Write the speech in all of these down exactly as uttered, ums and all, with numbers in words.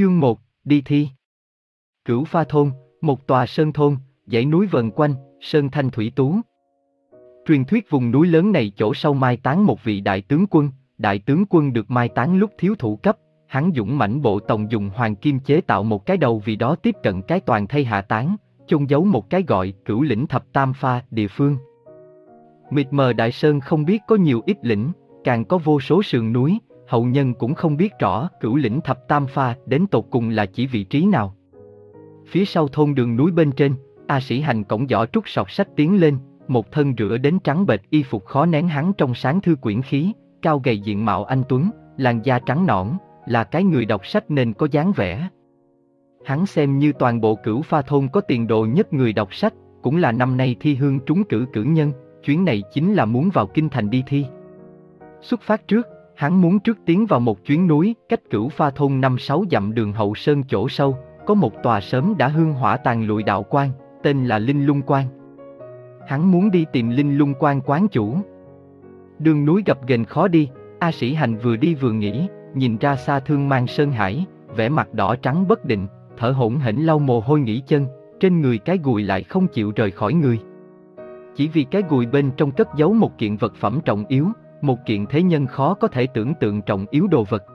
Chương một, đi thi. Cửu Pha Thôn, một tòa sơn thôn, dãy núi vần quanh, sơn thanh thủy tú. Truyền thuyết vùng núi lớn này chỗ sâu mai táng một vị đại tướng quân, đại tướng quân được mai táng lúc thiếu thủ cấp, hắn dũng mãnh bộ tòng dùng hoàng kim chế tạo một cái đầu vì đó tiếp cận cái toàn thây hạ táng, chôn giấu một cái gọi Cửu Lĩnh Thập Tam Pha địa phương. Mịt mờ đại sơn không biết có nhiều ít lĩnh, càng có vô số sườn núi, hậu nhân cũng không biết rõ Cửu Lĩnh Thập Tam Pha đến tột cùng là chỉ vị trí nào. Phía sau thôn đường núi bên trên, A Sĩ Hành cổng giỏ trúc sọt sách tiến lên, một thân rửa đến trắng bệch y phục khó nén hắn trong sáng thư quyển khí, cao gầy diện mạo anh tuấn, làn da trắng nõn, là cái người đọc sách nên có dáng vẻ. Hắn xem như toàn bộ Cửu Pha Thôn có tiền đồ nhất người đọc sách, cũng là năm nay thi hương trúng cử cử nhân, chuyến này chính là muốn vào kinh thành đi thi. Xuất phát trước, hắn muốn trước tiến vào một chuyến núi, cách Cửu Pha Thôn năm sáu dặm đường hậu sơn chỗ sâu, có một tòa sớm đã hương hỏa tàn lụi đạo quan, tên là Linh Lung Quan. Hắn muốn đi tìm Linh Lung Quan quán chủ. Đường núi gập ghềnh khó đi, A Sĩ Hành vừa đi vừa nghĩ, nhìn ra xa thương mang sơn hải, vẻ mặt đỏ trắng bất định, thở hổn hển lau mồ hôi nghỉ chân, trên người cái gùi lại không chịu rời khỏi người. Chỉ vì cái gùi bên trong cất giấu một kiện vật phẩm trọng yếu, một kiện thế nhân khó có thể tưởng tượng trọng yếu đồ vật.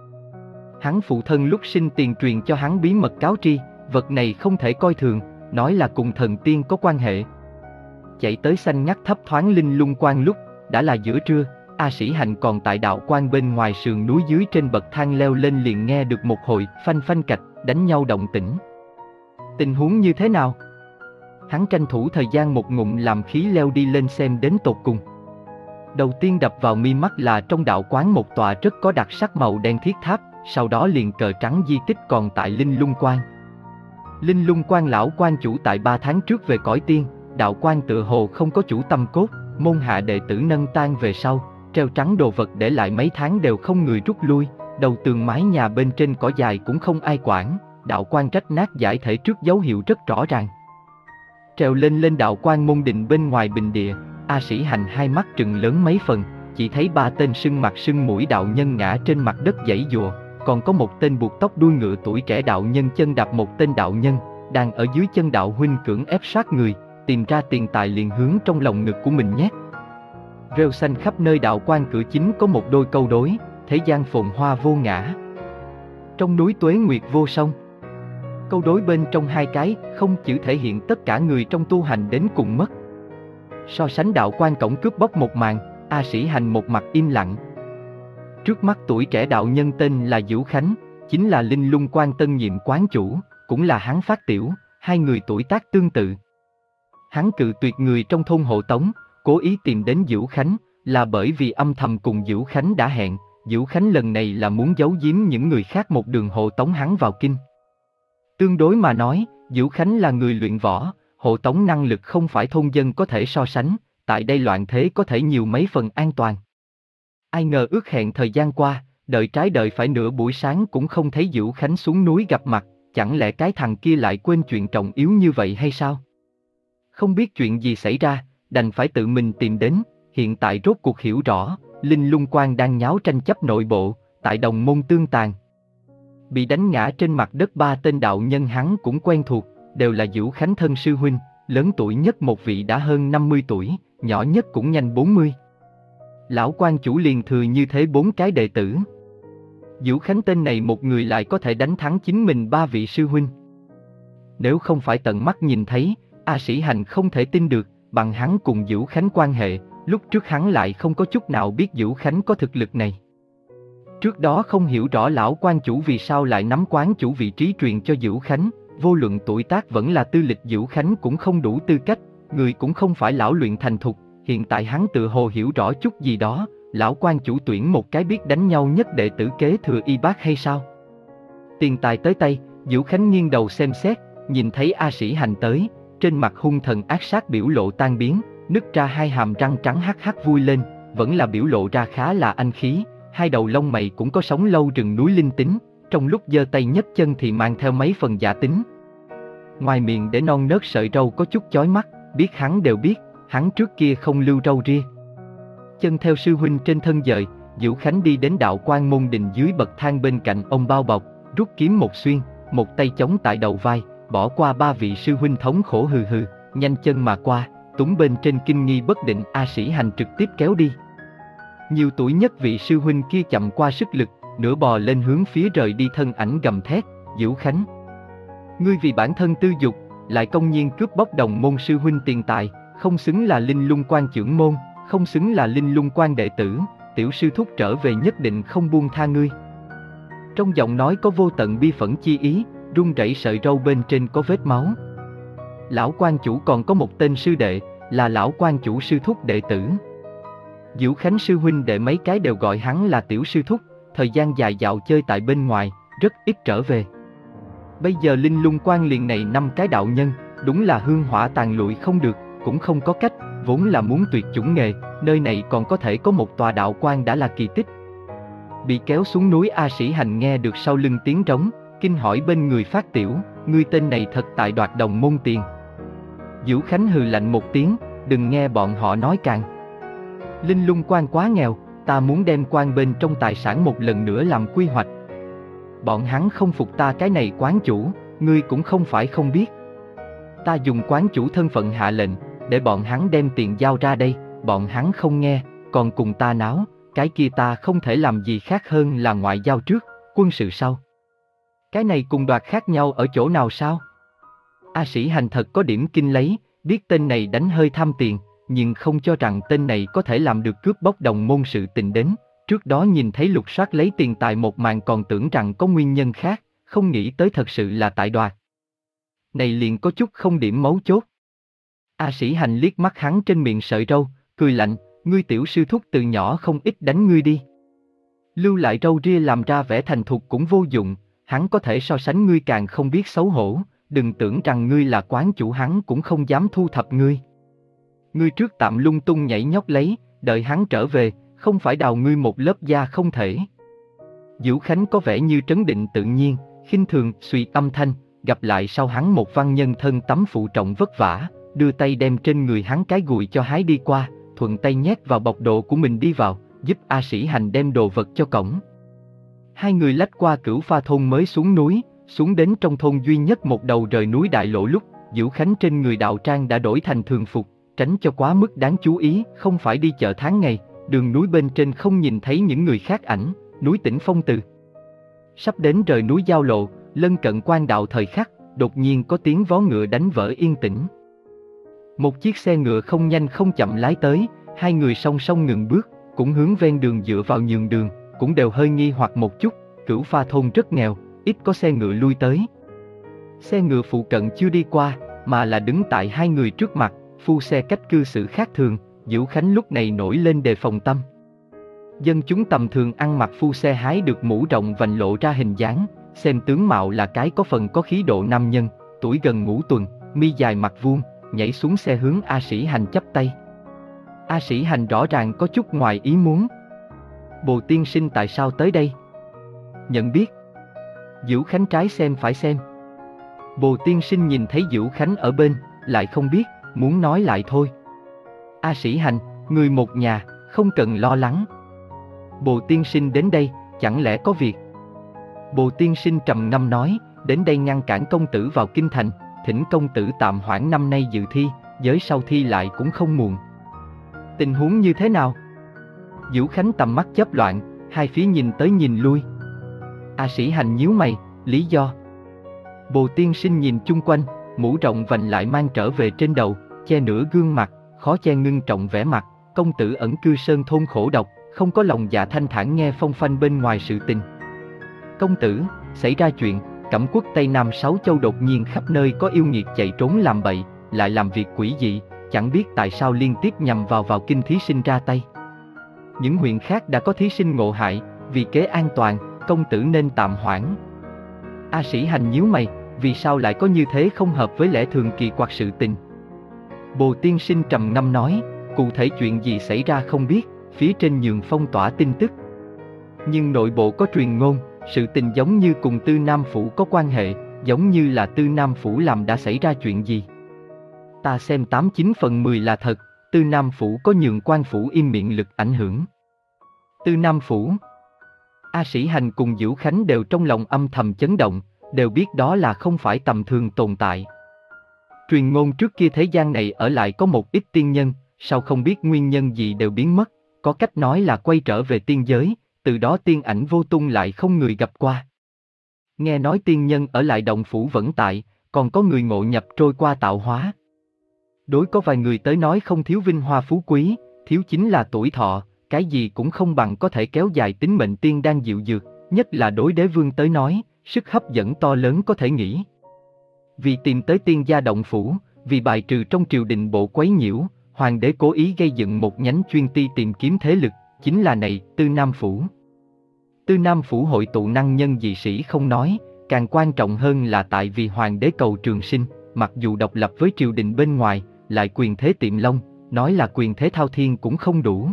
Hắn phụ thân lúc sinh tiền truyền cho hắn bí mật cáo tri, vật này không thể coi thường, nói là cùng thần tiên có quan hệ. Chạy tới xanh ngắt thấp thoáng Linh Lung Quan lúc, đã là giữa trưa, A Sĩ Hành còn tại đạo quan bên ngoài sườn núi dưới trên bậc thang leo lên liền nghe được một hồi phanh phanh cạch, đánh nhau động tĩnh. Tình huống như thế nào? Hắn tranh thủ thời gian một ngụm làm khí leo đi lên xem đến tột cùng. Đầu tiên đập vào mi mắt là trong đạo quán một tòa rất có đặc sắc màu đen thiết tháp, sau đó liền cờ trắng di tích còn tại Linh Lung Quan. Linh Lung Quan lão quan chủ tại ba tháng trước về cõi tiên, đạo quan tựa hồ không có chủ tâm cốt, môn hạ đệ tử nâng tang về sau, treo trắng đồ vật để lại mấy tháng đều không người rút lui, đầu tường mái nhà bên trên cỏ dài cũng không ai quản, đạo quan trách nát giải thể trước dấu hiệu rất rõ ràng. Trèo lên lên đạo quan môn định bên ngoài bình địa, A Sĩ Hành hai mắt trừng lớn mấy phần, chỉ thấy ba tên sưng mặt sưng mũi đạo nhân ngã trên mặt đất giãy giụa, còn có một tên buộc tóc đuôi ngựa tuổi trẻ đạo nhân chân đạp một tên đạo nhân, đang ở dưới chân đạo huynh cưỡng ép sát người, tìm ra tiền tài liền hướng trong lòng ngực của mình nhét. Rêu xanh khắp nơi đạo quan cửa chính có một đôi câu đối, thế gian phồn hoa vô ngã, trong núi tuế nguyệt vô song. Câu đối bên trong hai cái không chữ thể hiện tất cả người trong tu hành đến cùng mất. So sánh đạo quan cổng cướp bóc một màn, A Sĩ Hành một mặt im lặng. Trước mắt tuổi trẻ đạo nhân tên là Dữu Khánh, chính là Linh Lung Quan tân nhiệm quán chủ, cũng là hắn phát tiểu, hai người tuổi tác tương tự. Hắn cự tuyệt người trong thôn hộ tống, cố ý tìm đến Dữu Khánh, là bởi vì âm thầm cùng Dữu Khánh đã hẹn, Dữu Khánh lần này là muốn giấu giếm những người khác một đường hộ tống hắn vào kinh. Tương đối mà nói, Dữu Khánh là người luyện võ, hộ tống năng lực không phải thôn dân có thể so sánh, tại đây loạn thế có thể nhiều mấy phần an toàn. Ai ngờ ước hẹn thời gian qua, đợi trái đợi phải nửa buổi sáng cũng không thấy Dữu Khánh xuống núi gặp mặt, chẳng lẽ cái thằng kia lại quên chuyện trọng yếu như vậy hay sao? Không biết chuyện gì xảy ra, đành phải tự mình tìm đến, hiện tại rốt cuộc hiểu rõ, Linh Lung Quan đang nháo tranh chấp nội bộ, tại đồng môn tương tàn. Bị đánh ngã trên mặt đất ba tên đạo nhân hắn cũng quen thuộc, đều là Dữu Khánh thân sư huynh, lớn tuổi nhất một vị đã hơn năm mươi tuổi, nhỏ nhất cũng nhanh bốn mươi. Lão quan chủ liền thừa như thế bốn cái đệ tử. Dữu Khánh tên này một người lại có thể đánh thắng chính mình ba vị sư huynh. Nếu không phải tận mắt nhìn thấy, A Sĩ Hành không thể tin được, bằng hắn cùng Dữu Khánh quan hệ, lúc trước hắn lại không có chút nào biết Dữu Khánh có thực lực này. Trước đó không hiểu rõ lão quan chủ vì sao lại nắm quán chủ vị trí truyền cho Dữu Khánh, vô luận tuổi tác vẫn là tư lịch Dữu Khánh cũng không đủ tư cách, người cũng không phải lão luyện thành thục, hiện tại hắn tự hồ hiểu rõ chút gì đó, lão quan chủ tuyển một cái biết đánh nhau nhất đệ tử kế thừa y bác hay sao? Tiền tài tới tay, Dữu Khánh nghiêng đầu xem xét, nhìn thấy A Sĩ Hành tới, trên mặt hung thần ác sát biểu lộ tan biến, nứt ra hai hàm răng trắng hắc hắc vui lên, vẫn là biểu lộ ra khá là anh khí, hai đầu lông mày cũng có sống lâu rừng núi linh tính, trong lúc giơ tay nhấc chân thì mang theo mấy phần giả tính. Ngoài miệng để non nớt sợi râu có chút chói mắt, biết hắn đều biết, hắn trước kia không lưu râu ria. Chân theo sư huynh trên thân dời, Dữu Khánh đi đến đạo quan môn đình dưới bậc thang bên cạnh ông bao bọc, rút kiếm một xuyên, một tay chống tại đầu vai, bỏ qua ba vị sư huynh thống khổ hừ hừ, nhanh chân mà qua, túng bên trên kinh nghi bất định A Sĩ Hành trực tiếp kéo đi. Nhiều tuổi nhất vị sư huynh kia chậm qua sức lực, nửa bò lên hướng phía rời đi thân ảnh gầm thét, Diễu Khánh. Ngươi vì bản thân tư dục, lại công nhiên cướp bóc đồng môn sư huynh tiền tài, không xứng là Linh Lung Quan trưởng môn, không xứng là Linh Lung Quan đệ tử, tiểu sư thúc trở về nhất định không buông tha ngươi. Trong giọng nói có vô tận bi phẫn chi ý, run rẩy sợi râu bên trên có vết máu. Lão quan chủ còn có một tên sư đệ, là lão quan chủ sư thúc đệ tử. Diễu Khánh sư huynh đệ mấy cái đều gọi hắn là tiểu sư thúc, thời gian dài dạo chơi tại bên ngoài, rất ít trở về. Bây giờ Linh Lung Quan liền này năm cái đạo nhân, đúng là hương hỏa tàn lụi không được, cũng không có cách, vốn là muốn tuyệt chủng nghề, nơi này còn có thể có một tòa đạo quan đã là kỳ tích. Bị kéo xuống núi A Sĩ Hành nghe được sau lưng tiếng trống, kinh hỏi bên người phát tiểu, ngươi tên này thật tại đoạt đồng môn tiền. Diễu Khánh hừ lạnh một tiếng, đừng nghe bọn họ nói càng. Linh Lung Quan quá nghèo, ta muốn đem quan bên trong tài sản một lần nữa làm quy hoạch. Bọn hắn không phục ta cái này quán chủ, ngươi cũng không phải không biết. Ta dùng quán chủ thân phận hạ lệnh, để bọn hắn đem tiền giao ra đây, bọn hắn không nghe, còn cùng ta náo, cái kia ta không thể làm gì khác hơn là ngoại giao trước, quân sự sau. Cái này cùng đoạt khác nhau ở chỗ nào sao? A Sĩ Hành thật có điểm kinh lấy, biết tên này đánh hơi tham tiền, nhưng không cho rằng tên này có thể làm được cướp bóc đồng môn sự tình đến. Trước đó nhìn thấy lục soát lấy tiền tài một màn còn tưởng rằng có nguyên nhân khác, không nghĩ tới thật sự là tại đoạt. Này liền có chút không điểm mấu chốt. A Sĩ Hành liếc mắt hắn trên miệng sợi râu, cười lạnh, ngươi tiểu sư thúc từ nhỏ không ít đánh ngươi đi. Lưu lại râu ria làm ra vẻ thành thục cũng vô dụng, hắn có thể so sánh ngươi càng không biết xấu hổ, đừng tưởng rằng ngươi là quán chủ hắn cũng không dám thu thập ngươi. Ngươi trước tạm lung tung nhảy nhót lấy, đợi hắn trở về, không phải đào ngươi một lớp da không thể. Diễu Khánh có vẻ như trấn định tự nhiên, khinh thường, suy âm thanh, gặp lại sau hắn một văn nhân thân tắm phụ trọng vất vả, đưa tay đem trên người hắn cái gùi cho hái đi qua, thuận tay nhét vào bọc đồ của mình đi vào, giúp A Sĩ Hành đem đồ vật cho cổng. Hai người lách qua Cửu Pha thôn mới xuống núi, xuống đến trong thôn duy nhất một đầu rời núi đại lộ lúc, Diễu Khánh trên người đạo trang đã đổi thành thường phục, tránh cho quá mức đáng chú ý, không phải đi chợ tháng ngày, đường núi bên trên không nhìn thấy những người khác ảnh, núi Tĩnh Phong từ. Sắp đến rời núi giao lộ, lân cận quan đạo thời khắc, đột nhiên có tiếng vó ngựa đánh vỡ yên tĩnh. Một chiếc xe ngựa không nhanh không chậm lái tới, hai người song song ngừng bước, cũng hướng ven đường dựa vào nhường đường, cũng đều hơi nghi hoặc một chút, Cửu Pha thôn rất nghèo, ít có xe ngựa lui tới. Xe ngựa phụ cận chưa đi qua, mà là đứng tại hai người trước mặt, phu xe cách cư xử khác thường, Diễu Khánh lúc này nổi lên đề phòng tâm. Dân chúng tầm thường ăn mặc phu xe hái được mũ rộng vành lộ ra hình dáng, xem tướng mạo là cái có phần có khí độ nam nhân, tuổi gần ngũ tuần, mi dài mặt vuông, nhảy xuống xe hướng A Sĩ Hành chắp tay. A Sĩ Hành rõ ràng có chút ngoài ý muốn. Bồ tiên sinh tại sao tới đây? Nhận biết. Diễu Khánh trái xem phải xem. Bồ tiên sinh nhìn thấy Diễu Khánh ở bên, lại không biết, muốn nói lại thôi. A Sĩ Hành, người một nhà, không cần lo lắng. Bồ tiên sinh đến đây, chẳng lẽ có việc? Bồ tiên sinh trầm ngâm nói, đến đây ngăn cản công tử vào kinh thành, thỉnh công tử tạm hoãn năm nay dự thi, giới sau thi lại cũng không muộn. Tình huống như thế nào? Diễu Khánh tầm mắt chớp loạn, hai phía nhìn tới nhìn lui. A Sĩ Hành nhíu mày, lý do? Bồ tiên sinh nhìn chung quanh, mũ rộng vành lại mang trở về trên đầu, che nửa gương mặt, khó che ngưng trọng vẻ mặt. Công tử ẩn cư sơn thôn khổ độc, không có lòng dạ thanh thản nghe phong phanh bên ngoài sự tình. Công tử, xảy ra chuyện, Cẩm quốc Tây Nam sáu châu đột nhiên khắp nơi có yêu nghiệt chạy trốn làm bậy, lại làm việc quỷ dị, chẳng biết tại sao liên tiếp nhằm vào vào kinh thí sinh ra tay. Những huyện khác đã có thí sinh ngộ hại, vì kế an toàn, công tử nên tạm hoãn. A Sĩ Hành nhíu mày, vì sao lại có như thế không hợp với lẽ thường kỳ quặc sự tình? Bồ tiên sinh trầm ngâm nói, cụ thể chuyện gì xảy ra không biết, phía trên nhường phong tỏa tin tức. Nhưng nội bộ có truyền ngôn, sự tình giống như cùng Tư Nam Phủ có quan hệ, giống như là Tư Nam Phủ làm đã xảy ra chuyện gì. Ta xem tám chín phần mười là thật, Tư Nam Phủ có nhường quan phủ im miệng lực ảnh hưởng. Tư Nam Phủ. A Sĩ Hành cùng Diễu Khánh đều trong lòng âm thầm chấn động, đều biết đó là không phải tầm thường tồn tại. Truyền ngôn trước kia thế gian này ở lại có một ít tiên nhân, sau không biết nguyên nhân gì đều biến mất, có cách nói là quay trở về tiên giới, từ đó tiên ảnh vô tung lại không người gặp qua. Nghe nói tiên nhân ở lại động phủ vẫn tại, còn có người ngộ nhập trôi qua tạo hóa. Đối có vài người tới nói không thiếu vinh hoa phú quý, thiếu chính là tuổi thọ, cái gì cũng không bằng có thể kéo dài tính mệnh tiên đang dịu dược, nhất là đối đế vương tới nói, sức hấp dẫn to lớn có thể nghĩ. Vì tìm tới tiên gia động phủ, vì bài trừ trong triều đình bộ quấy nhiễu, hoàng đế cố ý gây dựng một nhánh chuyên ty tìm kiếm thế lực, chính là này, Tư Nam Phủ. Tư Nam Phủ hội tụ năng nhân dị sĩ không nói, càng quan trọng hơn là tại vì hoàng đế cầu trường sinh, mặc dù độc lập với triều đình bên ngoài, lại quyền thế tiệm long, nói là quyền thế thao thiên cũng không đủ.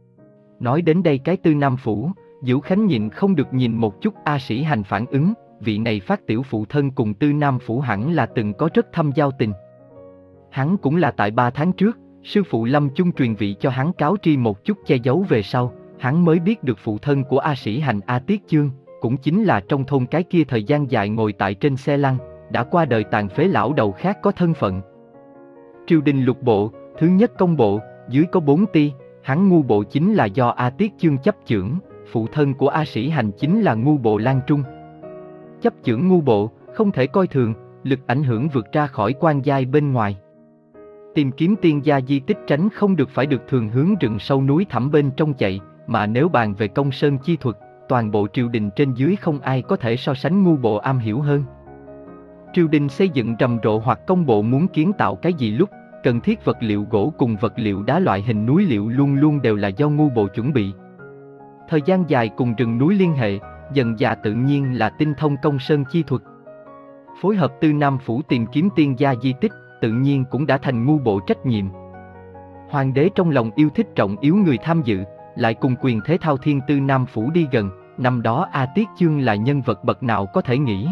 Nói đến đây cái Tư Nam Phủ, Dữu Khánh nhìn không được nhìn một chút A Sĩ Hành phản ứng, vị này phát tiểu phụ thân cùng Tư Nam Phủ hẳn là từng có rất thâm giao tình. Hắn cũng là tại ba tháng trước, sư phụ Lâm Chung truyền vị cho hắn cáo tri một chút che giấu về sau, hắn mới biết được phụ thân của A Sĩ Hành A Tiết Chương, cũng chính là trong thôn cái kia thời gian dài ngồi tại trên xe lăn, đã qua đời tàn phế lão đầu khác có thân phận. Triều đình lục bộ, thứ nhất công bộ, dưới có bốn ty, hắn ngu bộ chính là do A Tiết Chương chấp chưởng, phụ thân của A Sĩ Hành chính là ngu bộ Lan Trung. Chấp chưởng ngu bộ, không thể coi thường, lực ảnh hưởng vượt ra khỏi quan giai bên ngoài. Tìm kiếm tiên gia di tích tránh không được phải được thường hướng rừng sâu núi thẳm bên trong chạy, mà nếu bàn về công sơn chi thuật, toàn bộ triều đình trên dưới không ai có thể so sánh ngu bộ am hiểu hơn. Triều đình xây dựng rầm rộ hoặc công bộ muốn kiến tạo cái gì lúc, cần thiết vật liệu gỗ cùng vật liệu đá loại hình núi liệu luôn luôn đều là do ngu bộ chuẩn bị. Thời gian dài cùng rừng núi liên hệ, dần dà tự nhiên là tinh thông công sơn chi thuật. Phối hợp Tư Nam Phủ tìm kiếm tiên gia di tích, tự nhiên cũng đã thành ngu bộ trách nhiệm. Hoàng đế trong lòng yêu thích trọng yếu người tham dự, lại cùng quyền thế thao thiên Tư Nam Phủ đi gần, năm đó A Tiết Chương là nhân vật bậc nào có thể nghĩ.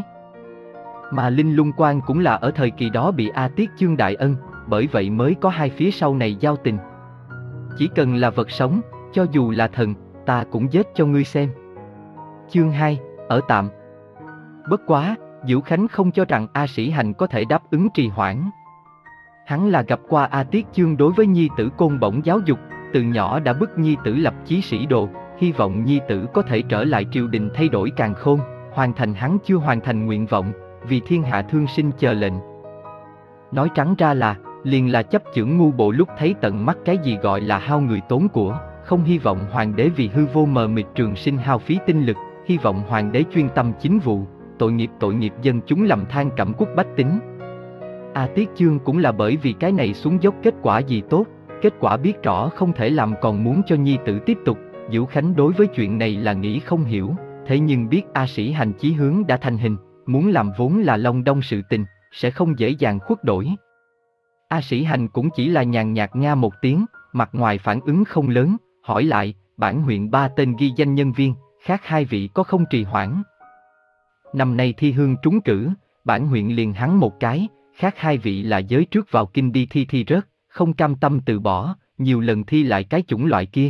Mà Linh Lung Quan cũng là ở thời kỳ đó bị A Tiết Chương đại ân, bởi vậy mới có hai phía sau này giao tình. Chỉ cần là vật sống, cho dù là thần, ta cũng giết cho ngươi xem. Chương hai, ở tạm. Bất quá, Dữu Khánh không cho rằng A Sĩ Hành có thể đáp ứng trì hoãn. Hắn là gặp qua A Tiết Chương đối với nhi tử côn bổng giáo dục, từ nhỏ đã bức nhi tử lập chí sĩ đồ, hy vọng nhi tử có thể trở lại triều đình thay đổi càn khôn, hoàn thành hắn chưa hoàn thành nguyện vọng, vì thiên hạ thương sinh chờ lệnh. Nói trắng ra là, liền là chấp chưởng ngu bộ lúc thấy tận mắt cái gì gọi là hao người tốn của, không hy vọng hoàng đế vì hư vô mờ mịt trường sinh hao phí tinh lực, hy vọng hoàng đế chuyên tâm chính vụ, tội nghiệp tội nghiệp dân chúng lầm than cẩm quốc bách tính. A Tiết Chương cũng là bởi vì cái này xuống dốc kết quả gì tốt, kết quả biết rõ không thể làm còn muốn cho nhi tử tiếp tục, Dữu Khánh đối với chuyện này là nghĩ không hiểu, thế nhưng biết A Sĩ Hành chí hướng đã thành hình, muốn làm vốn là long đong sự tình, sẽ không dễ dàng khuất đổi. A Sĩ Hành cũng chỉ là nhàn nhạt nga một tiếng, mặt ngoài phản ứng không lớn, hỏi lại, bản huyện ba tên ghi danh nhân viên, khác hai vị có không trì hoãn. Năm nay thi hương trúng cử, bản huyện liền hắn một cái, khác hai vị là giới trước vào kinh đi thi thi rớt, không cam tâm từ bỏ, nhiều lần thi lại cái chủng loại kia.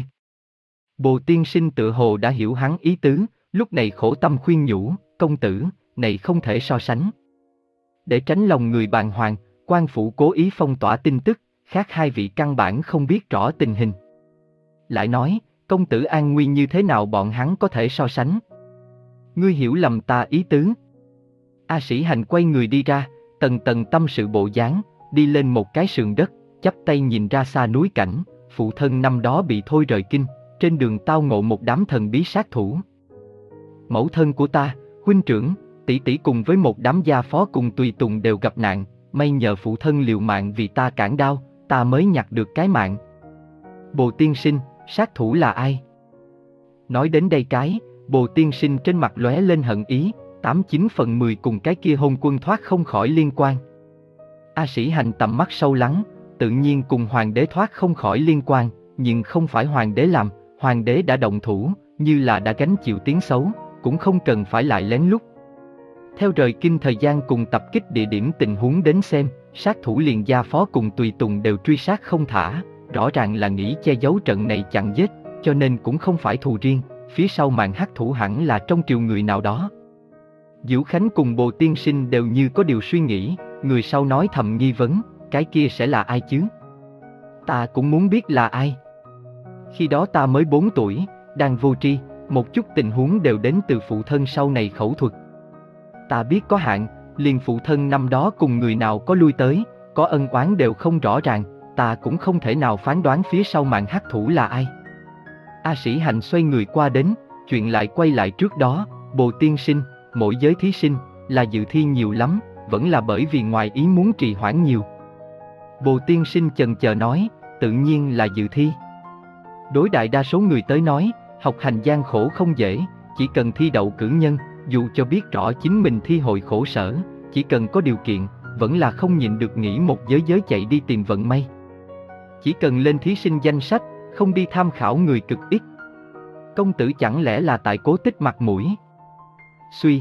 Bồ tiên sinh tựa hồ đã hiểu hắn ý tứ, lúc này khổ tâm khuyên nhủ, công tử, này không thể so sánh. Để tránh lòng người bàng hoàng, quan phủ cố ý phong tỏa tin tức, khác hai vị căn bản không biết rõ tình hình. Lại nói, công tử an nguy như thế nào bọn hắn có thể so sánh? Ngươi hiểu lầm ta ý tứ. A Sĩ Hành quay người đi ra, tầng tầng tâm sự bộ dáng, đi lên một cái sườn đất, chắp tay nhìn ra xa núi cảnh, phụ thân năm đó bị thôi rời kinh, trên đường tao ngộ một đám thần bí sát thủ. Mẫu thân của ta, huynh trưởng, tỷ tỷ cùng với một đám gia phó cùng tùy tùng đều gặp nạn, may nhờ phụ thân liều mạng vì ta cản đao, ta mới nhặt được cái mạng. Bồ tiên sinh, sát thủ là ai? Nói đến đây cái, Bồ tiên sinh trên mặt lóe lên hận ý, tám chín phần mười cùng cái kia hôn quân thoát không khỏi liên quan. A Sĩ Hành tầm mắt sâu lắng, tự nhiên cùng hoàng đế thoát không khỏi liên quan, nhưng không phải hoàng đế làm, hoàng đế đã động thủ, như là đã gánh chịu tiếng xấu, cũng không cần phải lại lén lút. Theo rời kinh thời gian cùng tập kích địa điểm tình huống đến xem, sát thủ liền gia phó cùng tùy tùng đều truy sát không thả, rõ ràng là nghĩ che giấu trận này chặn giết, cho nên cũng không phải thù riêng, phía sau màn hắc thủ hẳn là trong triều người nào đó. Diễu Khánh cùng Bồ Tiên Sinh đều như có điều suy nghĩ, người sau nói thầm nghi vấn, cái kia sẽ là ai chứ? Ta cũng muốn biết là ai. Khi đó ta mới bốn tuổi, đang vô tri, một chút tình huống đều đến từ phụ thân sau này khẩu thuật. Ta biết có hạn, liền phụ thân năm đó cùng người nào có lui tới, có ân oán đều không rõ ràng, ta cũng không thể nào phán đoán phía sau màn hắc thủ là ai. A Sĩ Hành xoay người qua đến, chuyện lại quay lại trước đó, Bồ Tiên Sinh, mỗi giới thí sinh, là dự thi nhiều lắm, vẫn là bởi vì ngoài ý muốn trì hoãn nhiều. Bồ Tiên Sinh chần chờ nói, tự nhiên là dự thi. Đối đại đa số người tới nói, học hành gian khổ không dễ, chỉ cần thi đậu cử nhân, dù cho biết rõ chính mình thi hội khổ sở, chỉ cần có điều kiện, vẫn là không nhịn được nghĩ một giới giới chạy đi tìm vận may. Chỉ cần lên thí sinh danh sách, không đi tham khảo người cực ít. Công tử chẳng lẽ là tại cố tích mặt mũi? Suy.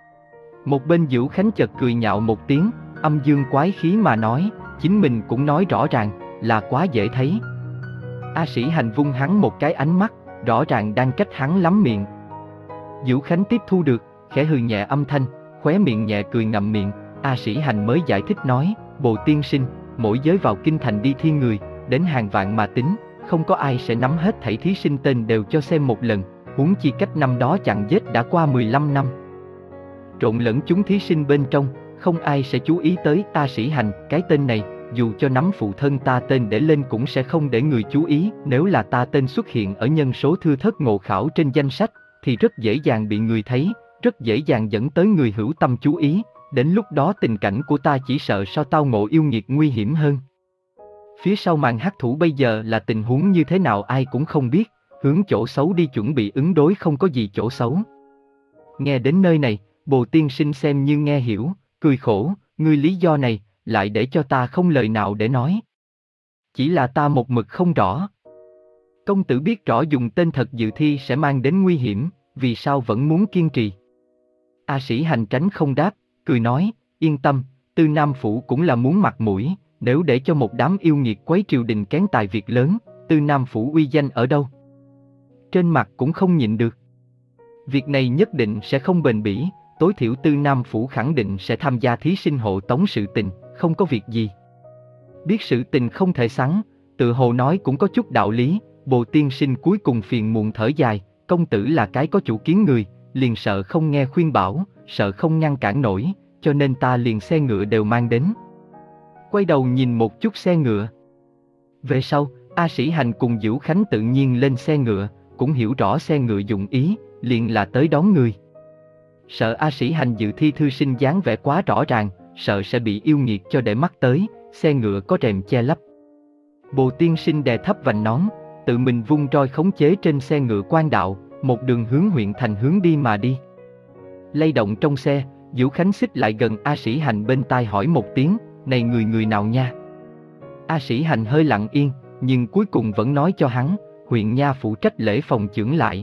Một bên Diễu Khánh chợt cười nhạo một tiếng, âm dương quái khí mà nói, chính mình cũng nói rõ ràng, là quá dễ thấy. A Sĩ Hành vung hắn một cái ánh mắt, rõ ràng đang trách hắn lắm miệng. Diễu Khánh tiếp thu được, khẽ hừ nhẹ âm thanh, khóe miệng nhẹ cười ngậm miệng. A Sĩ Hành mới giải thích nói, Bồ Tiên Sinh, mỗi giới vào kinh thành đi thi người, đến hàng vạn mà tính, không có ai sẽ nắm hết thảy thí sinh tên đều cho xem một lần, huống chi cách năm đó chặn giết đã qua mười lăm năm. Trộn lẫn chúng thí sinh bên trong, không ai sẽ chú ý tới A Sĩ Hành, cái tên này, dù cho nắm phụ thân ta tên để lên cũng sẽ không để người chú ý. Nếu là ta tên xuất hiện ở nhân số thưa thớt ngộ khảo trên danh sách, thì rất dễ dàng bị người thấy, rất dễ dàng dẫn tới người hữu tâm chú ý, đến lúc đó tình cảnh của ta chỉ sợ so tao ngộ yêu nghiệt nguy hiểm hơn. Phía sau màn hắc thủ bây giờ là tình huống như thế nào ai cũng không biết, hướng chỗ xấu đi chuẩn bị ứng đối không có gì chỗ xấu. Nghe đến nơi này, Bồ Tiên Sinh xem như nghe hiểu, cười khổ, ngươi lý do này, lại để cho ta không lời nào để nói. Chỉ là ta một mực không rõ. Công tử biết rõ dùng tên thật dự thi sẽ mang đến nguy hiểm, vì sao vẫn muốn kiên trì? A Sĩ Hành tránh không đáp, cười nói, yên tâm, Tư Nam Phủ cũng là muốn mặt mũi, nếu để cho một đám yêu nghiệt quấy triều đình kén tài việc lớn, Tư Nam Phủ uy danh ở đâu? Trên mặt cũng không nhịn được. Việc này nhất định sẽ không bền bỉ, tối thiểu Tư Nam Phủ khẳng định sẽ tham gia thí sinh hộ tống sự tình, không có việc gì. Biết sự tình không thể sắn, tự hồ nói cũng có chút đạo lý. Bồ Tiên Sinh cuối cùng phiền muộn thở dài, công tử là cái có chủ kiến người, liền sợ không nghe khuyên bảo, sợ không ngăn cản nổi, cho nên ta liền xe ngựa đều mang đến. Quay đầu nhìn một chút xe ngựa. Về sau, A Sĩ Hành cùng Diễu Khánh tự nhiên lên xe ngựa, cũng hiểu rõ xe ngựa dụng ý, liền là tới đón người. Sợ A Sĩ Hành dự thi thư sinh dáng vẻ quá rõ ràng, sợ sẽ bị yêu nghiệt cho để mắt tới, xe ngựa có rèm che lấp. Bồ Tiên Sinh đè thấp vành nón, tự mình vung roi khống chế trên xe ngựa quan đạo, một đường hướng huyện thành hướng đi mà đi. Lay động trong xe, Diễu Khánh xích lại gần A Sĩ Hành bên tai hỏi một tiếng, này người người nào nha? A Sĩ Hành hơi lặng yên, nhưng cuối cùng vẫn nói cho hắn, huyện nha phụ trách lễ phòng chưởng lại.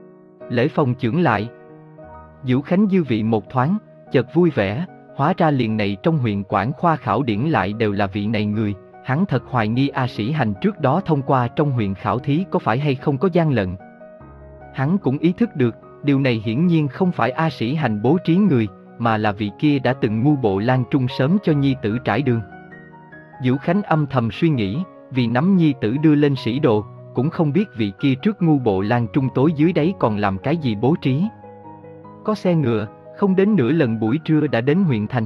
Lễ phòng chưởng lại. Diễu Khánh dư vị một thoáng, chợt vui vẻ, hóa ra liền này trong huyện quản khoa khảo điển lại đều là vị này người. Hắn thật hoài nghi A Sĩ Hành trước đó thông qua trong huyện khảo thí có phải hay không có gian lận. Hắn cũng ý thức được, điều này hiển nhiên không phải A Sĩ Hành bố trí người, mà là vị kia đã từng ngu bộ Lan Trung sớm cho nhi tử trải đường. Diễu Khánh âm thầm suy nghĩ, vì nắm nhi tử đưa lên sĩ đồ, cũng không biết vị kia trước ngu bộ Lan Trung tối dưới đấy còn làm cái gì bố trí. Có xe ngựa, không đến nửa lần buổi trưa đã đến huyện thành.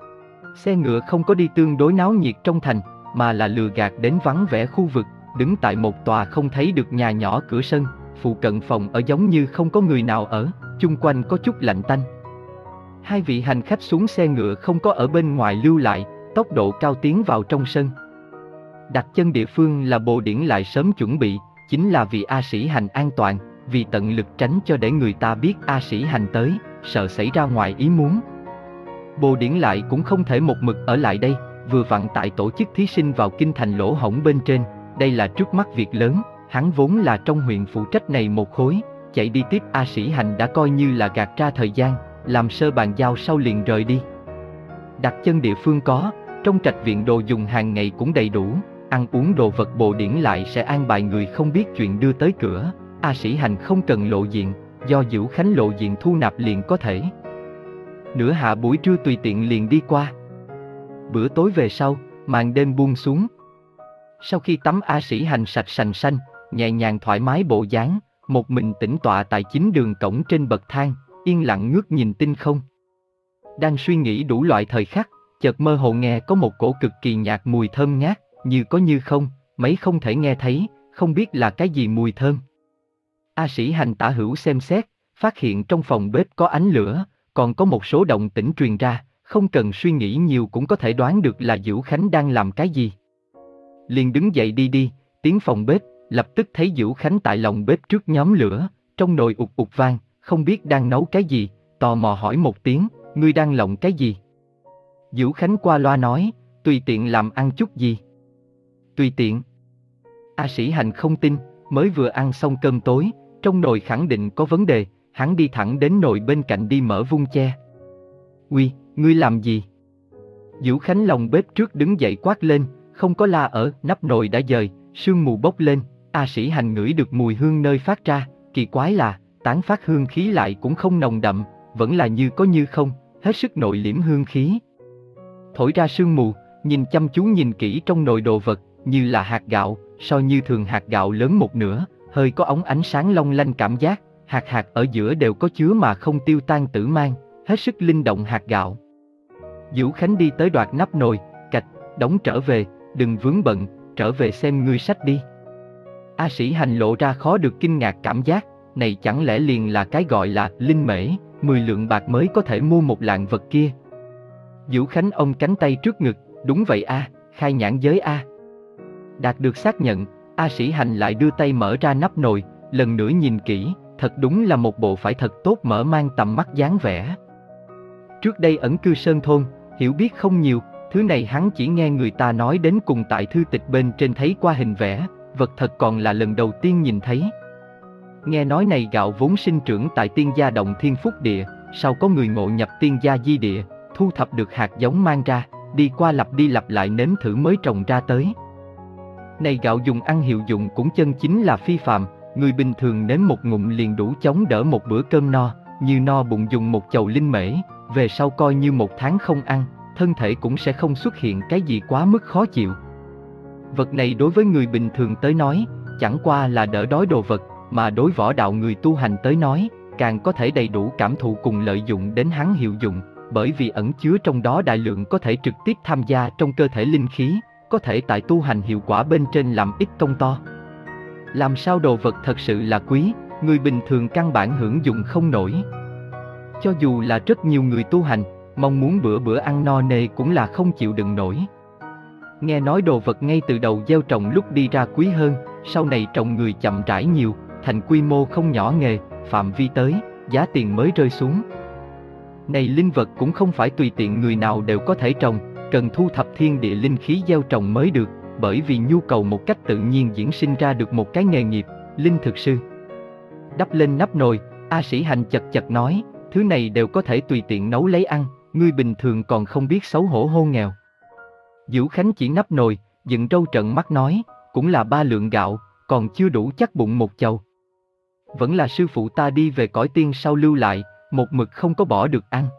Xe ngựa không có đi tương đối náo nhiệt trong thành, mà là lừa gạt đến vắng vẻ khu vực, đứng tại một tòa không thấy được nhà nhỏ cửa sân, phụ cận phòng ở giống như không có người nào ở, chung quanh có chút lạnh tanh. Hai vị hành khách xuống xe ngựa không có ở bên ngoài lưu lại, tốc độ cao tiến vào trong sân. Đặt chân địa phương là Bồ Điển lại sớm chuẩn bị, chính là vì A Sĩ Hành an toàn, vì tận lực tránh cho để người ta biết A Sĩ Hành tới, sợ xảy ra ngoài ý muốn. Bồ Điển lại cũng không thể một mực ở lại đây, vừa vặn tại tổ chức thí sinh vào kinh thành lỗ hổng bên trên, đây là trước mắt việc lớn, hắn vốn là trong huyện phụ trách này một khối, chạy đi tiếp A Sĩ Hành đã coi như là gạt ra thời gian, làm sơ bàn giao sau liền rời đi. Đặt chân địa phương có, trong trạch viện đồ dùng hàng ngày cũng đầy đủ, ăn uống đồ vật Bồ Điển lại sẽ an bài người không biết chuyện đưa tới cửa, A Sĩ Hành không cần lộ diện, do Diễu Khánh lộ diện thu nạp liền có thể. nửa hạ buổi trưa tùy tiện liền đi qua. Bữa tối về sau, màn đêm buông xuống. Sau khi tắm A Sĩ Hành sạch sành xanh, nhẹ nhàng thoải mái bộ dáng, một mình tĩnh tọa tại chính đường cổng trên bậc thang, yên lặng ngước nhìn tinh không. Đang suy nghĩ đủ loại thời khắc, chợt mơ hồ nghe có một cổ cực kỳ nhạt mùi thơm ngát, như có như không, mấy không thể nghe thấy, không biết là cái gì mùi thơm. A Sĩ Hành tả hữu xem xét, phát hiện trong phòng bếp có ánh lửa, còn có một số động tĩnh truyền ra, không cần suy nghĩ nhiều cũng có thể đoán được là Dữu Khánh đang làm cái gì. Liền đứng dậy đi đi, tiến phòng bếp, lập tức thấy Dữu Khánh tại lòng bếp trước nhóm lửa, trong nồi ụt ụt vang, không biết đang nấu cái gì, tò mò hỏi một tiếng, ngươi đang lộng cái gì? Dữu Khánh qua loa nói, tùy tiện làm ăn chút gì. Tùy tiện. A Sĩ Hành không tin, mới vừa ăn xong cơm tối, trong nồi khẳng định có vấn đề, hắn đi thẳng đến nồi bên cạnh đi mở vung che. Uy, ngươi làm gì? Dữu Khánh lòng bếp trước đứng dậy quát lên, không có la ở, nắp nồi đã dời, sương mù bốc lên, A Sĩ Hành ngửi được mùi hương nơi phát ra, kỳ quái là, tán phát hương khí lại cũng không nồng đậm, vẫn là như có như không, hết sức nội liễm hương khí. Thổi ra sương mù, nhìn chăm chú nhìn kỹ trong nồi đồ vật, như là hạt gạo, so như thường hạt gạo lớn một nửa, hơi có ống ánh sáng long lanh cảm giác, hạt hạt ở giữa đều có chứa mà không tiêu tan tử mang, hết sức linh động hạt gạo. Dữu Khánh đi tới đoạt nắp nồi, cạch, đóng trở về, đừng vướng bận, trở về xem ngươi sách đi. A Sĩ Hành lộ ra khó được kinh ngạc cảm giác, này chẳng lẽ liền là cái gọi là linh mễ, mười lượng bạc mới có thể mua một lạng vật kia. Dữu Khánh ôm cánh tay trước ngực, đúng vậy a, khai nhãn giới a. Đạt được xác nhận, A Sĩ Hành lại đưa tay mở ra nắp nồi, lần nữa nhìn kỹ, thật đúng là một bộ phải thật tốt mở mang tầm mắt dáng vẻ. Trước đây ẩn cư sơn thôn, hiểu biết không nhiều, thứ này hắn chỉ nghe người ta nói đến cùng tại thư tịch bên trên thấy qua hình vẽ, vật thật còn là lần đầu tiên nhìn thấy. Nghe nói này gạo vốn sinh trưởng tại tiên gia động thiên phúc địa, sau có người ngộ nhập tiên gia di địa, thu thập được hạt giống mang ra, đi qua lặp đi lặp lại nếm thử mới trồng ra tới. Này gạo dùng ăn hiệu dụng cũng chân chính là phi phàm, người bình thường nếm một ngụm liền đủ chống đỡ một bữa cơm no, như no bụng dùng một chầu linh mễ, về sau coi như một tháng không ăn, thân thể cũng sẽ không xuất hiện cái gì quá mức khó chịu. Vật này đối với người bình thường tới nói, chẳng qua là đỡ đói đồ vật, mà đối võ đạo người tu hành tới nói, càng có thể đầy đủ cảm thụ cùng lợi dụng đến hắn hiệu dụng, bởi vì ẩn chứa trong đó đại lượng có thể trực tiếp tham gia trong cơ thể linh khí, có thể tại tu hành hiệu quả bên trên làm ít công to. Làm sao đồ vật thật sự là quý, người bình thường căn bản hưởng dụng không nổi. Cho dù là rất nhiều người tu hành, mong muốn bữa bữa ăn no nê cũng là không chịu đựng nổi. Nghe nói đồ vật ngay từ đầu gieo trồng lúc đi ra quý hơn, sau này trồng người chậm rãi nhiều, thành quy mô không nhỏ nghề, phạm vi tới, giá tiền mới rơi xuống. Này linh vật cũng không phải tùy tiện người nào đều có thể trồng, cần thu thập thiên địa linh khí gieo trồng mới được, bởi vì nhu cầu một cách tự nhiên diễn sinh ra được một cái nghề nghiệp, linh thực sư. Đắp lên nắp nồi, A Sĩ Hành chật chật nói, thứ này đều có thể tùy tiện nấu lấy ăn, ngươi bình thường còn không biết xấu hổ hôn nghèo. Dữu Khánh chỉ nắp nồi, dựng râu trợn mắt nói, cũng là ba lượng gạo, còn chưa đủ chắc bụng một chầu. Vẫn là sư phụ ta đi về cõi tiên sau lưu lại, một mực không có bỏ được ăn.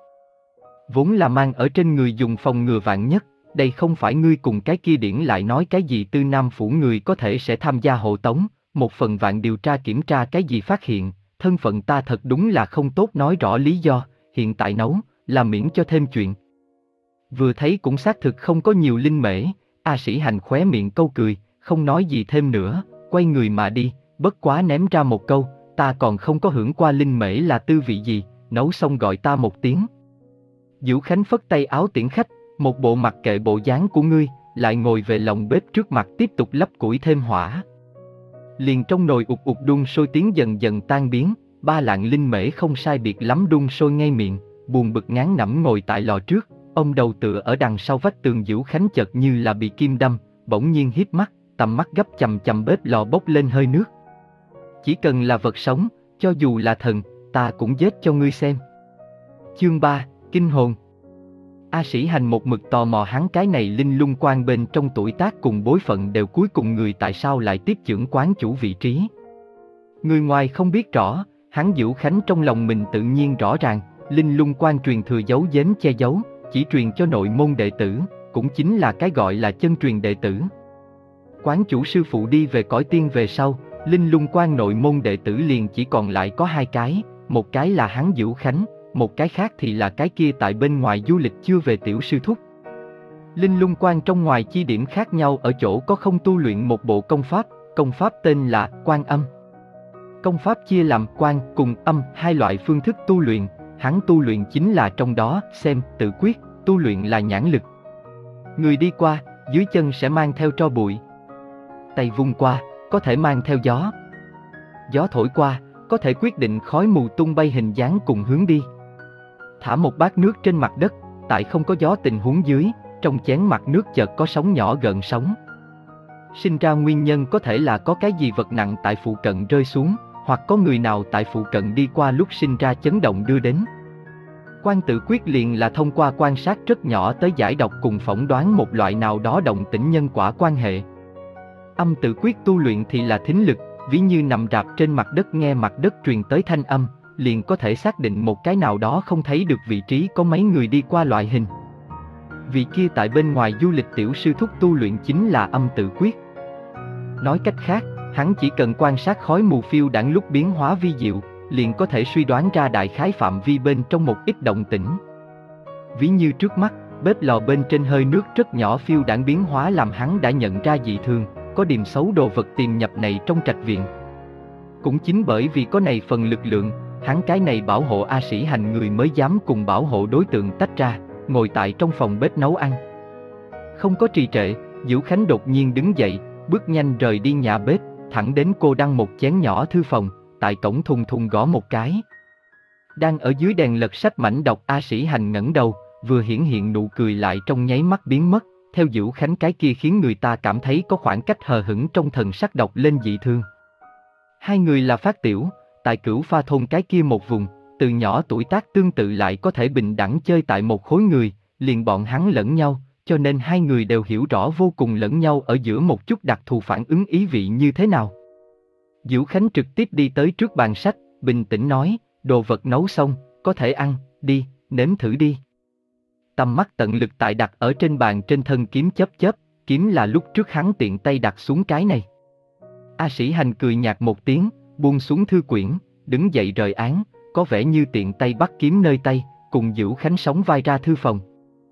Vốn là mang ở trên người dùng phòng ngừa vạn nhất, đây không phải ngươi cùng cái kia điển lại nói cái gì tư nam phủ người có thể sẽ tham gia hộ tống, một phần vạn điều tra kiểm tra cái gì phát hiện, thân phận ta thật đúng là không tốt nói rõ lý do, hiện tại nấu, là miễn cho thêm chuyện. Vừa thấy cũng xác thực không có nhiều linh mễ, A Sĩ Hành khóe miệng câu cười, không nói gì thêm nữa, quay người mà đi, bất quá ném ra một câu, ta còn không có hưởng qua linh mễ là tư vị gì, nấu xong gọi ta một tiếng. Dữu Khánh phất tay áo tiễn khách, một bộ mặc kệ bộ dáng của ngươi, lại ngồi về lòng bếp trước mặt tiếp tục lắp củi thêm hỏa. Liền trong nồi ụt ụt đun sôi tiếng dần dần tan biến, ba lạng linh mễ không sai biệt lắm đun sôi ngay miệng, buồn bực ngán ngẩm ngồi tại lò trước, ông đầu tựa ở đằng sau vách tường. Dữu Khánh chợt như là bị kim đâm, bỗng nhiên híp mắt, tầm mắt gấp chằm chằm bếp lò bốc lên hơi nước. Chỉ cần là vật sống, cho dù là thần, ta cũng giết cho ngươi xem. Chương ba, Kinh hồn. A Sĩ Hành một mực tò mò hắn cái này linh lung quan bên trong tuổi tác cùng bối phận đều cuối cùng người tại sao lại tiếp chưởng quán chủ vị trí. Người ngoài không biết rõ, hắn Dữu Khánh trong lòng mình tự nhiên rõ ràng, Linh Lung Quan truyền thừa giấu giếm che giấu, chỉ truyền cho nội môn đệ tử, cũng chính là cái gọi là chân truyền đệ tử. Quán chủ sư phụ đi về cõi tiên về sau, Linh Lung Quan nội môn đệ tử liền chỉ còn lại có hai cái, một cái là hắn Dữu Khánh, một cái khác thì là cái kia tại bên ngoài du lịch chưa về tiểu sư thúc. Linh Lung Quan trong ngoài chi điểm khác nhau ở chỗ có không tu luyện một bộ công pháp, công pháp tên là Quan Âm. Công pháp chia làm Quan cùng Âm hai loại phương thức tu luyện, hắn tu luyện chính là trong đó xem, tự quyết, tu luyện là nhãn lực. Người đi qua, dưới chân sẽ mang theo tro bụi. Tay vung qua, có thể mang theo gió. Gió thổi qua, có thể quyết định khói mù tung bay hình dáng cùng hướng đi. Thả một bát nước trên mặt đất, tại không có gió tình huống dưới, trong chén mặt nước chợt có sóng nhỏ gợn sóng. Sinh ra nguyên nhân có thể là có cái gì vật nặng tại phụ cận rơi xuống, hoặc có người nào tại phụ cận đi qua lúc sinh ra chấn động đưa đến. Quan tự quyết liền là thông qua quan sát rất nhỏ tới giải độc cùng phỏng đoán một loại nào đó động tĩnh nhân quả quan hệ. Âm tự quyết tu luyện thì là thính lực, ví như nằm rạp trên mặt đất nghe mặt đất truyền tới thanh âm, liền có thể xác định một cái nào đó không thấy được vị trí có mấy người đi qua loại hình. Vị kia tại bên ngoài du lịch tiểu sư thúc tu luyện chính là âm tự quyết. Nói cách khác, hắn chỉ cần quan sát khói mù phiêu đãng lúc biến hóa vi diệu, liền có thể suy đoán ra đại khái phạm vi bên trong một ít động tĩnh. Ví như trước mắt, bếp lò bên trên hơi nước rất nhỏ phiêu đãng biến hóa làm hắn đã nhận ra dị thường, có điềm xấu đồ vật tiềm nhập này trong trạch viện. Cũng chính bởi vì có này phần lực lượng, hắn cái này bảo hộ A Sĩ Hành người mới dám cùng bảo hộ đối tượng tách ra, ngồi tại trong phòng bếp nấu ăn. Không có trì trệ, Dữu Khánh đột nhiên đứng dậy, bước nhanh rời đi nhà bếp, thẳng đến cô đăng một chén nhỏ thư phòng, tại cổng thùng thùng gõ một cái. Đang ở dưới đèn lật sách mảnh đọc A Sĩ Hành ngẩng đầu, vừa hiển hiện nụ cười lại trong nháy mắt biến mất, theo Dữu Khánh cái kia khiến người ta cảm thấy có khoảng cách hờ hững trong thần sắc đọc lên dị thương. Hai người là phát tiểu, tại Cửu Pha thôn cái kia một vùng, từ nhỏ tuổi tác tương tự lại có thể bình đẳng chơi tại một khối người, liền bọn hắn lẫn nhau, cho nên hai người đều hiểu rõ vô cùng lẫn nhau ở giữa một chút đặc thù phản ứng ý vị như thế nào. Dữu Khánh trực tiếp đi tới trước bàn sách, bình tĩnh nói, đồ vật nấu xong, có thể ăn, đi, nếm thử đi. Tầm mắt tận lực tại đặt ở trên bàn trên thân kiếm chớp chớp, kiếm là lúc trước hắn tiện tay đặt xuống cái này. A Sĩ Hành cười nhạt một tiếng, buông xuống thư quyển, đứng dậy rời án, có vẻ như tiện tay bắt kiếm nơi tay, cùng Dữu Khánh sóng vai ra thư phòng.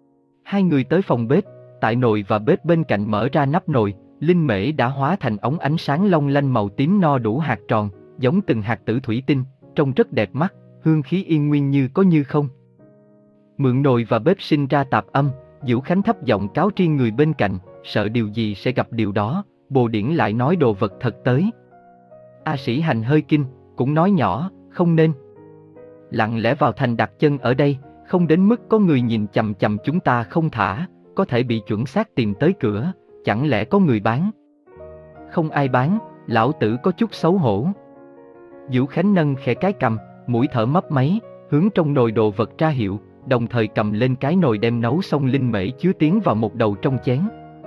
Hai người tới phòng bếp, tại nồi và bếp bên cạnh mở ra nắp nồi, linh mễ đã hóa thành ống ánh sáng long lanh màu tím no đủ hạt tròn, giống từng hạt tử thủy tinh, trông rất đẹp mắt, hương khí yên nguyên như có như không. Mượn nồi và bếp sinh ra tạp âm, Dữu Khánh thấp giọng cáo tri người bên cạnh, sợ điều gì sẽ gặp điều đó, Bồ Điển lại nói đồ vật thật tới. A Sĩ Hành hơi kinh, cũng nói nhỏ, không nên. Lặng lẽ vào thành đặt chân ở đây, không đến mức có người nhìn chằm chằm chúng ta không thả, có thể bị chuẩn xác tìm tới cửa, chẳng lẽ có người bán? Không ai bán, lão tử có chút xấu hổ. Dữu Khánh nâng khẽ cái cằm, mũi thở mấp máy, hướng trong nồi đồ vật ra hiệu, đồng thời cầm lên cái nồi đem nấu xong linh mễ chứa tiến vào một đầu trong chén.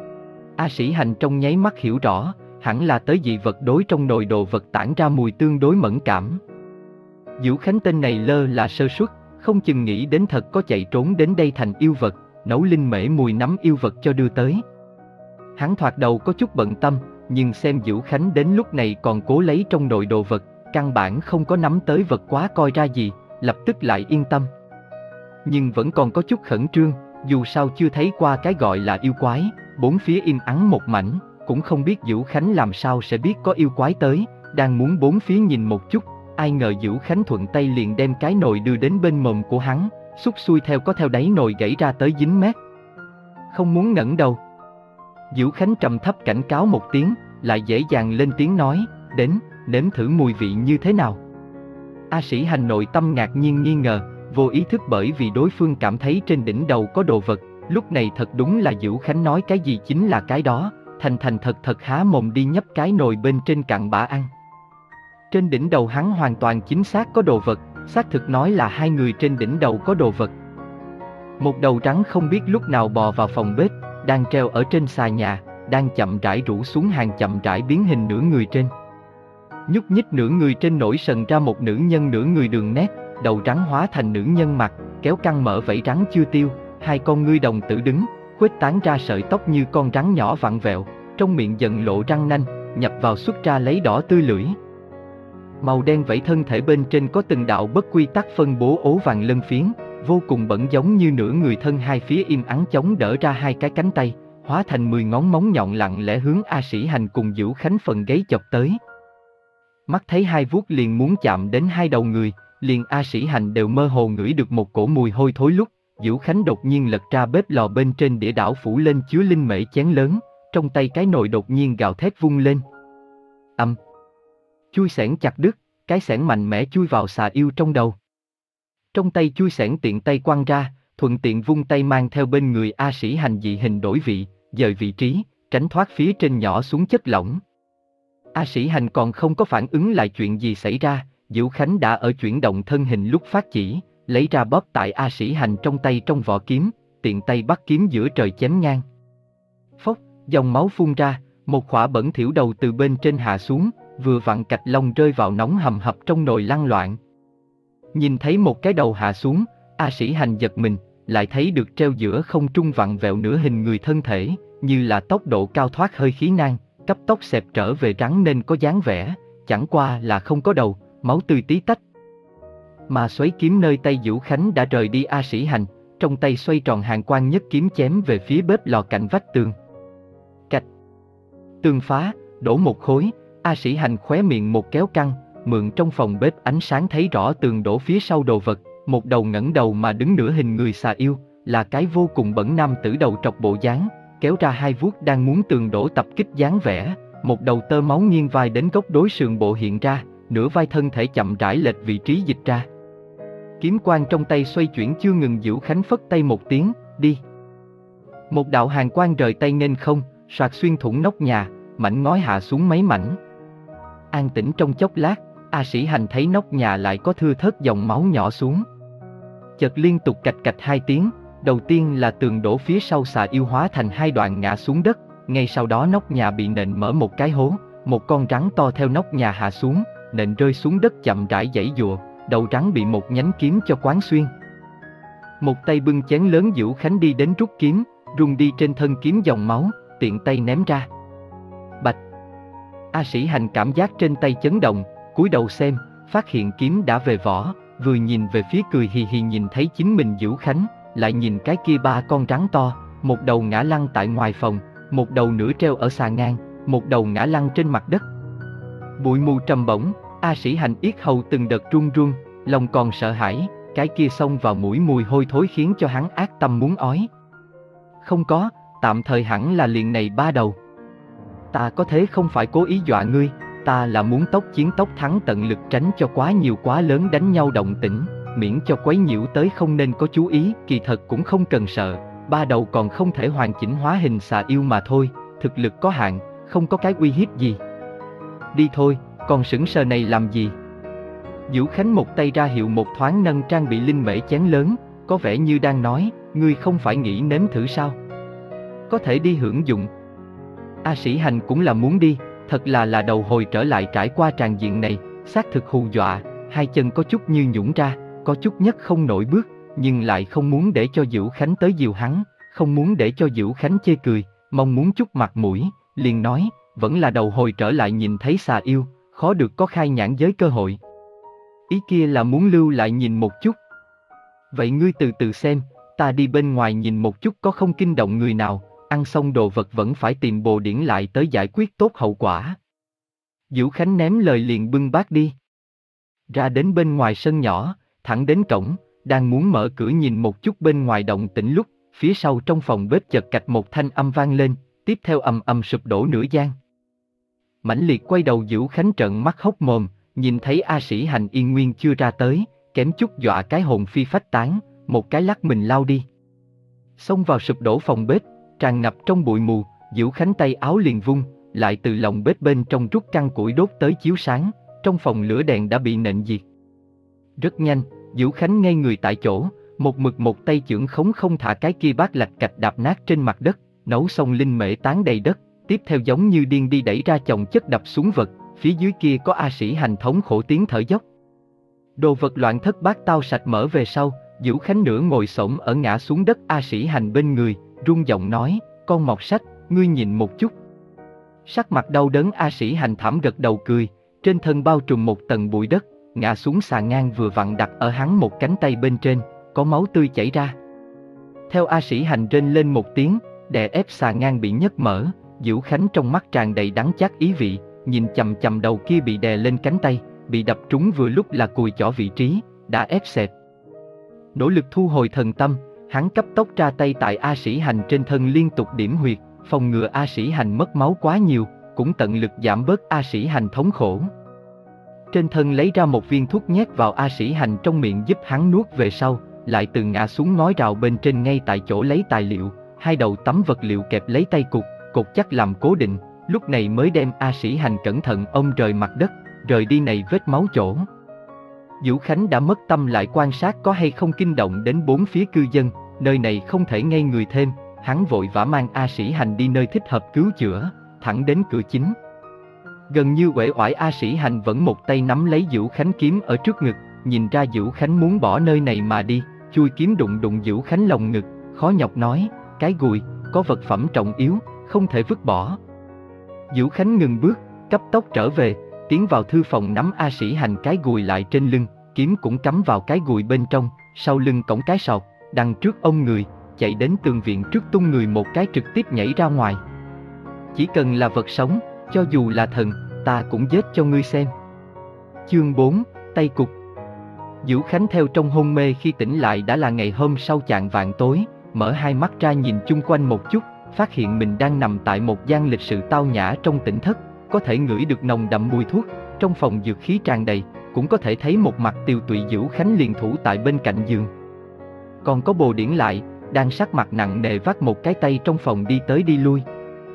A Sĩ Hành trong nháy mắt hiểu rõ, hẳn là tới dị vật đối trong nồi đồ vật tản ra mùi tương đối mẫn cảm. Dữu Khánh tên này lơ là sơ suất, không chừng nghĩ đến thật có chạy trốn đến đây thành yêu vật, nấu linh mễ mùi nấm yêu vật cho đưa tới. Hắn thoạt đầu có chút bận tâm, nhưng xem Dữu Khánh đến lúc này còn cố lấy trong nồi đồ vật, căn bản không có nắm tới vật quá coi ra gì, lập tức lại yên tâm. Nhưng vẫn còn có chút khẩn trương, dù sao chưa thấy qua cái gọi là yêu quái, bốn phía im ắng một mảnh, cũng không biết Dữu Khánh làm sao sẽ biết có yêu quái tới, đang muốn bốn phía nhìn một chút, ai ngờ Dữu Khánh thuận tay liền đem cái nồi đưa đến bên mồm của hắn, xúc xuôi theo có theo đáy nồi gãy ra tới dính mép. Không muốn ngẩng đầu. Dữu Khánh trầm thấp cảnh cáo một tiếng, lại dễ dàng lên tiếng nói, đến, nếm thử mùi vị như thế nào. A Sĩ Hành nội tâm ngạc nhiên nghi ngờ, vô ý thức bởi vì đối phương cảm thấy trên đỉnh đầu có đồ vật, lúc này thật đúng là Dữu Khánh nói cái gì chính là cái đó, thành thành thật thật há mồm đi nhấp cái nồi bên trên cặn bã ăn. Trên đỉnh đầu hắn hoàn toàn chính xác có đồ vật, xác thực nói là hai người trên đỉnh đầu có đồ vật. Một đầu rắn không biết lúc nào bò vào phòng bếp, đang treo ở trên xà nhà, đang chậm rãi rũ xuống hàng chậm rãi biến hình nửa người trên. Nhúc nhích nửa người trên nổi sần ra một nữ nhân nửa người đường nét, đầu rắn hóa thành nữ nhân mặt, kéo căng mở vảy rắn chưa tiêu, hai con ngươi đồng tử đứng, khuếch tán ra sợi tóc như con rắn nhỏ vặn vẹo, trong miệng dần lộ răng nanh, nhập vào xuất ra lấy đỏ tươi lưỡi. Màu đen vảy thân thể bên trên có từng đạo bất quy tắc phân bố ố vàng lân phiến, vô cùng bẩn giống như nửa người thân hai phía im ắng chống đỡ ra hai cái cánh tay, hóa thành mười ngón móng nhọn lặng lẽ hướng A Sĩ Hành cùng Dữu Khánh phần gáy chọc tới. Mắt thấy hai vuốt liền muốn chạm đến hai đầu người, liền A Sĩ Hành đều mơ hồ ngửi được một cổ mùi hôi thối lúc, Dữu Khánh đột nhiên lật ra bếp lò bên trên đĩa đảo phủ lên chứa linh mễ chén lớn, trong tay cái nồi đột nhiên gào thét vung lên. Âm. Chui xẻng chặt đứt, cái xẻng mạnh mẽ chui vào xà yêu trong đầu. Trong tay chui xẻng tiện tay quăng ra, thuận tiện vung tay mang theo bên người A Sĩ Hành dị hình đổi vị, dời vị trí, tránh thoát phía trên nhỏ xuống chất lỏng. A Sĩ Hành còn không có phản ứng lại chuyện gì xảy ra, Dữu Khánh đã ở chuyển động thân hình lúc phát chỉ, lấy ra bóp tại A Sĩ Hành trong tay trong vỏ kiếm, tiện tay bắt kiếm giữa trời chém ngang. Phốc, dòng máu phun ra, một khỏa bẩn thỉu đầu từ bên trên hạ xuống, vừa vặn cạch lông rơi vào nóng hầm hập trong nồi lăn loạn. Nhìn thấy một cái đầu hạ xuống, A Sĩ Hành giật mình, lại thấy được treo giữa không trung vặn vẹo nửa hình người thân thể, như là tốc độ cao thoát hơi khí nang, cấp tốc xẹp trở về rắn nên có dáng vẻ, chẳng qua là không có đầu, máu tươi tí tách. Mà xoáy kiếm nơi tay Dữu Khánh đã rời đi A Sĩ Hành, trong tay xoay tròn hàng quang nhất kiếm chém về phía bếp lò cạnh vách tường. Cạch. Tường phá, đổ một khối, A Sĩ Hành khóe miệng một kéo căng, mượn trong phòng bếp ánh sáng thấy rõ tường đổ phía sau đồ vật, một đầu ngẩng đầu mà đứng nửa hình người xà yêu, là cái vô cùng bẩn nam tử đầu trọc bộ dáng, kéo ra hai vuốt đang muốn tường đổ tập kích dáng vẻ, một đầu tơ máu nghiêng vai đến góc đối sườn bộ hiện ra, nửa vai thân thể chậm rãi lệch vị trí dịch ra. Kiếm quang trong tay xoay chuyển chưa ngừng, Dữu Khánh phất tay một tiếng, đi. Một đạo hàn quang rời tay nghênh không, soạt xuyên thủng nóc nhà, mảnh ngói hạ xuống mấy mảnh. An tĩnh trong chốc lát, A Sĩ Hành thấy nóc nhà lại có thưa thớt dòng máu nhỏ xuống. Chợt liên tục cạch cạch hai tiếng, đầu tiên là tường đổ phía sau xà yêu hóa thành hai đoạn ngã xuống đất, ngay sau đó nóc nhà bị nện mở một cái hố, một con rắn to theo nóc nhà hạ xuống, nện rơi xuống đất chậm rãi giãy giụa, đầu rắn bị một nhánh kiếm cho quán xuyên. Một tay bưng chén lớn Dữu Khánh đi đến rút kiếm, rung đi trên thân kiếm dòng máu, tiện tay ném ra. Bạch. A Sĩ Hành cảm giác trên tay chấn động, cúi đầu xem, phát hiện kiếm đã về vỏ, vừa nhìn về phía cười hì hì nhìn thấy chính mình Dữu Khánh, lại nhìn cái kia ba con rắn to, một đầu ngã lăn tại ngoài phòng, một đầu nửa treo ở xà ngang, một đầu ngã lăn trên mặt đất. Bụi mù trầm bổng, A Sĩ Hành yết hầu từng đợt run run, lòng còn sợ hãi, cái kia xông vào mũi mùi hôi thối khiến cho hắn ác tâm muốn ói. Không có, tạm thời hẳn là liền này ba đầu. Ta có thế không phải cố ý dọa ngươi, ta là muốn tốc chiến tốc thắng tận lực tránh cho quá nhiều quá lớn đánh nhau động tĩnh, miễn cho quấy nhiễu tới không nên có chú ý, kỳ thật cũng không cần sợ, ba đầu còn không thể hoàn chỉnh hóa hình xà yêu mà thôi, thực lực có hạn, không có cái uy hiếp gì. Đi thôi, còn sững sờ này làm gì? Dữu Khánh một tay ra hiệu một thoáng nâng trang bị linh mễ chén lớn, có vẻ như đang nói, ngươi không phải nghĩ nếm thử sao? Có thể đi hưởng dụng. A Sĩ Hành cũng là muốn đi, thật là là đầu hồi trở lại trải qua tràng diện này, xác thực hù dọa, hai chân có chút như nhũn ra, có chút nhất không nổi bước, nhưng lại không muốn để cho Dữu Khánh tới dìu hắn, không muốn để cho Dữu Khánh chê cười, mong muốn chút mặt mũi, liền nói, vẫn là đầu hồi trở lại nhìn thấy xà yêu, khó được có khai nhãn giới cơ hội. Ý kia là muốn lưu lại nhìn một chút. Vậy ngươi từ từ xem, ta đi bên ngoài nhìn một chút có không kinh động người nào, ăn xong đồ vật vẫn phải tìm bồ điển lại tới giải quyết tốt hậu quả. Dữu Khánh ném lời liền bưng bát đi. Ra đến bên ngoài sân nhỏ, thẳng đến cổng, đang muốn mở cửa nhìn một chút bên ngoài động tĩnh lúc, phía sau trong phòng bếp chợt cạch một thanh âm vang lên, tiếp theo ầm ầm sụp đổ nửa gian. Mãnh liệt quay đầu Dữu Khánh trợn mắt hốc mồm, nhìn thấy A Sĩ Hành yên nguyên chưa ra tới, kém chút dọa cái hồn phi phách tán, một cái lắc mình lao đi. Xông vào sụp đổ phòng bếp, tràn ngập trong bụi mù, Dữu Khánh tay áo liền vung, lại từ lòng bếp bên trong rút căn củi đốt tới chiếu sáng, trong phòng lửa đèn đã bị nện diệt. Rất nhanh, Dữu Khánh ngay người tại chỗ, một mực một tay chưởng khống không thả cái kia bát lạch cạch đạp nát trên mặt đất, nấu xong linh mễ tán đầy đất, tiếp theo giống như điên đi đẩy ra chồng chất đập xuống vật, phía dưới kia có A Sĩ Hành thống khổ tiếng thở dốc. Đồ vật loạn thất bát tao sạch mở về sau, Dữu Khánh nửa ngồi xổm ở ngã xuống đất A Sĩ Hành bên người, run giọng nói, con mọt sách, ngươi nhìn một chút. Sắc mặt đau đớn A Sĩ Hành thảm gật đầu cười, trên thân bao trùm một tầng bụi đất, ngã xuống xà ngang vừa vặn đặt ở hắn một cánh tay bên trên, có máu tươi chảy ra. Theo A Sĩ Hành rên lên một tiếng, đè ép xà ngang bị nhấc mở, Dữu Khánh trong mắt tràn đầy đắng chát ý vị, nhìn chằm chằm đầu kia bị đè lên cánh tay, bị đập trúng vừa lúc là cùi chỏ vị trí, đã ép xẹp. Nỗ lực thu hồi thần tâm, hắn cấp tốc ra tay tại A Sĩ Hành trên thân liên tục điểm huyệt, phòng ngừa A Sĩ Hành mất máu quá nhiều, cũng tận lực giảm bớt A Sĩ Hành thống khổ. Trên thân lấy ra một viên thuốc nhét vào A Sĩ Hành trong miệng giúp hắn nuốt về sau, lại từ ngã xuống ngói rào bên trên ngay tại chỗ lấy tài liệu, hai đầu tấm vật liệu kẹp lấy tay cục, cột chắc làm cố định, lúc này mới đem A Sĩ Hành cẩn thận ôm rời mặt đất, rời đi này vết máu chỗ. Dữu Khánh đã mất tâm lại quan sát có hay không kinh động đến bốn phía cư dân, nơi này không thể ngây người thêm, hắn vội vã mang A Sĩ Hành đi nơi thích hợp cứu chữa, thẳng đến cửa chính. Gần như uể oải A Sĩ Hành vẫn một tay nắm lấy Dữu Khánh kiếm ở trước ngực, nhìn ra Dữu Khánh muốn bỏ nơi này mà đi, chui kiếm đụng đụng Dữu Khánh lồng ngực, khó nhọc nói, cái gùi, có vật phẩm trọng yếu, không thể vứt bỏ. Dữu Khánh ngừng bước, cấp tốc trở về, tiến vào thư phòng nắm A Sĩ Hành cái gùi lại trên lưng, kiếm cũng cắm vào cái gùi bên trong, sau lưng cổng cái sọt, đằng trước ông người, chạy đến tường viện trước tung người một cái trực tiếp nhảy ra ngoài. Chỉ cần là vật sống, cho dù là thần, ta cũng giết cho ngươi xem. Chương bốn, Tây Cục. Dữu Khánh theo trong hôn mê khi tỉnh lại đã là ngày hôm sau chạng vạng tối, mở hai mắt ra nhìn chung quanh một chút, phát hiện mình đang nằm tại một gian lịch sự tao nhã trong tỉnh thất, có thể ngửi được nồng đậm mùi thuốc, trong phòng dược khí tràn đầy, cũng có thể thấy một mặt tiều tụy Dữu Khánh liền thủ tại bên cạnh giường. Còn có Bồ Điển lại, đang sắc mặt nặng nề vác một cái tay trong phòng đi tới đi lui.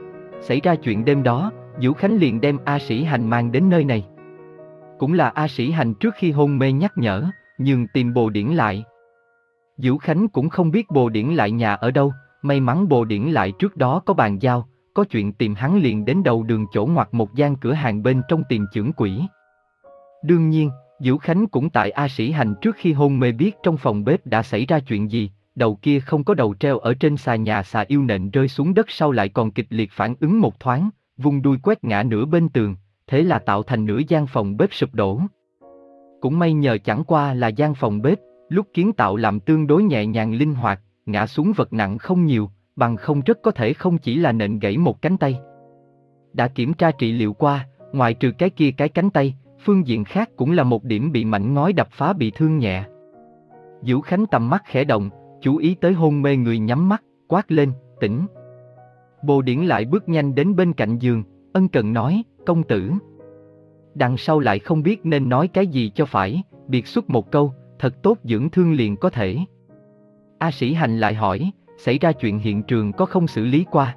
Xảy ra chuyện đêm đó, Dữu Khánh liền đem A Sĩ Hành mang đến nơi này. Cũng là A Sĩ Hành trước khi hôn mê nhắc nhở, nhưng tìm Bồ Điển lại. Dữu Khánh cũng không biết Bồ Điển lại nhà ở đâu, may mắn Bồ Điển lại trước đó có bàn giao, có chuyện tìm hắn liền đến đầu đường chỗ ngoặt một gian cửa hàng bên trong tìm chưởng quỷ. Đương nhiên, Dữu Khánh cũng tại A Sĩ Hành trước khi hôn mê biết trong phòng bếp đã xảy ra chuyện gì, đầu kia không có đầu treo ở trên xà nhà xà yêu nện rơi xuống đất sau lại còn kịch liệt phản ứng một thoáng, vung đuôi quét ngã nửa bên tường, thế là tạo thành nửa gian phòng bếp sụp đổ. Cũng may nhờ chẳng qua là gian phòng bếp, lúc kiến tạo làm tương đối nhẹ nhàng linh hoạt, ngã xuống vật nặng không nhiều, bằng không rất có thể không chỉ là nện gãy một cánh tay. Đã kiểm tra trị liệu qua, ngoài trừ cái kia cái cánh tay, phương diện khác cũng là một điểm bị mảnh ngói đập phá bị thương nhẹ. Dữu Khánh tầm mắt khẽ động, chú ý tới hôn mê người nhắm mắt, quát lên, tỉnh. Bồ Điển lại bước nhanh đến bên cạnh giường, ân cần nói, công tử. Đằng sau lại không biết nên nói cái gì cho phải, biệt xuất một câu, thật tốt dưỡng thương liền có thể. A Sĩ Hành lại hỏi, xảy ra chuyện hiện trường có không xử lý qua?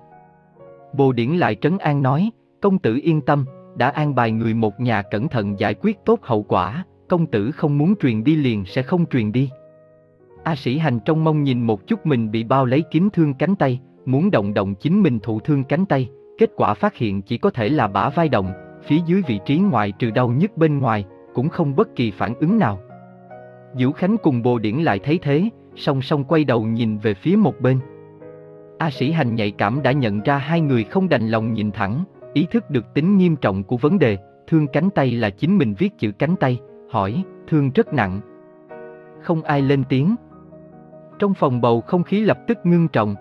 Bồ Điển lại trấn an nói, công tử yên tâm, đã an bài người một nhà cẩn thận giải quyết tốt hậu quả, công tử không muốn truyền đi liền sẽ không truyền đi. A Sĩ Hành trong mong nhìn một chút mình bị bao lấy kiếm thương cánh tay, muốn động động chính mình thụ thương cánh tay, kết quả phát hiện chỉ có thể là bả vai động, phía dưới vị trí ngoại trừ đau nhức bên ngoài, cũng không bất kỳ phản ứng nào. Dữu Khánh cùng Bồ Điển lại thấy thế, song song quay đầu nhìn về phía một bên. A Sĩ Hành nhạy cảm đã nhận ra hai người không đành lòng nhìn thẳng, ý thức được tính nghiêm trọng của vấn đề, thương cánh tay là chính mình viết chữ cánh tay, hỏi, thương rất nặng. Không ai lên tiếng. Trong phòng bầu không khí lập tức ngưng trọng.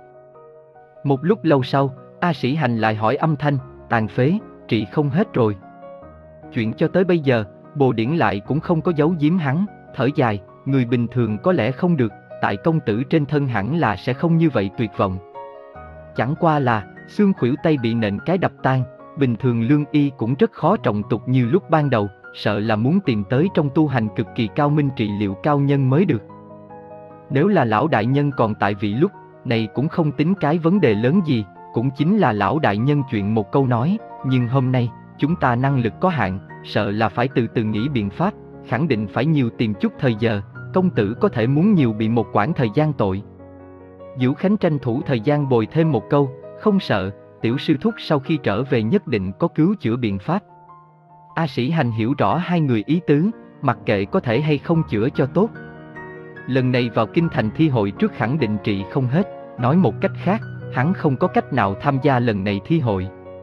Một lúc lâu sau, A Sĩ Hành lại hỏi âm thanh, tàn phế, trị không hết rồi. Chuyện cho tới bây giờ, Bồ Điển lại cũng không có giấu giếm hắn, thở dài, người bình thường có lẽ không được, tại công tử trên thân hẳn là sẽ không như vậy tuyệt vọng. Chẳng qua là, xương khuỷu tay bị nện cái đập tan, bình thường lương y cũng rất khó trọng tục như lúc ban đầu, sợ là muốn tìm tới trong tu hành cực kỳ cao minh trị liệu cao nhân mới được. Nếu là lão đại nhân còn tại vị lúc này cũng không tính cái vấn đề lớn gì, cũng chính là lão đại nhân chuyện một câu nói, nhưng hôm nay, chúng ta năng lực có hạn, sợ là phải từ từ nghĩ biện pháp, khẳng định phải nhiều tìm chút thời giờ, công tử có thể muốn nhiều bị một quãng thời gian tội. Dữu Khánh tranh thủ thời gian bồi thêm một câu, không sợ, tiểu sư thúc sau khi trở về nhất định có cứu chữa biện pháp. A Sĩ Hành hiểu rõ hai người ý tứ, mặc kệ có thể hay không chữa cho tốt. Lần này vào kinh thành thi hội trước khẳng định trị không hết, nói một cách khác, hắn không có cách nào tham gia lần này thi hội.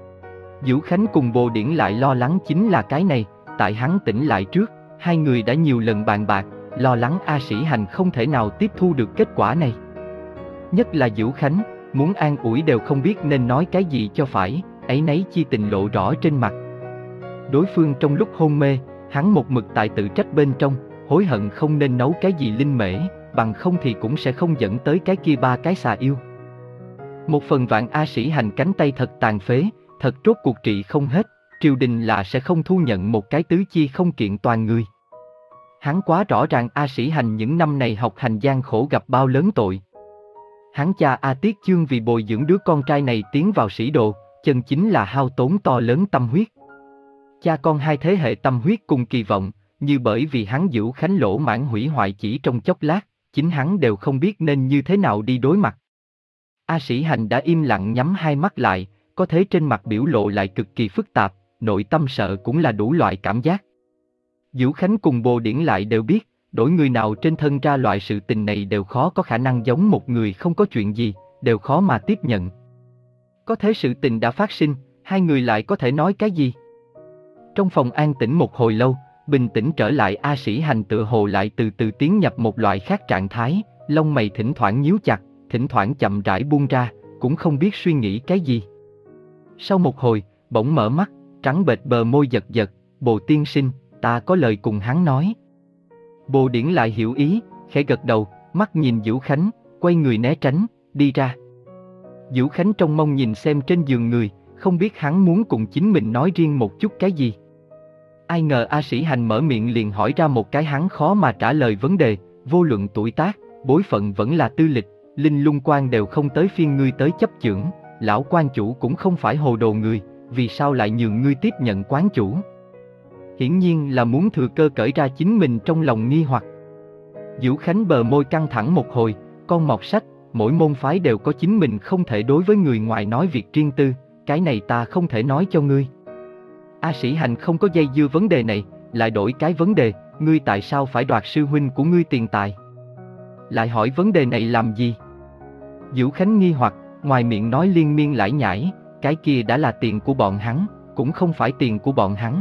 Vũ Khánh cùng Bồ Điển lại lo lắng chính là cái này, tại hắn tỉnh lại trước, hai người đã nhiều lần bàn bạc, lo lắng A Sĩ Hành không thể nào tiếp thu được kết quả này. Nhất là Vũ Khánh, muốn an ủi đều không biết nên nói cái gì cho phải, áy náy chi tình lộ rõ trên mặt. Đối phương trong lúc hôn mê, hắn một mực tại tự trách bên trong, hối hận không nên nấu cái gì linh mễ, bằng không thì cũng sẽ không dẫn tới cái kia ba cái xà yêu. Một phần vạn A Sĩ Hành cánh tay thật tàn phế, thật rốt cuộc trị không hết, triều đình là sẽ không thu nhận một cái tứ chi không kiện toàn người. Hắn quá rõ ràng A Sĩ Hành những năm này học hành gian khổ gặp bao lớn tội. Hắn cha A Tiết Chương vì bồi dưỡng đứa con trai này tiến vào sĩ đồ, chân chính là hao tốn to lớn tâm huyết. Cha con hai thế hệ tâm huyết cùng kỳ vọng, như bởi vì hắn Vũ Khánh lỗ mãn hủy hoại chỉ trong chốc lát, chính hắn đều không biết nên như thế nào đi đối mặt. A Sĩ Hành đã im lặng nhắm hai mắt lại, có thế trên mặt biểu lộ lại cực kỳ phức tạp, nội tâm sợ cũng là đủ loại cảm giác. Vũ Khánh cùng Bồ Điển lại đều biết, đổi người nào trên thân ra loại sự tình này đều khó có khả năng giống một người không có chuyện gì, đều khó mà tiếp nhận. Có thế sự tình đã phát sinh, hai người lại có thể nói cái gì? Trong phòng an tĩnh một hồi lâu, bình tĩnh trở lại A Sĩ Hành tựa hồ lại từ từ tiến nhập một loại khác trạng thái, lông mày thỉnh thoảng nhíu chặt, thỉnh thoảng chậm rãi buông ra, cũng không biết suy nghĩ cái gì. Sau một hồi, bỗng mở mắt, trắng bệch bờ môi giật giật, Bồ tiên sinh, ta có lời cùng hắn nói. Bồ Điển lại hiểu ý, khẽ gật đầu, mắt nhìn Vũ Khánh, quay người né tránh, đi ra. Vũ Khánh trông mong nhìn xem trên giường người, không biết hắn muốn cùng chính mình nói riêng một chút cái gì. Ai ngờ A Sĩ Hành mở miệng liền hỏi ra một cái hắn khó mà trả lời vấn đề, vô luận tuổi tác, bối phận vẫn là tư lịch, linh lung quan đều không tới phiên ngươi tới chấp chưởng, lão quan chủ cũng không phải hồ đồ người, vì sao lại nhường ngươi tiếp nhận quán chủ? Hiển nhiên là muốn thừa cơ cởi ra chính mình trong lòng nghi hoặc. Vũ Khánh bờ môi căng thẳng một hồi, con mọt sách, mỗi môn phái đều có chính mình không thể đối với người ngoài nói việc riêng tư, cái này ta không thể nói cho ngươi. A Sĩ Hành không có dây dưa vấn đề này, lại đổi cái vấn đề, ngươi tại sao phải đoạt sư huynh của ngươi tiền tài? Lại hỏi vấn đề này làm gì? Vũ Khánh nghi hoặc, ngoài miệng nói liên miên lải nhải, cái kia đã là tiền của bọn hắn, cũng không phải tiền của bọn hắn.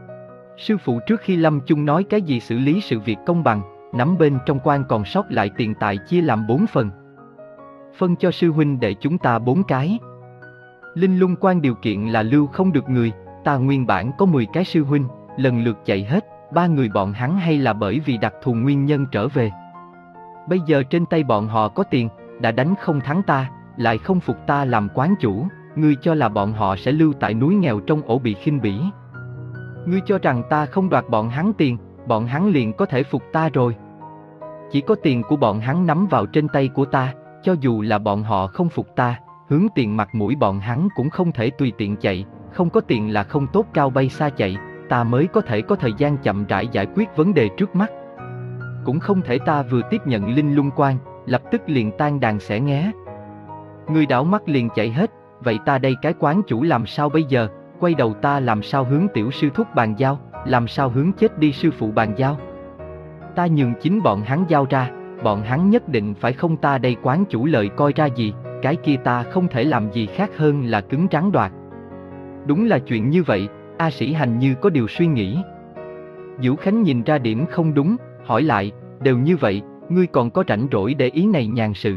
Sư phụ trước khi lâm chung nói cái gì xử lý sự việc công bằng, nắm bên trong quan còn sót lại tiền tài chia làm bốn phần. Phân cho sư huynh để chúng ta bốn cái. Linh lung quan điều kiện là lưu không được người, ta nguyên bản có mười cái sư huynh, lần lượt chạy hết, ba người bọn hắn hay là bởi vì đặc thù nguyên nhân trở về. Bây giờ trên tay bọn họ có tiền, đã đánh không thắng ta, lại không phục ta làm quán chủ, ngươi cho là bọn họ sẽ lưu tại núi nghèo trong ổ bị khinh bỉ. Ngươi cho rằng ta không đoạt bọn hắn tiền, bọn hắn liền có thể phục ta rồi. Chỉ có tiền của bọn hắn nắm vào trên tay của ta, cho dù là bọn họ không phục ta, hướng tiền mặt mũi bọn hắn cũng không thể tùy tiện chạy, không có tiền là không tốt cao bay xa chạy, ta mới có thể có thời gian chậm rãi giải quyết vấn đề trước mắt. Cũng không thể ta vừa tiếp nhận linh lung quan, lập tức liền tan đàn xẻ nghé. Ngươi đảo mắt liền chạy hết, vậy ta đây cái quán chủ làm sao bây giờ, quay đầu ta làm sao hướng tiểu sư thúc bàn giao, làm sao hướng chết đi sư phụ bàn giao. Ta nhường chính bọn hắn giao ra, bọn hắn nhất định phải không ta đây quán chủ lời coi ra gì, cái kia ta không thể làm gì khác hơn là cứng rắn đoạt. Đúng là chuyện như vậy, A Sĩ Hành như có điều suy nghĩ. Vũ Khánh nhìn ra điểm không đúng, hỏi lại, đều như vậy, ngươi còn có rảnh rỗi để ý này nhàn sự.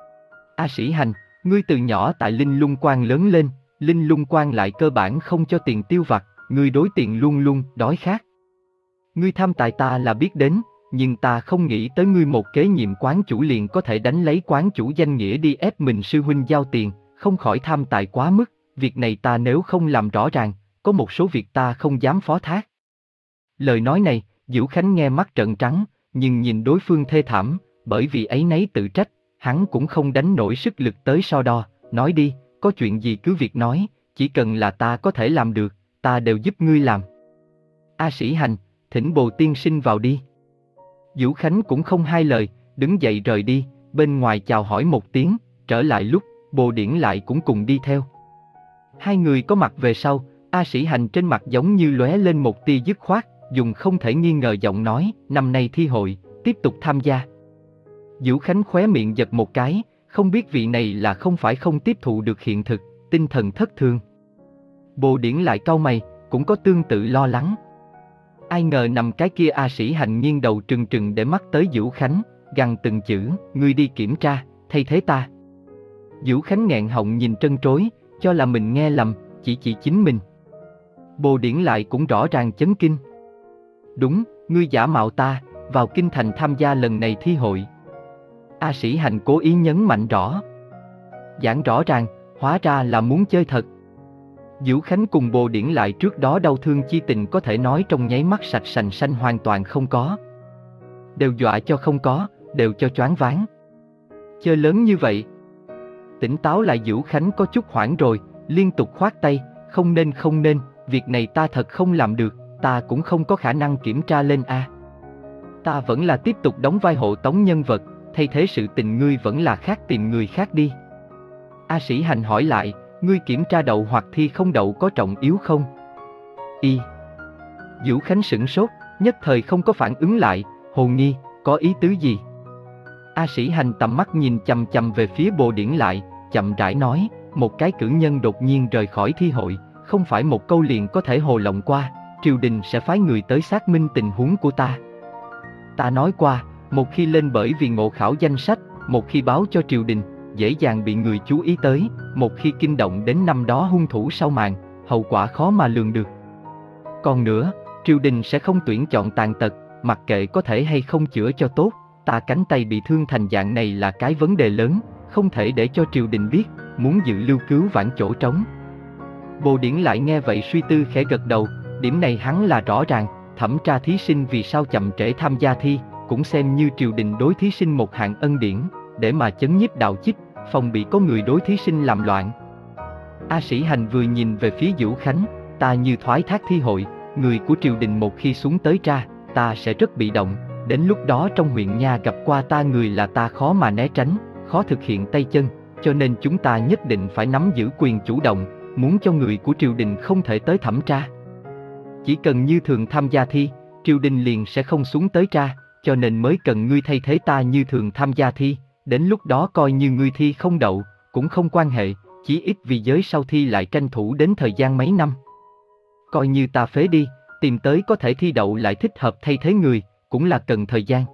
A Sĩ Hành, ngươi từ nhỏ tại Linh Lung Quan lớn lên, Linh Lung Quan lại cơ bản không cho tiền tiêu vặt, ngươi đối tiền luôn luôn đói khát. Ngươi tham tài ta là biết đến, nhưng ta không nghĩ tới ngươi một kế nhiệm quán chủ liền có thể đánh lấy quán chủ danh nghĩa đi ép mình sư huynh giao tiền, không khỏi tham tài quá mức, việc này ta nếu không làm rõ ràng, có một số việc ta không dám phó thác. Lời nói này, Vũ Khánh nghe mắt trợn trắng, nhưng nhìn đối phương thê thảm, bởi vì ấy nấy tự trách, hắn cũng không đánh nổi sức lực tới so đo, nói đi, có chuyện gì cứ việc nói, chỉ cần là ta có thể làm được, ta đều giúp ngươi làm. A Sĩ Hành, thỉnh Bồ tiên sinh vào đi. Vũ Khánh cũng không hai lời, đứng dậy rời đi, bên ngoài chào hỏi một tiếng, trở lại lúc, Bồ Điển lại cũng cùng đi theo. Hai người có mặt về sau, A Sĩ Hành trên mặt giống như lóe lên một tia dứt khoát, dùng không thể nghi ngờ giọng nói, năm nay thi hội, tiếp tục tham gia. Vũ Khánh khóe miệng giật một cái, không biết vị này là không phải không tiếp thụ được hiện thực, tinh thần thất thường. Bồ Điển lại cau mày, cũng có tương tự lo lắng. Ai ngờ nằm cái kia A Sĩ Hành nghiêng đầu trừng trừng để mắt tới Vũ Khánh, gằn từng chữ, ngươi đi kiểm tra, thay thế ta. Vũ Khánh nghẹn họng nhìn trân trối, cho là mình nghe lầm, chỉ chỉ chính mình. Bồ Điển lại cũng rõ ràng chấn kinh. Đúng, ngươi giả mạo ta, vào kinh thành tham gia lần này thi hội. A Sĩ Hành cố ý nhấn mạnh rõ. Giảng rõ ràng, hóa ra là muốn chơi thật. Vũ Khánh cùng Bồ Điển lại trước đó đau thương chi tình có thể nói trong nháy mắt sạch sành xanh hoàn toàn không có. Đều dọa cho không có, đều cho choáng váng. Chơi lớn như vậy. Tỉnh táo lại Vũ Khánh có chút hoảng rồi, liên tục khoát tay, không nên không nên, việc này ta thật không làm được, ta cũng không có khả năng kiểm tra lên A. Ta vẫn là tiếp tục đóng vai hộ tống nhân vật, thay thế sự tình ngươi vẫn là khác tìm người khác đi. A Sĩ Hành hỏi lại, ngươi kiểm tra đậu hoặc thi không đậu có trọng yếu không? Y. Vũ Khánh sửng sốt, nhất thời không có phản ứng lại, hồ nghi, có ý tứ gì? A Sĩ Hành tầm mắt nhìn chằm chằm về phía Bồ Điển lại, chậm rãi nói, một cái cử nhân đột nhiên rời khỏi thi hội, không phải một câu liền có thể hồ lộng qua, triều đình sẽ phái người tới xác minh tình huống của ta. Ta nói qua, một khi lên bởi vì ngộ khảo danh sách, một khi báo cho triều đình, dễ dàng bị người chú ý tới, một khi kinh động đến năm đó hung thủ sau màn, hậu quả khó mà lường được. Còn nữa, triều đình sẽ không tuyển chọn tàn tật, mặc kệ có thể hay không chữa cho tốt, ta cánh tay bị thương thành dạng này là cái vấn đề lớn, không thể để cho triều đình biết, muốn dự lưu cứu vãn chỗ trống. Bồ Điển lại nghe vậy suy tư khẽ gật đầu, điểm này hắn là rõ ràng, thẩm tra thí sinh vì sao chậm trễ tham gia thi, cũng xem như triều đình đối thí sinh một hạng ân điển, để mà chấn nhiếp đạo chích, phòng bị có người đối thí sinh làm loạn. A Sĩ Hành vừa nhìn về phía Vũ Khánh, ta như thoái thác thi hội, người của triều đình một khi xuống tới ra, ta sẽ rất bị động, đến lúc đó trong huyện nha gặp qua ta người là ta khó mà né tránh, khó thực hiện tay chân, cho nên chúng ta nhất định phải nắm giữ quyền chủ động, muốn cho người của triều đình không thể tới thẩm tra. Chỉ cần như thường tham gia thi, triều đình liền sẽ không xuống tới tra, cho nên mới cần ngươi thay thế ta như thường tham gia thi, đến lúc đó coi như ngươi thi không đậu, cũng không quan hệ, chí ít vì giới sau thi lại tranh thủ đến thời gian mấy năm. Coi như ta phế đi, tìm tới có thể thi đậu lại thích hợp thay thế người, cũng là cần thời gian.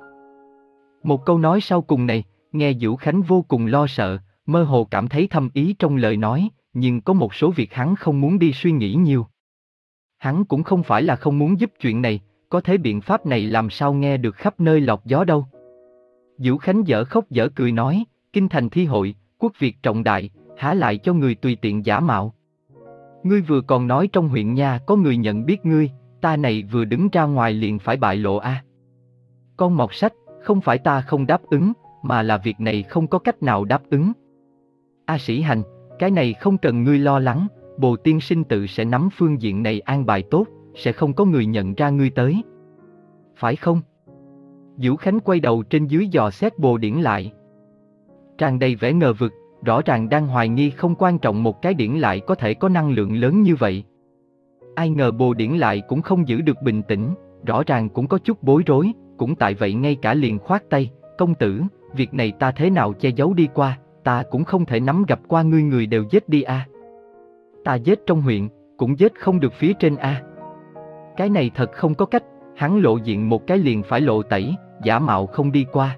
Một câu nói sau cùng này, nghe Vũ Khánh vô cùng lo sợ, mơ hồ cảm thấy thâm ý trong lời nói, nhưng có một số việc hắn không muốn đi suy nghĩ nhiều. Hắn cũng không phải là không muốn giúp chuyện này, có thế biện pháp này làm sao nghe được khắp nơi lọt gió đâu. Vũ Khánh dở khóc dở cười nói, kinh thành thi hội, quốc việc trọng đại, há lại cho người tùy tiện giả mạo. Ngươi vừa còn nói trong huyện nha có người nhận biết ngươi, ta này vừa đứng ra ngoài liền phải bại lộ a. À. Con mọt sách, không phải ta không đáp ứng, mà là việc này không có cách nào đáp ứng. A Sĩ Hành, cái này không cần ngươi lo lắng, Bồ tiên sinh tự sẽ nắm phương diện này an bài tốt, sẽ không có người nhận ra ngươi tới. Phải không? Vũ Khánh quay đầu trên dưới dò xét Bồ Điển lại. Tràn đầy vẻ ngờ vực, rõ ràng đang hoài nghi không quan trọng một cái điển lại có thể có năng lượng lớn như vậy. Ai ngờ Bồ Điển lại cũng không giữ được bình tĩnh, rõ ràng cũng có chút bối rối, cũng tại vậy ngay cả liền khoát tay, công tử, việc này ta thế nào che giấu đi qua, ta cũng không thể nắm gặp qua ngươi người đều giết đi a. À. Ta giết trong huyện, cũng giết không được phía trên a. À. Cái này thật không có cách, hắn lộ diện một cái liền phải lộ tẩy, giả mạo không đi qua.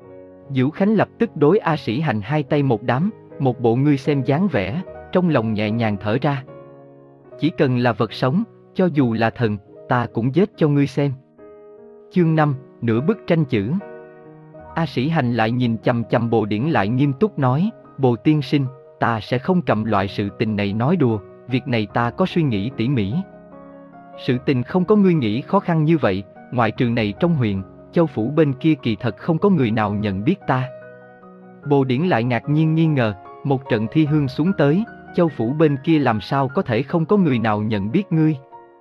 Vũ Khánh lập tức đối A Sĩ Hành hai tay một đám, một bộ ngươi xem dáng vẻ, trong lòng nhẹ nhàng thở ra. Chỉ cần là vật sống, cho dù là thần, ta cũng giết cho ngươi xem. Chương năm, nửa bức tranh chữ. A Sĩ Hành lại nhìn chằm chằm Bồ Điển lại nghiêm túc nói, Bồ tiên sinh, ta sẽ không cầm loại sự tình này nói đùa, việc này ta có suy nghĩ tỉ mỉ. Sự tình không có ngươi nghĩ khó khăn như vậy, ngoại trừ này trong huyện, Châu phủ bên kia kỳ thật không có người nào nhận biết ta. Bồ Điển lại ngạc nhiên nghi ngờ, một trận thi hương xuống tới, Châu phủ bên kia làm sao có thể không có người nào nhận biết ngươi.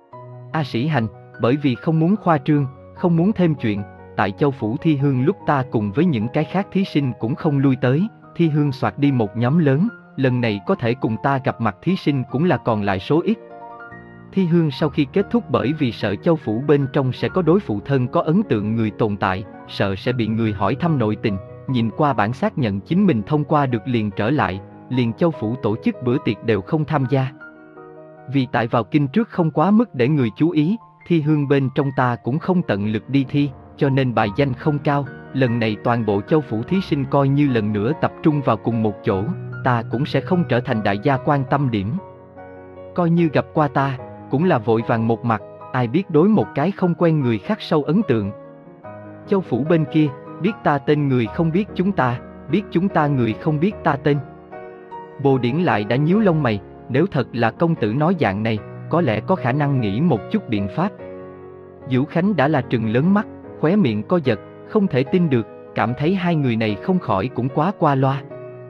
A Sĩ Hành, bởi vì không muốn khoa trương, không muốn thêm chuyện, tại Châu phủ thi hương lúc ta cùng với những cái khác thí sinh cũng không lui tới, thi hương soạt đi một nhóm lớn, lần này có thể cùng ta gặp mặt thí sinh cũng là còn lại số ít. Thi Hương sau khi kết thúc bởi vì sợ châu phủ bên trong sẽ có đối phụ thân có ấn tượng người tồn tại, sợ sẽ bị người hỏi thăm nội tình, nhìn qua bản xác nhận chính mình thông qua được liền trở lại, liền châu phủ tổ chức bữa tiệc đều không tham gia. Vì tại vào kinh trước không quá mức để người chú ý, Thi Hương bên trong ta cũng không tận lực đi thi, cho nên bài danh không cao, lần này toàn bộ châu phủ thí sinh coi như lần nữa tập trung vào cùng một chỗ, ta cũng sẽ không trở thành đại gia quan tâm điểm. Coi như gặp qua ta, cũng là vội vàng một mặt, ai biết đối một cái không quen người khắc sâu ấn tượng. Châu phủ bên kia, biết ta tên người không biết chúng ta, biết chúng ta người không biết ta tên. Bồ Điển lại đã nhíu lông mày, nếu thật là công tử nói dạng này, có lẽ có khả năng nghĩ một chút biện pháp. Vũ Khánh đã là trừng lớn mắt, khóe miệng co giật, không thể tin được, cảm thấy hai người này không khỏi cũng quá qua loa.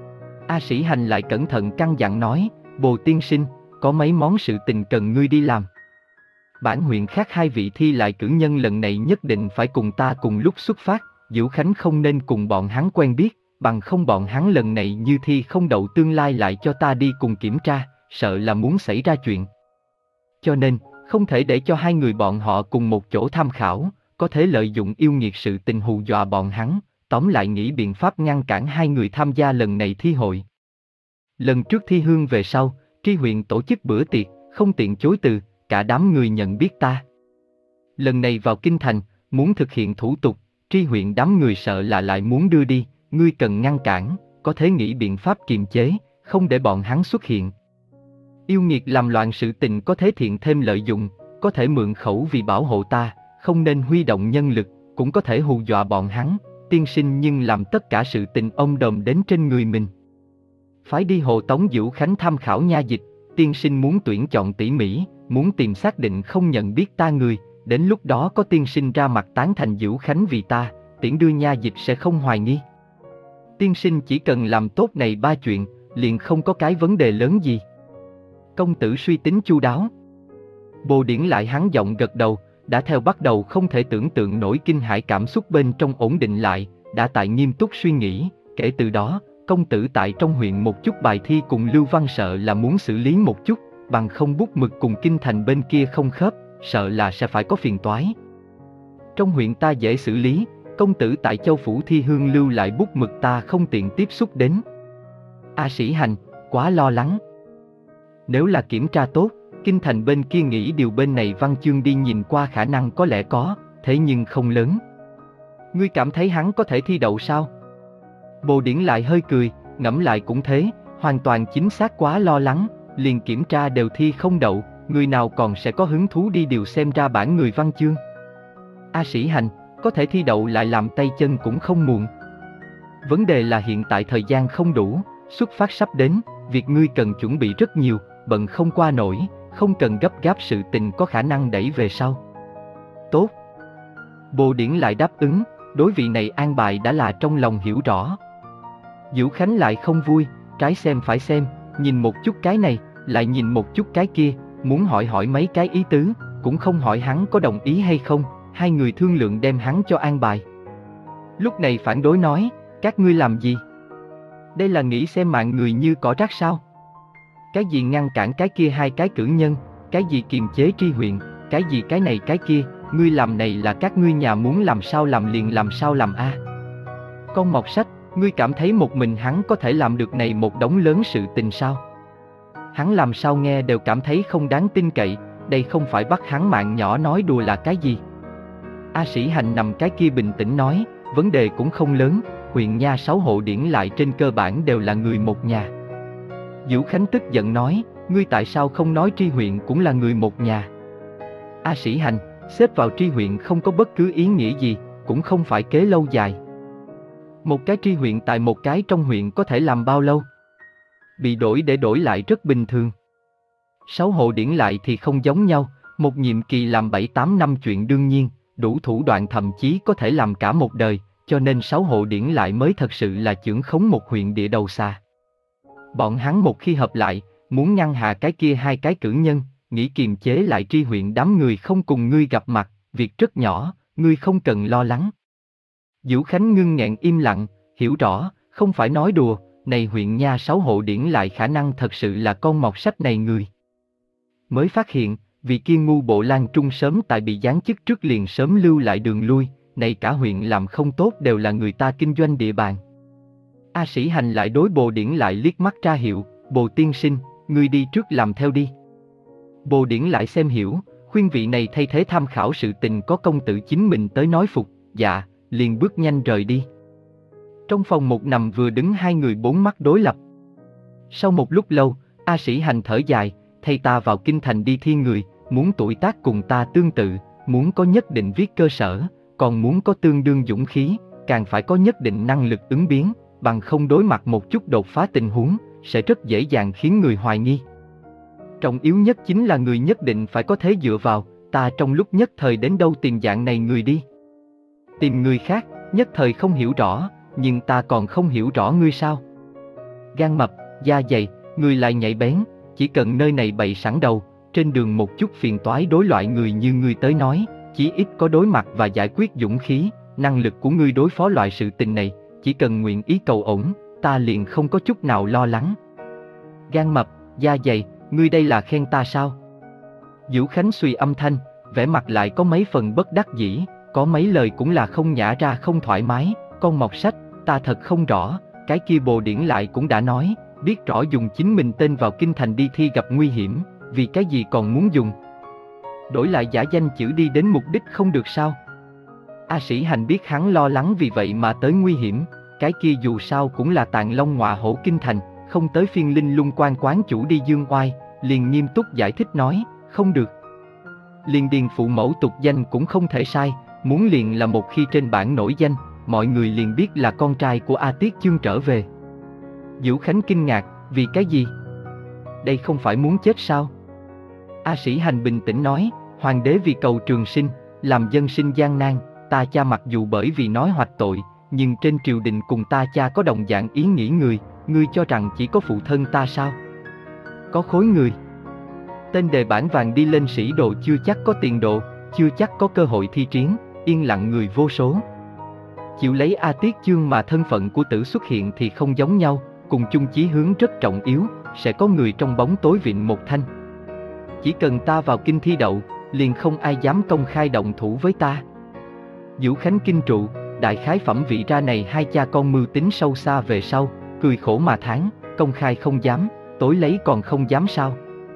A Sĩ Hành lại cẩn thận căn dặn nói, Bồ tiên sinh, có mấy món sự tình cần ngươi đi làm. Bản huyện khác hai vị thi lại cử nhân lần này nhất định phải cùng ta cùng lúc xuất phát, Vũ Khánh không nên cùng bọn hắn quen biết, bằng không bọn hắn lần này như thi không đậu tương lai lại cho ta đi cùng kiểm tra, sợ là muốn xảy ra chuyện. Cho nên, không thể để cho hai người bọn họ cùng một chỗ tham khảo, có thể lợi dụng yêu nghiệt sự tình hù dọa bọn hắn, tóm lại nghĩ biện pháp ngăn cản hai người tham gia lần này thi hội. Lần trước Thi Hương về sau, tri huyện tổ chức bữa tiệc, không tiện chối từ, cả đám người nhận biết ta. Lần này vào kinh thành, muốn thực hiện thủ tục, tri huyện đám người sợ là lại muốn đưa đi, ngươi cần ngăn cản, có thể nghĩ biện pháp kiềm chế, không để bọn hắn xuất hiện. Yêu nghiệt làm loạn sự tình có thể thiện thêm lợi dụng, có thể mượn khẩu vì bảo hộ ta, không nên huy động nhân lực, cũng có thể hù dọa bọn hắn, tiên sinh nhưng làm tất cả sự tình ông đồm đến trên người mình. Phái đi Hồ Tống Vũ Khánh tham khảo nha dịch, tiên sinh muốn tuyển chọn tỉ mỉ, muốn tìm xác định không nhận biết ta người, đến lúc đó có tiên sinh ra mặt tán thành Vũ Khánh vì ta, tiễn đưa nha dịch sẽ không hoài nghi. Tiên sinh chỉ cần làm tốt này ba chuyện, liền không có cái vấn đề lớn gì. Công tử suy tính chu đáo. Bồ Điển lại hắn giọng gật đầu, đã theo bắt đầu không thể tưởng tượng nổi kinh hãi cảm xúc bên trong ổn định lại, đã tại nghiêm túc suy nghĩ, kể từ đó, công tử tại trong huyện một chút bài thi cùng Lưu Văn sợ là muốn xử lý một chút, bằng không bút mực cùng kinh thành bên kia không khớp, sợ là sẽ phải có phiền toái. Trong huyện ta dễ xử lý, công tử tại châu phủ Thi Hương lưu lại bút mực ta không tiện tiếp xúc đến. A Sĩ Hành, quá lo lắng. Nếu là kiểm tra tốt, kinh thành bên kia nghĩ điều bên này văn chương đi nhìn qua khả năng có lẽ có, thế nhưng không lớn. Ngươi cảm thấy hắn có thể thi đậu sao? Bồ Điển lại hơi cười, ngẫm lại cũng thế, hoàn toàn chính xác quá lo lắng, liền kiểm tra đều thi không đậu, người nào còn sẽ có hứng thú đi điều xem ra bản người văn chương. A Sĩ Hành, có thể thi đậu lại làm tay chân cũng không muộn. Vấn đề là hiện tại thời gian không đủ, xuất phát sắp đến, việc ngươi cần chuẩn bị rất nhiều, bận không qua nổi, không cần gấp gáp sự tình có khả năng đẩy về sau. Tốt. Bồ Điển lại đáp ứng, đối vị này an bài đã là trong lòng hiểu rõ. Vũ Khánh lại không vui, trái xem phải xem, nhìn một chút cái này, lại nhìn một chút cái kia, muốn hỏi hỏi mấy cái ý tứ, cũng không hỏi hắn có đồng ý hay không, hai người thương lượng đem hắn cho an bài. Lúc này phản đối nói, các ngươi làm gì? Đây là nghĩ xem mạng người như cỏ rác sao? Cái gì ngăn cản cái kia hai cái cử nhân, cái gì kiềm chế tri huyện, cái gì cái này cái kia, ngươi làm này là các ngươi nhà muốn làm sao làm liền làm sao làm a. À. Con mọt sách, ngươi cảm thấy một mình hắn có thể làm được này một đống lớn sự tình sao? Hắn làm sao nghe đều cảm thấy không đáng tin cậy, đây không phải bắt hắn mạng nhỏ nói đùa là cái gì. A Sĩ Hành nằm cái kia bình tĩnh nói, vấn đề cũng không lớn, huyện nha sáu hộ điển lại trên cơ bản đều là người một nhà. Vũ Khánh tức giận nói, ngươi tại sao không nói tri huyện cũng là người một nhà? A Sĩ Hành, xếp vào tri huyện không có bất cứ ý nghĩa gì, cũng không phải kế lâu dài. Một cái tri huyện tại một cái trong huyện có thể làm bao lâu? Bị đổi để đổi lại rất bình thường. Sáu hộ điển lại thì không giống nhau, một nhiệm kỳ làm bảy tám năm chuyện đương nhiên, đủ thủ đoạn thậm chí có thể làm cả một đời, cho nên sáu hộ điển lại mới thật sự là chưởng khống một huyện địa đầu xa. Bọn hắn một khi hợp lại, muốn ngăn hạ cái kia hai cái cử nhân, nghĩ kiềm chế lại tri huyện đám người không cùng ngươi gặp mặt, việc rất nhỏ, ngươi không cần lo lắng. Vũ Khánh ngưng nghẹn im lặng, hiểu rõ, không phải nói đùa, này huyện nha sáu hộ điển lại khả năng thật sự là con mọt sách này người. Mới phát hiện, vì kia ngu bộ Lan Trung sớm tại bị giáng chức trước liền sớm lưu lại đường lui, này cả huyện làm không tốt đều là người ta kinh doanh địa bàn. A Sĩ Hành lại đối Bồ Điển lại liếc mắt ra hiệu, Bồ tiên sinh, ngươi đi trước làm theo đi. Bồ Điển lại xem hiểu, khuyên vị này thay thế tham khảo sự tình có công tử chính mình tới nói phục, dạ, liền bước nhanh rời đi. Trong phòng một nằm vừa đứng hai người bốn mắt đối lập. Sau một lúc lâu, A Sĩ Hành thở dài, thay ta vào kinh thành đi thi người, muốn tuổi tác cùng ta tương tự, muốn có nhất định viết cơ sở, còn muốn có tương đương dũng khí, càng phải có nhất định năng lực ứng biến, bằng không đối mặt một chút đột phá tình huống, sẽ rất dễ dàng khiến người hoài nghi. Trọng yếu nhất chính là người nhất định phải có thế dựa vào, ta trong lúc nhất thời đến đâu tìm dạng này người đi. Tìm người khác, nhất thời không hiểu rõ, nhưng ta còn không hiểu rõ ngươi sao. Gan mập, da dày, người lại nhạy bén, chỉ cần nơi này bày sẵn đầu, trên đường một chút phiền toái đối loại người như ngươi tới nói, chí ít có đối mặt và giải quyết dũng khí, năng lực của ngươi đối phó loại sự tình này, chỉ cần nguyện ý cầu ổn, ta liền không có chút nào lo lắng. Gan mập, da dày, ngươi đây là khen ta sao? Vũ Khánh suy âm thanh, vẻ mặt lại có mấy phần bất đắc dĩ, có mấy lời cũng là không nhả ra không thoải mái, con mọt sách, ta thật không rõ, cái kia Bồ Điển lại cũng đã nói, biết rõ dùng chính mình tên vào kinh thành đi thi gặp nguy hiểm, vì cái gì còn muốn dùng. Đổi lại giả danh chữ đi đến mục đích không được sao? A Sĩ Hành biết hắn lo lắng vì vậy mà tới nguy hiểm, cái kia dù sao cũng là Tạng Long ngọa hổ kinh thành, không tới phiên Linh Lung quan quán chủ đi dương oai, liền nghiêm túc giải thích nói, không được. Liền điền phụ mẫu tục danh cũng không thể sai, muốn liền là một khi trên bảng nổi danh, mọi người liền biết là con trai của A Tiết Chương trở về. Vũ Khánh kinh ngạc, vì cái gì? Đây không phải muốn chết sao? A Sĩ Hành bình tĩnh nói, hoàng đế vì cầu trường sinh, làm dân sinh gian nan, ta cha mặc dù bởi vì nói hoạch tội, nhưng trên triều đình cùng ta cha có đồng dạng ý nghĩ người, ngươi cho rằng chỉ có phụ thân ta sao? Có khối người. Tên đề bản vàng đi lên sĩ đồ chưa chắc có tiền độ, chưa chắc có cơ hội thi triển, yên lặng người vô số. Chịu lấy A Tiết Chương mà thân phận của tử xuất hiện thì không giống nhau, cùng chung chí hướng rất trọng yếu, sẽ có người trong bóng tối vịn một thanh. Chỉ cần ta vào kinh thi đậu, liền không ai dám công khai động thủ với ta. Vũ Khánh kinh trụ, đại khái phẩm vị ra này hai cha con mưu tính sâu xa về sau, cười khổ mà thán, công khai không dám, tối lấy còn không dám sao?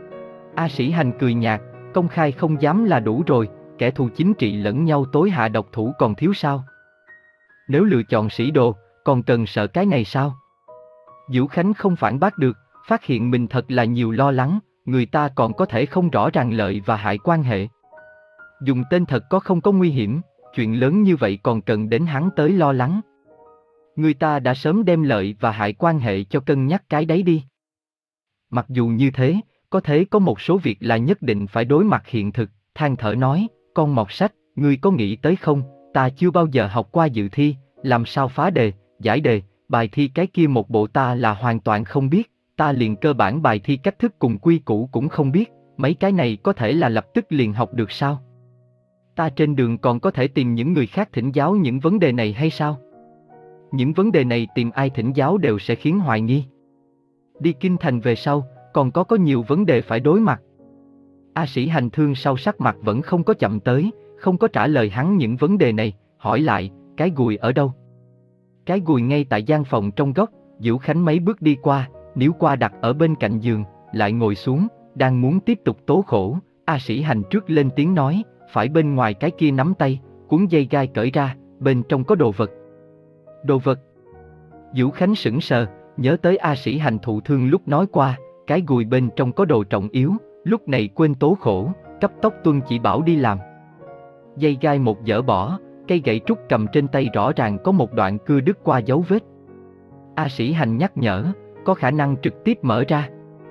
A Sĩ Hành cười nhạt, công khai không dám là đủ rồi, kẻ thù chính trị lẫn nhau tối hạ độc thủ còn thiếu sao? Nếu lựa chọn sĩ đồ, còn cần sợ cái này sao? Vũ Khánh không phản bác được, phát hiện mình thật là nhiều lo lắng, người ta còn có thể không rõ ràng lợi và hại quan hệ. Dùng tên thật có không có nguy hiểm, chuyện lớn như vậy còn cần đến hắn tới lo lắng. Người ta đã sớm đem lợi và hại quan hệ cho cân nhắc cái đấy đi. Mặc dù như thế, có thể có một số việc là nhất định phải đối mặt hiện thực, than thở nói, con mọt sách, ngươi có nghĩ tới không, ta chưa bao giờ học qua dự thi, làm sao phá đề, giải đề, bài thi cái kia một bộ ta là hoàn toàn không biết, ta liền cơ bản bài thi cách thức cùng quy củ cũng không biết, mấy cái này có thể là lập tức liền học được sao? Ta trên đường còn có thể tìm những người khác thỉnh giáo những vấn đề này hay sao? Những vấn đề này tìm ai thỉnh giáo đều sẽ khiến hoài nghi. Đi kinh thành về sau, còn có có nhiều vấn đề phải đối mặt. A Sĩ Hành thương sau sắc mặt vẫn không có chậm tới, không có trả lời hắn những vấn đề này, hỏi lại, cái gùi ở đâu? Cái gùi ngay tại gian phòng trong góc, Vũ Khánh mấy bước đi qua, níu qua đặt ở bên cạnh giường, lại ngồi xuống, đang muốn tiếp tục tố khổ, A Sĩ Hành trước lên tiếng nói, phải bên ngoài cái kia nắm tay, cuốn dây gai cởi ra, bên trong có đồ vật. Đồ vật? Vũ Khánh sững sờ, nhớ tới A Sĩ Hành thụ thương lúc nói qua, cái gùi bên trong có đồ trọng yếu, lúc này quên tố khổ, cấp tốc tuân chỉ bảo đi làm. Dây gai một dỡ bỏ, cây gậy trúc cầm trên tay rõ ràng có một đoạn cưa đứt qua dấu vết. A Sĩ Hành nhắc nhở, có khả năng trực tiếp mở ra.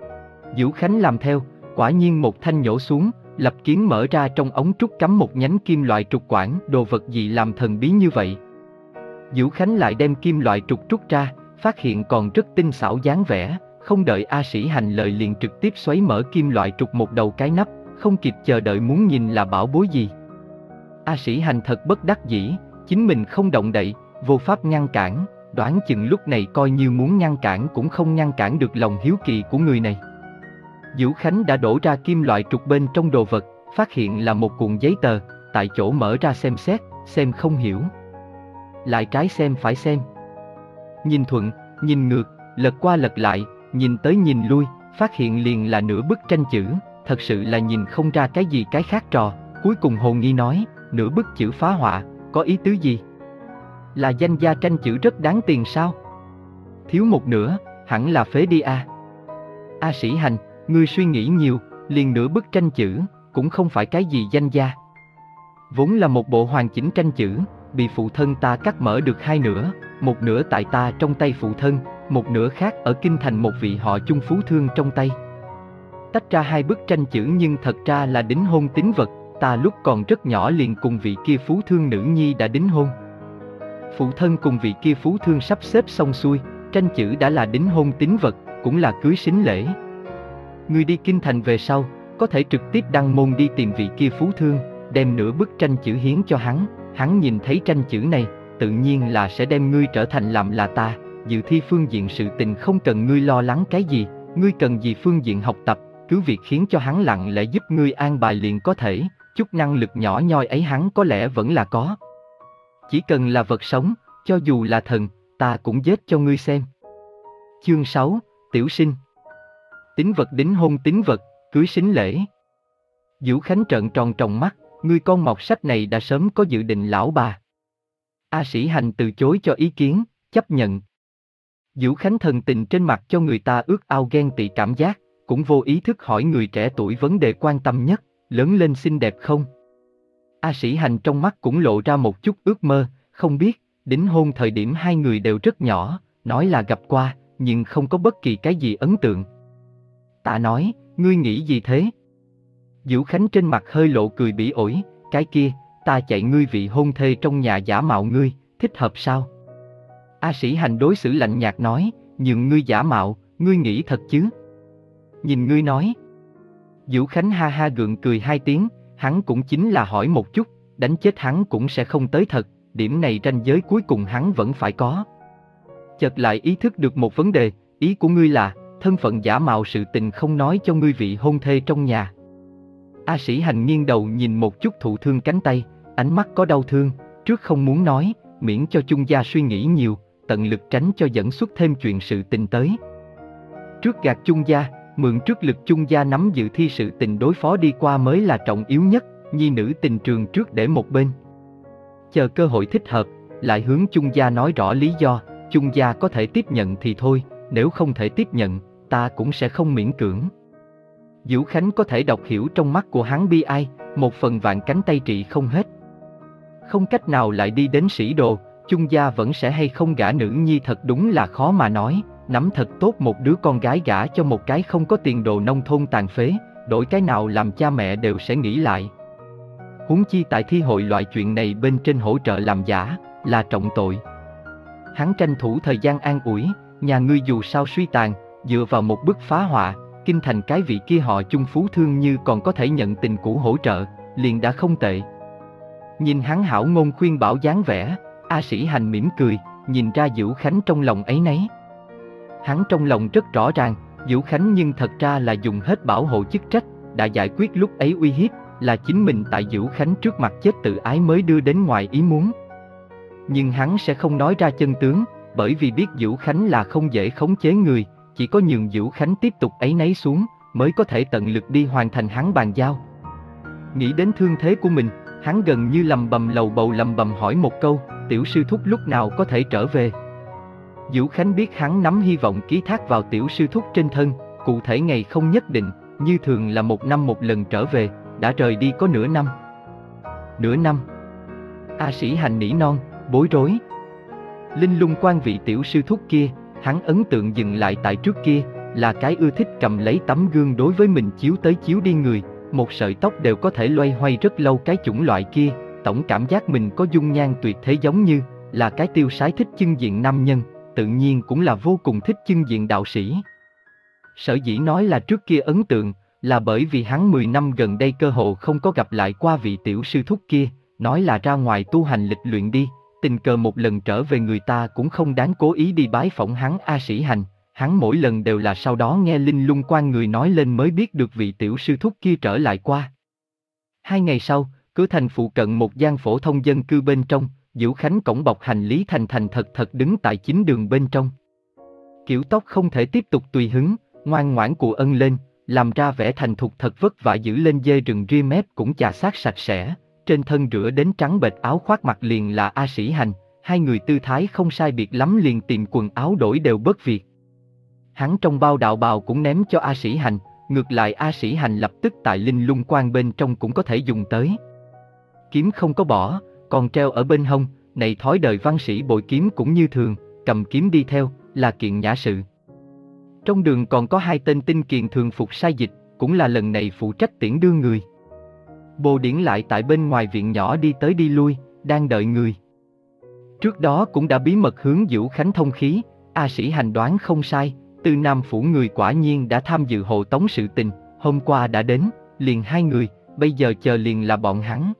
Vũ Khánh làm theo, quả nhiên một thanh nhổ xuống, lập kiến mở ra trong ống trúc cắm một nhánh kim loại trục quản, đồ vật gì làm thần bí như vậy. Vũ Khánh lại đem kim loại trục trúc ra, phát hiện còn rất tinh xảo dáng vẻ, không đợi A Sĩ Hành lời liền trực tiếp xoáy mở kim loại trục một đầu cái nắp, không kịp chờ đợi muốn nhìn là bảo bối gì. A Sĩ Hành thật bất đắc dĩ, chính mình không động đậy, vô pháp ngăn cản, đoán chừng lúc này coi như muốn ngăn cản cũng không ngăn cản được lòng hiếu kỳ của người này. Vũ Khánh đã đổ ra kim loại trục bên trong đồ vật, phát hiện là một cuộn giấy tờ, tại chỗ mở ra xem xét, xem không hiểu. Lại trái xem phải xem. Nhìn thuận, nhìn ngược, lật qua lật lại, nhìn tới nhìn lui, phát hiện liền là nửa bức tranh chữ, thật sự là nhìn không ra cái gì cái khác trò. Cuối cùng hồ nghi nói, nửa bức chữ phá họa, có ý tứ gì? Là danh gia tranh chữ rất đáng tiền sao? Thiếu một nửa, hẳn là phế đi a. À. A Sĩ Hành, ngươi suy nghĩ nhiều, liền nửa bức tranh chữ, cũng không phải cái gì danh gia. Vốn là một bộ hoàn chỉnh tranh chữ, bị phụ thân ta cắt mở được hai nửa, một nửa tại ta trong tay phụ thân, một nửa khác ở kinh thành một vị họ Chung phú thương trong tay. Tách ra hai bức tranh chữ nhưng thật ra là đính hôn tín vật, ta lúc còn rất nhỏ liền cùng vị kia phú thương nữ nhi đã đính hôn. Phụ thân cùng vị kia phú thương sắp xếp xong xuôi, tranh chữ đã là đính hôn tín vật, cũng là cưới sính lễ. Ngươi đi kinh thành về sau, có thể trực tiếp đăng môn đi tìm vị kia phú thương, đem nửa bức tranh chữ hiến cho hắn, hắn nhìn thấy tranh chữ này, tự nhiên là sẽ đem ngươi trở thành làm là ta, dự thi phương diện sự tình không cần ngươi lo lắng cái gì, ngươi cần gì phương diện học tập, cứ việc khiến cho hắn lặng lẽ giúp ngươi an bài liền có thể, chút năng lực nhỏ nhoi ấy hắn có lẽ vẫn là có. Chỉ cần là vật sống, cho dù là thần, ta cũng giết cho ngươi xem. Chương sáu, Tiểu Sinh. Tín vật đính hôn tín vật, cưới sính lễ. Vũ Khánh trợn tròn tròng mắt, ngươi con mọt sách này đã sớm có dự định lão bà. A Sĩ Hành từ chối cho ý kiến, chấp nhận. Vũ Khánh thần tình trên mặt cho người ta ước ao ghen tị cảm giác, cũng vô ý thức hỏi người trẻ tuổi vấn đề quan tâm nhất, lớn lên xinh đẹp không? A Sĩ Hành trong mắt cũng lộ ra một chút ước mơ, không biết, đính hôn thời điểm hai người đều rất nhỏ, nói là gặp qua, nhưng không có bất kỳ cái gì ấn tượng. Ta nói, ngươi nghĩ gì thế? Vũ Khánh trên mặt hơi lộ cười bỉ ổi, cái kia, ta chạy ngươi vị hôn thê trong nhà giả mạo ngươi, thích hợp sao? A Sĩ Hành đối xử lạnh nhạt nói, nhường ngươi giả mạo, ngươi nghĩ thật chứ? Nhìn ngươi nói. Vũ Khánh ha ha gượng cười hai tiếng, hắn cũng chính là hỏi một chút, đánh chết hắn cũng sẽ không tới thật, điểm này ranh giới cuối cùng hắn vẫn phải có. Chợt lại ý thức được một vấn đề, ý của ngươi là, thân phận giả mạo sự tình không nói cho ngươi vị hôn thê trong nhà. A Sĩ Hành nghiêng đầu nhìn một chút thụ thương cánh tay, ánh mắt có đau thương, trước không muốn nói, miễn cho Chung gia suy nghĩ nhiều, tận lực tránh cho dẫn xuất thêm chuyện sự tình tới. Trước gạt Chung gia, mượn trước lực Chung gia nắm dự thi sự tình đối phó đi qua mới là trọng yếu nhất, nhi nữ tình trường trước để một bên. Chờ cơ hội thích hợp, lại hướng Chung gia nói rõ lý do, Chung gia có thể tiếp nhận thì thôi, nếu không thể tiếp nhận, ta cũng sẽ không miễn cưỡng. Vũ Khánh có thể đọc hiểu trong mắt của hắn bi ai, một phần vạn cánh tay trị không hết. Không cách nào lại đi đến sĩ đồ, Chung gia vẫn sẽ hay không gả nữ nhi thật đúng là khó mà nói, nắm thật tốt một đứa con gái gả cho một cái không có tiền đồ nông thôn tàn phế, đổi cái nào làm cha mẹ đều sẽ nghĩ lại. Huống chi tại thi hội loại chuyện này bên trên hỗ trợ làm giả, là trọng tội. Hắn tranh thủ thời gian an ủi, nhà ngươi dù sao suy tàn, dựa vào một bức phá họa, kinh thành cái vị kia họ Chung phú thương như còn có thể nhận tình cũ hỗ trợ, liền đã không tệ. Nhìn hắn hảo ngôn khuyên bảo dáng vẻ, A Sĩ Hành mỉm cười, nhìn ra Vũ Khánh trong lòng ấy nấy. Hắn trong lòng rất rõ ràng, Vũ Khánh nhưng thật ra là dùng hết bảo hộ chức trách, đã giải quyết lúc ấy uy hiếp, là chính mình tại Vũ Khánh trước mặt chết tự ái mới đưa đến ngoài ý muốn. Nhưng hắn sẽ không nói ra chân tướng, bởi vì biết Vũ Khánh là không dễ khống chế người, chỉ có nhường Vũ Khánh tiếp tục ấy nấy xuống, mới có thể tận lực đi hoàn thành hắn bàn giao. Nghĩ đến thương thế của mình, hắn gần như lầm bầm lầu bầu lầm bầm hỏi một câu, tiểu sư thúc lúc nào có thể trở về? Vũ Khánh biết hắn nắm hy vọng ký thác vào tiểu sư thúc trên thân, cụ thể ngày không nhất định, như thường là một năm một lần trở về, đã rời đi có nửa năm. Nửa năm? A Sĩ Hành nỉ non, bối rối. Linh Lung quan vị tiểu sư thúc kia, hắn ấn tượng dừng lại tại trước kia, là cái ưa thích cầm lấy tấm gương đối với mình chiếu tới chiếu đi người, một sợi tóc đều có thể loay hoay rất lâu cái chủng loại kia, tổng cảm giác mình có dung nhan tuyệt thế giống như, là cái tiêu sái thích chưng diện nam nhân, tự nhiên cũng là vô cùng thích chưng diện đạo sĩ. Sở dĩ nói là trước kia ấn tượng, là bởi vì hắn mười năm gần đây cơ hồ không có gặp lại qua vị tiểu sư thúc kia, nói là ra ngoài tu hành lịch luyện đi, tình cờ một lần trở về người ta cũng không đáng cố ý đi bái phỏng hắn. A Sĩ Hành, Hắn mỗi lần đều là sau đó nghe Linh Lung Quan người nói lên mới biết được vị tiểu sư thúc kia trở lại qua. Hai ngày sau, cửa thành phụ cận một gian phổ thông dân cư bên trong, Diễu Khánh cổng bọc hành lý thành thành thật thật đứng tại chính đường bên trong. Kiểu tóc không thể tiếp tục tùy hứng, ngoan ngoãn cù ân lên, làm ra vẻ thành thục thật vất vả giữ lên dê rừng ria mép cũng chà sát sạch sẽ, trên thân rửa đến trắng bệch áo khoác mặc liền là A Sĩ Hành, hai người tư thái không sai biệt lắm liền tìm quần áo đổi đều bớt việc. Hắn trong bao đạo bào cũng ném cho A Sĩ Hành, ngược lại A Sĩ Hành lập tức tại Linh Lung Quan bên trong cũng có thể dùng tới. Kiếm không có bỏ, còn treo ở bên hông, này thói đời văn sĩ bội kiếm cũng như thường, cầm kiếm đi theo, là kiện nhã sự. Trong đường còn có hai tên tinh kiền thường phục sai dịch, cũng là lần này phụ trách tiễn đưa người. Bồ Điển lại tại bên ngoài viện nhỏ đi tới đi lui, đang đợi người. Trước đó cũng đã bí mật hướng Diễu Khánh thông khí, A Sĩ Hành đoán không sai, Tư Nam phủ người quả nhiên đã tham dự hộ tống sự tình, hôm qua đã đến, liền hai người, bây giờ chờ liền là bọn hắn.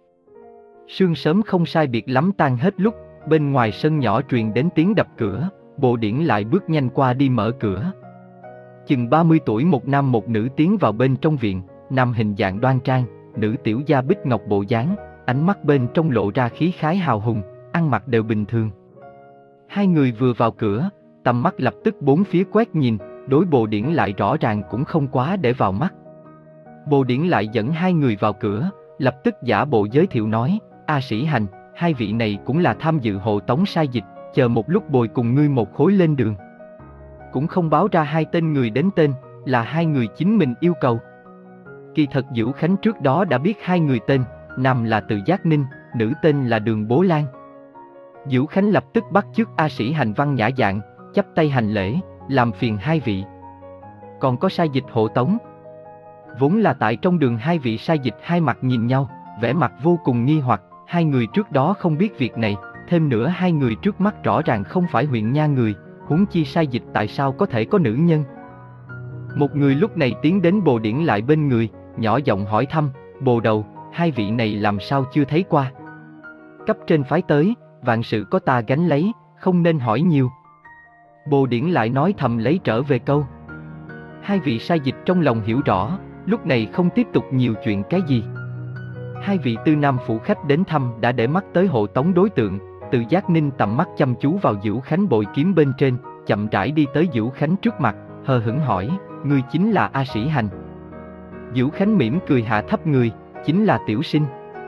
Sương sớm không sai biệt lắm tan hết lúc, bên ngoài sân nhỏ truyền đến tiếng đập cửa, Bồ Điển lại bước nhanh qua đi mở cửa. Chừng ba mươi tuổi một nam một nữ tiến vào bên trong viện, nam hình dạng đoan trang, nữ tiểu gia bích ngọc bộ dáng, ánh mắt bên trong lộ ra khí khái hào hùng, ăn mặc đều bình thường. Hai người vừa vào cửa, tầm mắt lập tức bốn phía quét nhìn, đối Bồ Điển lại rõ ràng cũng không quá để vào mắt. Bồ Điển lại dẫn hai người vào cửa, lập tức giả bộ giới thiệu nói, A Sĩ Hành, hai vị này cũng là tham dự hộ tống sai dịch, chờ một lúc bồi cùng ngươi một khối lên đường. Cũng không báo ra hai tên người đến tên, là hai người chính mình yêu cầu. Kỳ thật Diễu Khánh trước đó đã biết hai người tên, nam là Từ Giác Ninh, nữ tên là Đường Bố Lan. Diễu Khánh lập tức bắt chước A Sĩ Hành văn nhã dạng, chắp tay hành lễ, làm phiền hai vị. Còn có sai dịch hộ tống. Vốn là tại trong đường hai vị sai dịch hai mặt nhìn nhau, vẻ mặt vô cùng nghi hoặc, hai người trước đó không biết việc này, thêm nữa hai người trước mắt rõ ràng không phải huyện nha người, huống chi sai dịch tại sao có thể có nữ nhân. Một người lúc này tiến đến Bồ Điển lại bên người, nhỏ giọng hỏi thăm, Bồ đầu, hai vị này làm sao chưa thấy qua. Cấp trên phái tới, vạn sự có ta gánh lấy, không nên hỏi nhiều. Bồ Điển lại nói thầm lấy trở về câu. Hai vị sai dịch trong lòng hiểu rõ, lúc này không tiếp tục nhiều chuyện cái gì. Hai vị Tư Nam phủ khách đến thăm đã để mắt tới hộ tống đối tượng, Từ Giác Ninh tầm mắt chăm chú vào Diễu Khánh bội kiếm bên trên, chậm rãi đi tới Diễu Khánh trước mặt, hờ hững hỏi, ngươi chính là A Sĩ Hành. Diễu Khánh mỉm cười hạ thấp người, chính là tiểu sinh.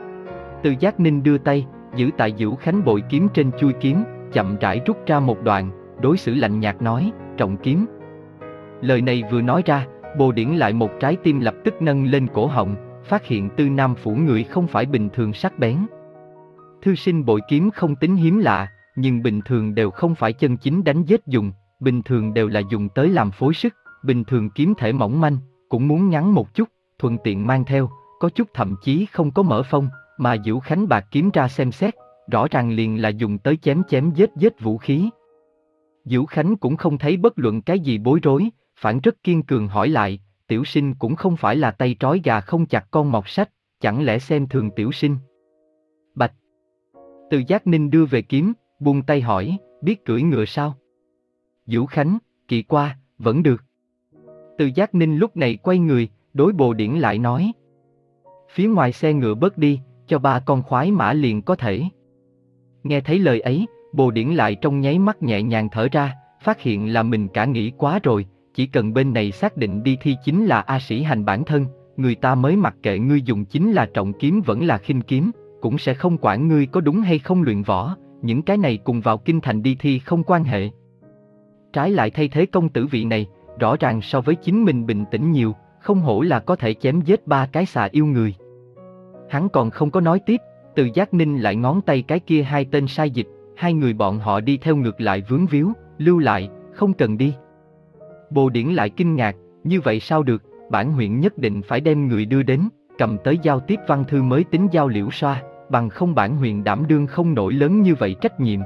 Từ Giác Ninh đưa tay, giữ tại Diễu Khánh bội kiếm trên chuôi kiếm, chậm rãi rút ra một đoạn, đối xử lạnh nhạt nói, trọng kiếm. Lời này vừa nói ra, Bồ Điển lại một trái tim lập tức nâng lên cổ họng, phát hiện Tư Nam phủ người không phải bình thường sắc bén. Thư sinh bội kiếm không tính hiếm lạ, nhưng bình thường đều không phải chân chính đánh giết dùng, bình thường đều là dùng tới làm phối sức, bình thường kiếm thể mỏng manh, cũng muốn ngắn một chút, thuận tiện mang theo, có chút thậm chí không có mở phong, mà Diễu Khánh bạc kiếm ra xem xét, rõ ràng liền là dùng tới chém chém giết giết vũ khí. Diễu Khánh cũng không thấy bất luận cái gì bối rối, phản rất kiên cường hỏi lại, tiểu sinh cũng không phải là tay trói gà không chặt con mọt sách, chẳng lẽ xem thường tiểu sinh. Bạch. Từ Giác Ninh đưa về kiếm, buông tay hỏi, biết cưỡi ngựa sao? Diễu Khánh, kỳ qua, vẫn được. Từ Giác Ninh lúc này quay người, đối Bồ Điển lại nói. Phía ngoài xe ngựa bớt đi, cho ba con khoái mã liền có thể. Nghe thấy lời ấy, Bồ Điển lại trong nháy mắt nhẹ nhàng thở ra, phát hiện là mình cả nghĩ quá rồi, chỉ cần bên này xác định đi thi chính là A Sĩ Hành bản thân, người ta mới mặc kệ ngươi dùng chính là trọng kiếm vẫn là khinh kiếm, cũng sẽ không quản ngươi có đúng hay không luyện võ, những cái này cùng vào kinh thành đi thi không quan hệ. Trái lại thay thế công tử vị này, rõ ràng so với chính mình bình tĩnh nhiều, không hổ là có thể chém giết ba cái xà yêu người. Hắn còn không có nói tiếp, Từ Giác Ninh lại ngón tay cái kia hai tên sai dịch, hai người bọn họ đi theo ngược lại vướng víu, lưu lại, không cần đi. Bồ Điển lại kinh ngạc, như vậy sao được, bản huyện nhất định phải đem người đưa đến, cầm tới giao tiếp văn thư mới tính giao liễu xoa, bằng không bản huyện đảm đương không nổi lớn như vậy trách nhiệm.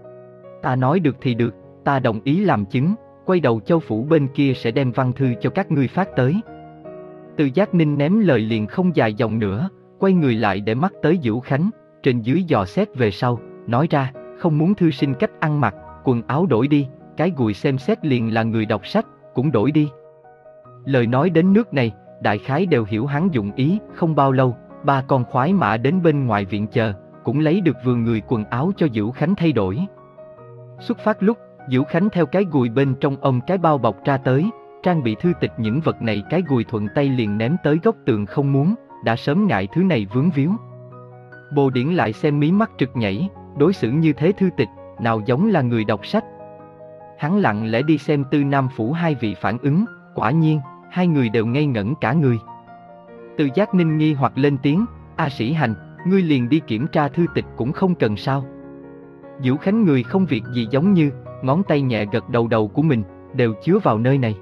Ta nói được thì được, ta đồng ý làm chứng, quay đầu châu phủ bên kia sẽ đem văn thư cho các ngươi phát tới. Từ Giác Ninh ném lời liền không dài dòng nữa, quay người lại để mắt tới Diễu Khánh, trên dưới dò xét về sau, nói ra, không muốn thư sinh cách ăn mặc, quần áo đổi đi, cái gùi xem xét liền là người đọc sách, cũng đổi đi. Lời nói đến nước này, đại khái đều hiểu hắn dụng ý. Không bao lâu, ba con khoái mã đến bên ngoài viện chờ, cũng lấy được vườn người quần áo cho Dữu Khánh thay đổi. Xuất phát lúc, Dữu Khánh theo cái gùi bên trong ôm cái bao bọc ra tới, trang bị thư tịch những vật này, cái gùi thuận tay liền ném tới góc tường không muốn, đã sớm ngại thứ này vướng víu. Bồ Điển lại xem mí mắt trực nhảy, đối xử như thế thư tịch, nào giống là người đọc sách. Hắn lặng lẽ đi xem Tư Nam Phủ hai vị phản ứng, quả nhiên, hai người đều ngây ngẩn cả người. Từ Giác Ninh nghi hoặc lên tiếng, A Sĩ Hành, ngươi liền đi kiểm tra thư tịch cũng không cần sao? Dữu Khánh người không việc gì giống như, ngón tay nhẹ gật đầu đầu của mình, đều chứa vào nơi này.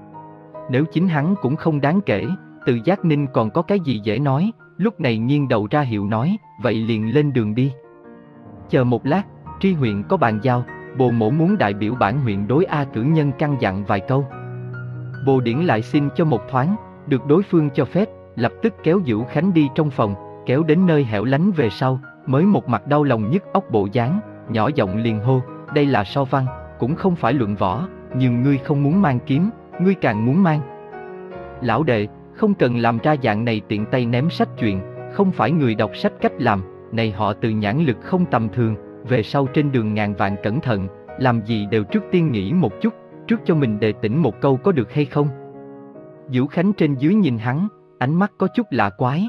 Nếu chính hắn cũng không đáng kể, Từ Giác Ninh còn có cái gì dễ nói, lúc này nghiêng đầu ra hiệu nói, vậy liền lên đường đi. Chờ một lát, tri huyện có bàn giao, Bồ Mỗ muốn đại biểu bản huyện đối A cử nhân căn dặn vài câu. Bồ Điển lại xin cho một thoáng, được đối phương cho phép, lập tức kéo Dữu Khánh đi trong phòng, kéo đến nơi hẻo lánh về sau, mới một mặt đau lòng nhức óc bộ dáng, nhỏ giọng liền hô, đây là so văn, cũng không phải luận võ, nhưng ngươi không muốn mang kiếm, ngươi càng muốn mang. Lão đệ, không cần làm ra dạng này tiện tay ném sách chuyện, không phải người đọc sách cách làm, này họ Từ nhãn lực không tầm thường, về sau trên đường ngàn vạn cẩn thận, làm gì đều trước tiên nghĩ một chút, trước cho mình đề tỉnh một câu có được hay không. Dữu Khánh trên dưới nhìn hắn, ánh mắt có chút lạ quái.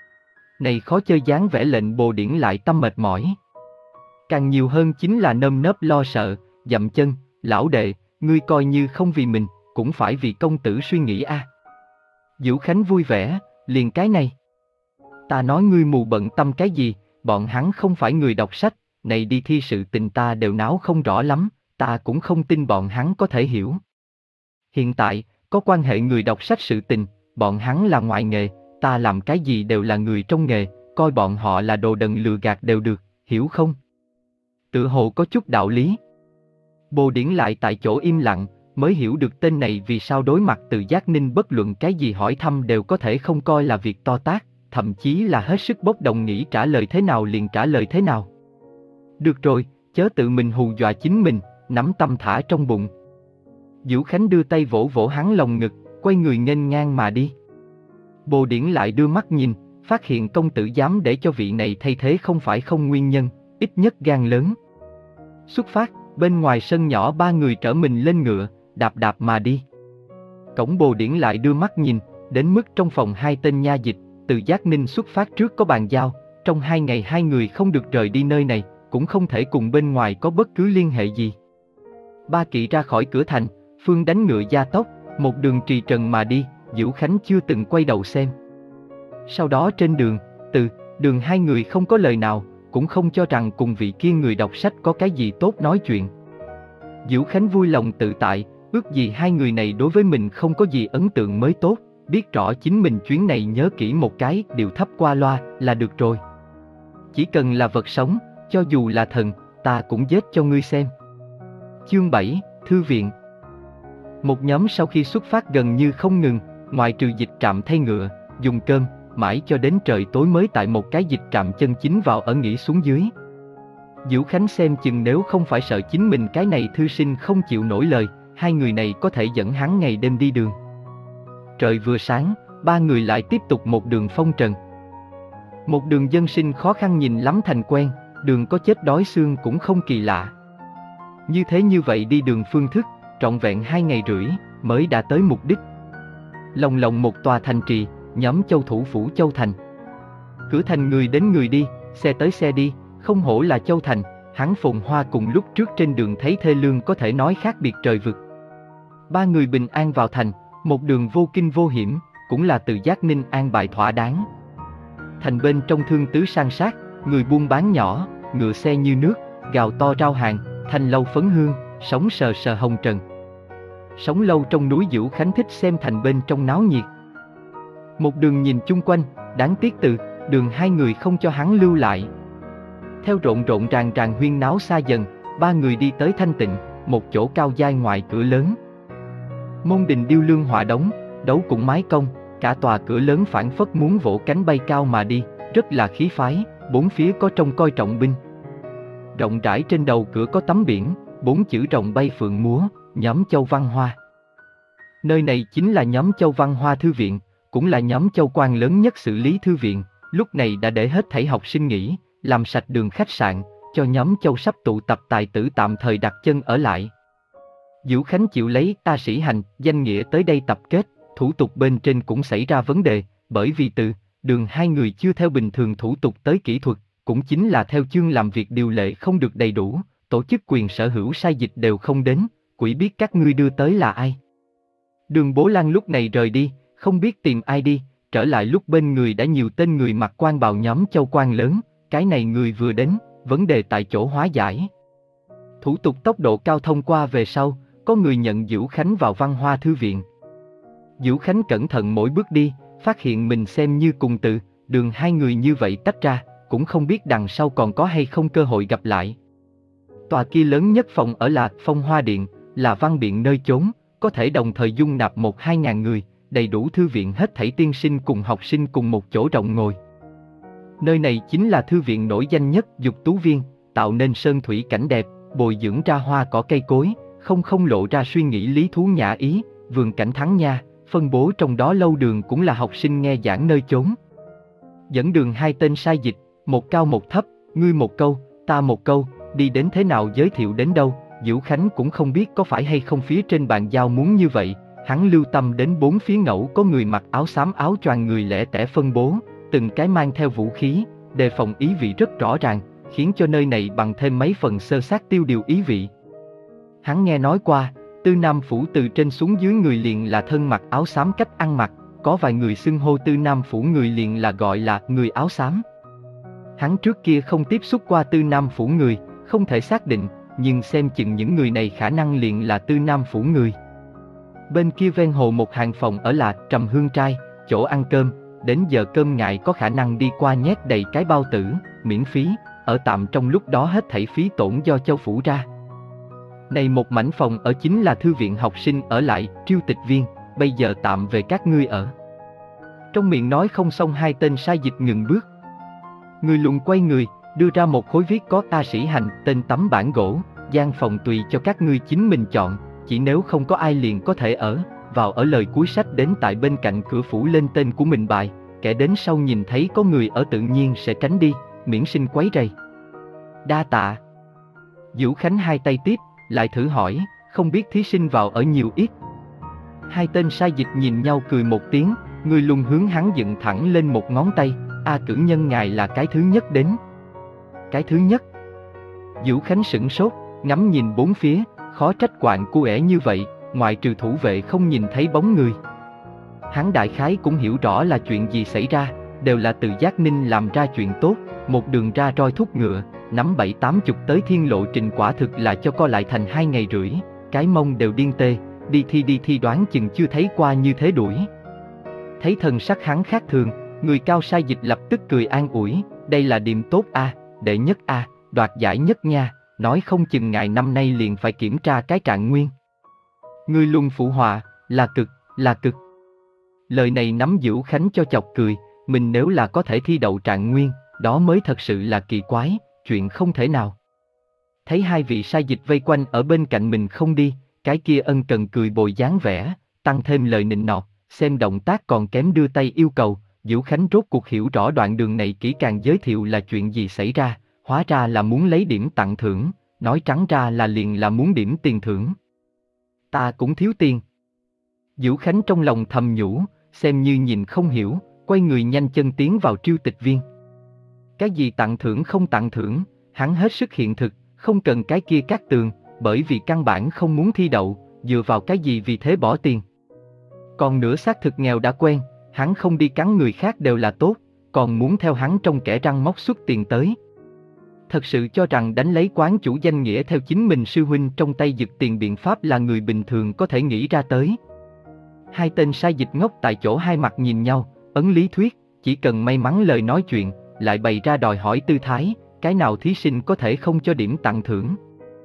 Này khó chơi dáng vẻ lệnh Bồ Điển lại tâm mệt mỏi. Càng nhiều hơn chính là nơm nớp lo sợ, dậm chân, lão đệ, ngươi coi như không vì mình, cũng phải vì công tử suy nghĩ a. À. Dữu Khánh vui vẻ, liền cái này. Ta nói ngươi mù bận tâm cái gì, bọn hắn không phải người đọc sách, này đi thi sự tình ta đều náo không rõ lắm, ta cũng không tin bọn hắn có thể hiểu. Hiện tại, có quan hệ người đọc sách sự tình, bọn hắn là ngoại nghề, ta làm cái gì đều là người trong nghề, coi bọn họ là đồ đần lừa gạt đều được, hiểu không? Tự hồ có chút đạo lý. Bồ Điển lại tại chỗ im lặng, mới hiểu được tên này vì sao đối mặt Từ Giác Ninh bất luận cái gì hỏi thăm đều có thể không coi là việc to tát, thậm chí là hết sức bốc đồng nghĩ trả lời thế nào liền trả lời thế nào. Được rồi, chớ tự mình hù dọa chính mình, nắm tâm thả trong bụng. Dữu Khánh đưa tay vỗ vỗ hắn lồng ngực, quay người nghênh ngang mà đi. Bồ Điển lại đưa mắt nhìn, phát hiện công tử dám để cho vị này thay thế không phải không nguyên nhân, ít nhất gan lớn. Xuất phát, bên ngoài sân nhỏ ba người trở mình lên ngựa, đạp đạp mà đi. Cổng Bồ Điển lại đưa mắt nhìn, đến mức trong phòng hai tên nha dịch, Từ Giác Ninh xuất phát trước có bàn giao, trong hai ngày hai người không được rời đi nơi này, cũng không thể cùng bên ngoài có bất cứ liên hệ gì. Ba kỵ ra khỏi cửa thành, Phương đánh ngựa gia tốc, một đường trì trần mà đi, Dữu Khánh chưa từng quay đầu xem. Sau đó trên đường, từ đường hai người không có lời nào, cũng không cho rằng cùng vị kia người đọc sách có cái gì tốt nói chuyện. Dữu Khánh vui lòng tự tại, ước gì hai người này đối với mình không có gì ấn tượng mới tốt, biết rõ chính mình chuyến này nhớ kỹ một cái điều thấp qua loa là được rồi. Chỉ cần là vật sống, cho dù là thần, ta cũng giết cho ngươi xem. Chương bảy, Thư viện. Một nhóm sau khi xuất phát gần như không ngừng, ngoài trừ dịch trạm thay ngựa, dùng cơm, mãi cho đến trời tối mới tại một cái dịch trạm chân chính vào ở nghỉ xuống dưới. Dữu Khánh xem chừng nếu không phải sợ chính mình cái này thư sinh không chịu nổi lời, hai người này có thể dẫn hắn ngày đêm đi đường. Trời vừa sáng, ba người lại tiếp tục một đường phong trần. Một đường dân sinh khó khăn nhìn lắm thành quen, đường có chết đói xương cũng không kỳ lạ. Như thế như vậy đi đường phương thức, trọn vẹn hai ngày rưỡi, mới đã tới mục đích. Lồng lộng một tòa thành trì, nhóm châu thủ phủ Châu Thành. Cửa thành người đến người đi, xe tới xe đi, không hổ là Châu Thành, hắn phồn hoa cùng lúc trước trên đường thấy thê lương có thể nói khác biệt trời vực. Ba người bình an vào thành, một đường vô kinh vô hiểm, cũng là Từ Giác Ninh an bài thỏa đáng. Thành bên trong thương tứ san sát, người buôn bán nhỏ, ngựa xe như nước, gào to rao hàng, thanh lâu phấn hương, sống sờ sờ hồng trần. Sống lâu trong núi Dữu Khánh thích xem thành bên trong náo nhiệt. Một đường nhìn chung quanh, đáng tiếc từ đường hai người không cho hắn lưu lại. Theo rộn rộn ràng ràng huyên náo xa dần, ba người đi tới Thanh Tịnh, một chỗ cao dai ngoài cửa lớn. Môn đình điêu lương họa đống, đấu cùng mái cong, cả tòa cửa lớn phảng phất muốn vỗ cánh bay cao mà đi, rất là khí phái, bốn phía có trông coi trọng binh. Rộng rãi trên đầu cửa có tấm biển, bốn chữ rồng bay phượng múa, nhóm Châu Văn Hoa. Nơi này chính là nhóm Châu Văn Hoa Thư viện, cũng là nhóm châu quan lớn nhất xử lý thư viện, lúc này đã để hết thảy học sinh nghỉ, làm sạch đường khách sạn, cho nhóm Châu sắp tụ tập tài tử tạm thời đặt chân ở lại. Diễu Khánh chịu lấy A Sĩ Hành, danh nghĩa tới đây tập kết, thủ tục bên trên cũng xảy ra vấn đề, bởi vì từ đường hai người chưa theo bình thường thủ tục tới kỹ thuật, cũng chính là theo chương làm việc điều lệ không được đầy đủ, tổ chức quyền sở hữu sai dịch đều không đến, quỷ biết các ngươi đưa tới là ai. Đường Bố Lan lúc này rời đi, không biết tìm ai đi, trở lại lúc bên người đã nhiều tên người mặc quan bào nhóm châu quan lớn, cái này người vừa đến, vấn đề tại chỗ hóa giải. Thủ tục tốc độ cao thông qua về sau, có người nhận Diễu Khánh vào Văn Hoa Thư viện. Diễu Khánh cẩn thận mỗi bước đi, phát hiện mình xem như cùng từ, đường hai người như vậy tách ra, cũng không biết đằng sau còn có hay không cơ hội gặp lại. Tòa kia lớn nhất phòng ở là Phong Hoa Điện, là văn biện nơi chốn, có thể đồng thời dung nạp một hai ngàn người, đầy đủ thư viện hết thảy tiên sinh cùng học sinh cùng một chỗ rộng ngồi. Nơi này chính là thư viện nổi danh nhất Dục Tú Viên, tạo nên sơn thủy cảnh đẹp, bồi dưỡng ra hoa cỏ cây cối, không không lộ ra suy nghĩ lý thú nhã ý, vườn cảnh Thắng Nha, phân bố trong đó lâu đường cũng là học sinh nghe giảng nơi chốn. Dẫn đường hai tên sai dịch, một cao một thấp, ngươi một câu, ta một câu, đi đến thế nào giới thiệu đến đâu, Diễu Khánh cũng không biết có phải hay không phía trên bàn giao muốn như vậy, hắn lưu tâm đến bốn phía ngẫu có người mặc áo xám áo choàng người lẻ tẻ phân bố, từng cái mang theo vũ khí, đề phòng ý vị rất rõ ràng, khiến cho nơi này bằng thêm mấy phần sơ sát tiêu điều ý vị. Hắn nghe nói qua, Tư Nam Phủ từ trên xuống dưới người liền là thân mặc áo xám cách ăn mặc, có vài người xưng hô Tư Nam Phủ người liền là gọi là người áo xám. Hắn trước kia không tiếp xúc qua Tư Nam Phủ người, không thể xác định, nhưng xem chừng những người này khả năng liền là Tư Nam Phủ người. Bên kia ven hồ một hàng phòng ở là Trầm Hương Trai, chỗ ăn cơm, đến giờ cơm ngại có khả năng đi qua nhét đầy cái bao tử, miễn phí, ở tạm trong lúc đó hết thảy phí tổn do châu phủ ra. Này một mảnh phòng ở chính là thư viện học sinh ở lại, Triêu Tịch Viên, bây giờ tạm về các ngươi ở. Trong miệng nói không xong hai tên sai dịch ngừng bước. Người lùn quay người, đưa ra một khối viết có A Sĩ Hành tên tấm bản gỗ, gian phòng tùy cho các ngươi chính mình chọn, chỉ nếu không có ai liền có thể ở, vào ở lời cuối sách đến tại bên cạnh cửa phủ lên tên của mình bài, kẻ đến sau nhìn thấy có người ở tự nhiên sẽ tránh đi, miễn sinh quấy rầy. Đa tạ. Diễu Khánh hai tay tiếp, lại thử hỏi, không biết thí sinh vào ở nhiều ít. Hai tên sai dịch nhìn nhau cười một tiếng, người lùn hướng hắn dựng thẳng lên một ngón tay, A cử nhân ngài là cái thứ nhất đến. Cái thứ nhất. Diễu Khánh sửng sốt, ngắm nhìn bốn phía, khó trách quạng cu ẻ như vậy, ngoại trừ thủ vệ không nhìn thấy bóng người. Hắn đại khái cũng hiểu rõ là chuyện gì xảy ra, đều là từ Giác Ninh làm ra chuyện tốt, một đường ra roi thúc ngựa, nắm bảy tám chục tới thiên lộ trình quả thực là cho co lại thành hai ngày rưỡi, cái mông đều điên tê, đi thi đi thi đoán chừng chưa thấy qua như thế đuổi. Thấy thần sắc hắn khác thường, người cao sai dịch lập tức cười an ủi, đây là điềm tốt a, à, đệ nhất a, à, đoạt giải nhất nha, nói không chừng ngài năm nay liền phải kiểm tra cái trạng nguyên. Người luôn phụ họa, là cực, là cực. Lời này nắm Diễu Khánh cho chọc cười, mình nếu là có thể thi đậu trạng nguyên, đó mới thật sự là kỳ quái, chuyện không thể nào. Thấy hai vị sai dịch vây quanh ở bên cạnh mình không đi, cái kia ân cần cười bồi dáng vẻ, tăng thêm lời nịnh nọt, xem động tác còn kém đưa tay yêu cầu, Diễu Khánh rốt cuộc hiểu rõ đoạn đường này kỹ càng giới thiệu là chuyện gì xảy ra, hóa ra là muốn lấy điểm tặng thưởng, nói trắng ra là liền là muốn điểm tiền thưởng. Ta cũng thiếu tiền. Diễu Khánh trong lòng thầm nhủ, xem như nhìn không hiểu, quay người nhanh chân tiến vào Triêu Tịch Viên. Cái gì tặng thưởng không tặng thưởng, hắn hết sức hiện thực, không cần cái kia cát tường, bởi vì căn bản không muốn thi đậu, dựa vào cái gì vì thế bỏ tiền. Còn nữa xác thực nghèo đã quen, hắn không đi cắn người khác đều là tốt, còn muốn theo hắn trong kẻ răng móc xuất tiền tới. Thật sự cho rằng đánh lấy quán chủ danh nghĩa theo chính mình sư huynh trong tay giật tiền biện pháp là người bình thường có thể nghĩ ra tới. Hai tên sai dịch ngốc tại chỗ hai mặt nhìn nhau, ấn lý thuyết, chỉ cần may mắn lời nói chuyện, lại bày ra đòi hỏi tư thái, cái nào thí sinh có thể không cho điểm tặng thưởng.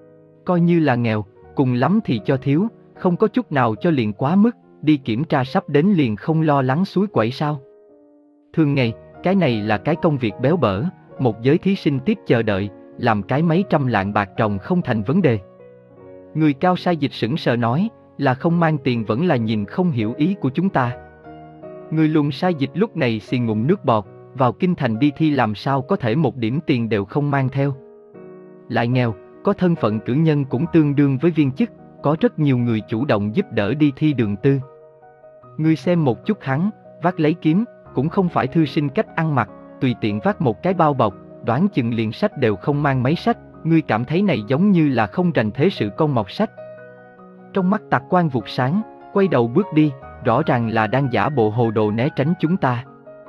Coi như là nghèo, cùng lắm thì cho thiếu, không có chút nào cho liền quá mức, đi kiểm tra sắp đến liền không lo lắng suối quẩy sao. Thường ngày, cái này là cái công việc béo bở, một giới thí sinh tiếp chờ đợi, làm cái mấy trăm lạng bạc trồng không thành vấn đề. Người cao sai dịch sững sờ nói, là không mang tiền vẫn là nhìn không hiểu ý của chúng ta. Người lùn sai dịch lúc này xì ngụm nước bọt, vào kinh thành đi thi làm sao có thể một điểm tiền đều không mang theo. Lại nghèo, có thân phận cử nhân cũng tương đương với viên chức, có rất nhiều người chủ động giúp đỡ đi thi đường tư. Ngươi xem một chút hắn, vác lấy kiếm, cũng không phải thư sinh cách ăn mặc, tùy tiện vác một cái bao bọc, đoán chừng liền sách đều không mang mấy sách, ngươi cảm thấy này giống như là không rành thế sự con mọt sách. Trong mắt Tặc Quan vụt sáng, quay đầu bước đi, rõ ràng là đang giả bộ hồ đồ né tránh chúng ta.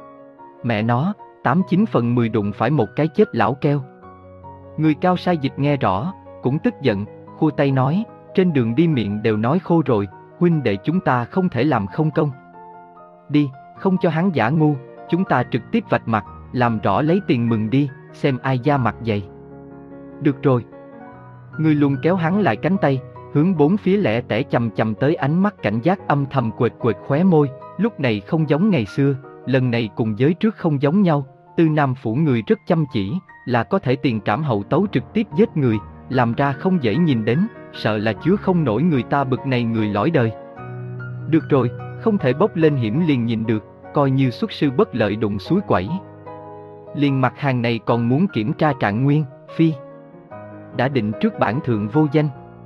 Mẹ nó, tám chín phần mười đụng phải một cái chết lão keo. Người cao sai dịch nghe rõ, cũng tức giận, khua tay nói, trên đường đi miệng đều nói khô rồi, huynh đệ chúng ta không thể làm không công. Đi, không cho hắn giả ngu, chúng ta trực tiếp vạch mặt, làm rõ lấy tiền mừng đi, xem ai da mặt dày. Được rồi. Người lùn kéo hắn lại cánh tay, hướng bốn phía lẻ tẻ chầm chầm tới, ánh mắt cảnh giác âm thầm quệt quệt khóe môi, lúc này không giống ngày xưa, lần này cùng giới trước không giống nhau, Tư Nam phủ người rất chăm chỉ, là có thể tiền trảm hậu tấu trực tiếp giết người, làm ra không dễ nhìn đến, sợ là chứa không nổi người ta bực này người lõi đời. Được rồi, không thể bốc lên hiểm liền nhìn được, coi như xuất sư bất lợi đụng suối quẩy. Liền mặt hàng này còn muốn kiểm tra trạng nguyên, phi. Đã định trước bản thượng vô danh.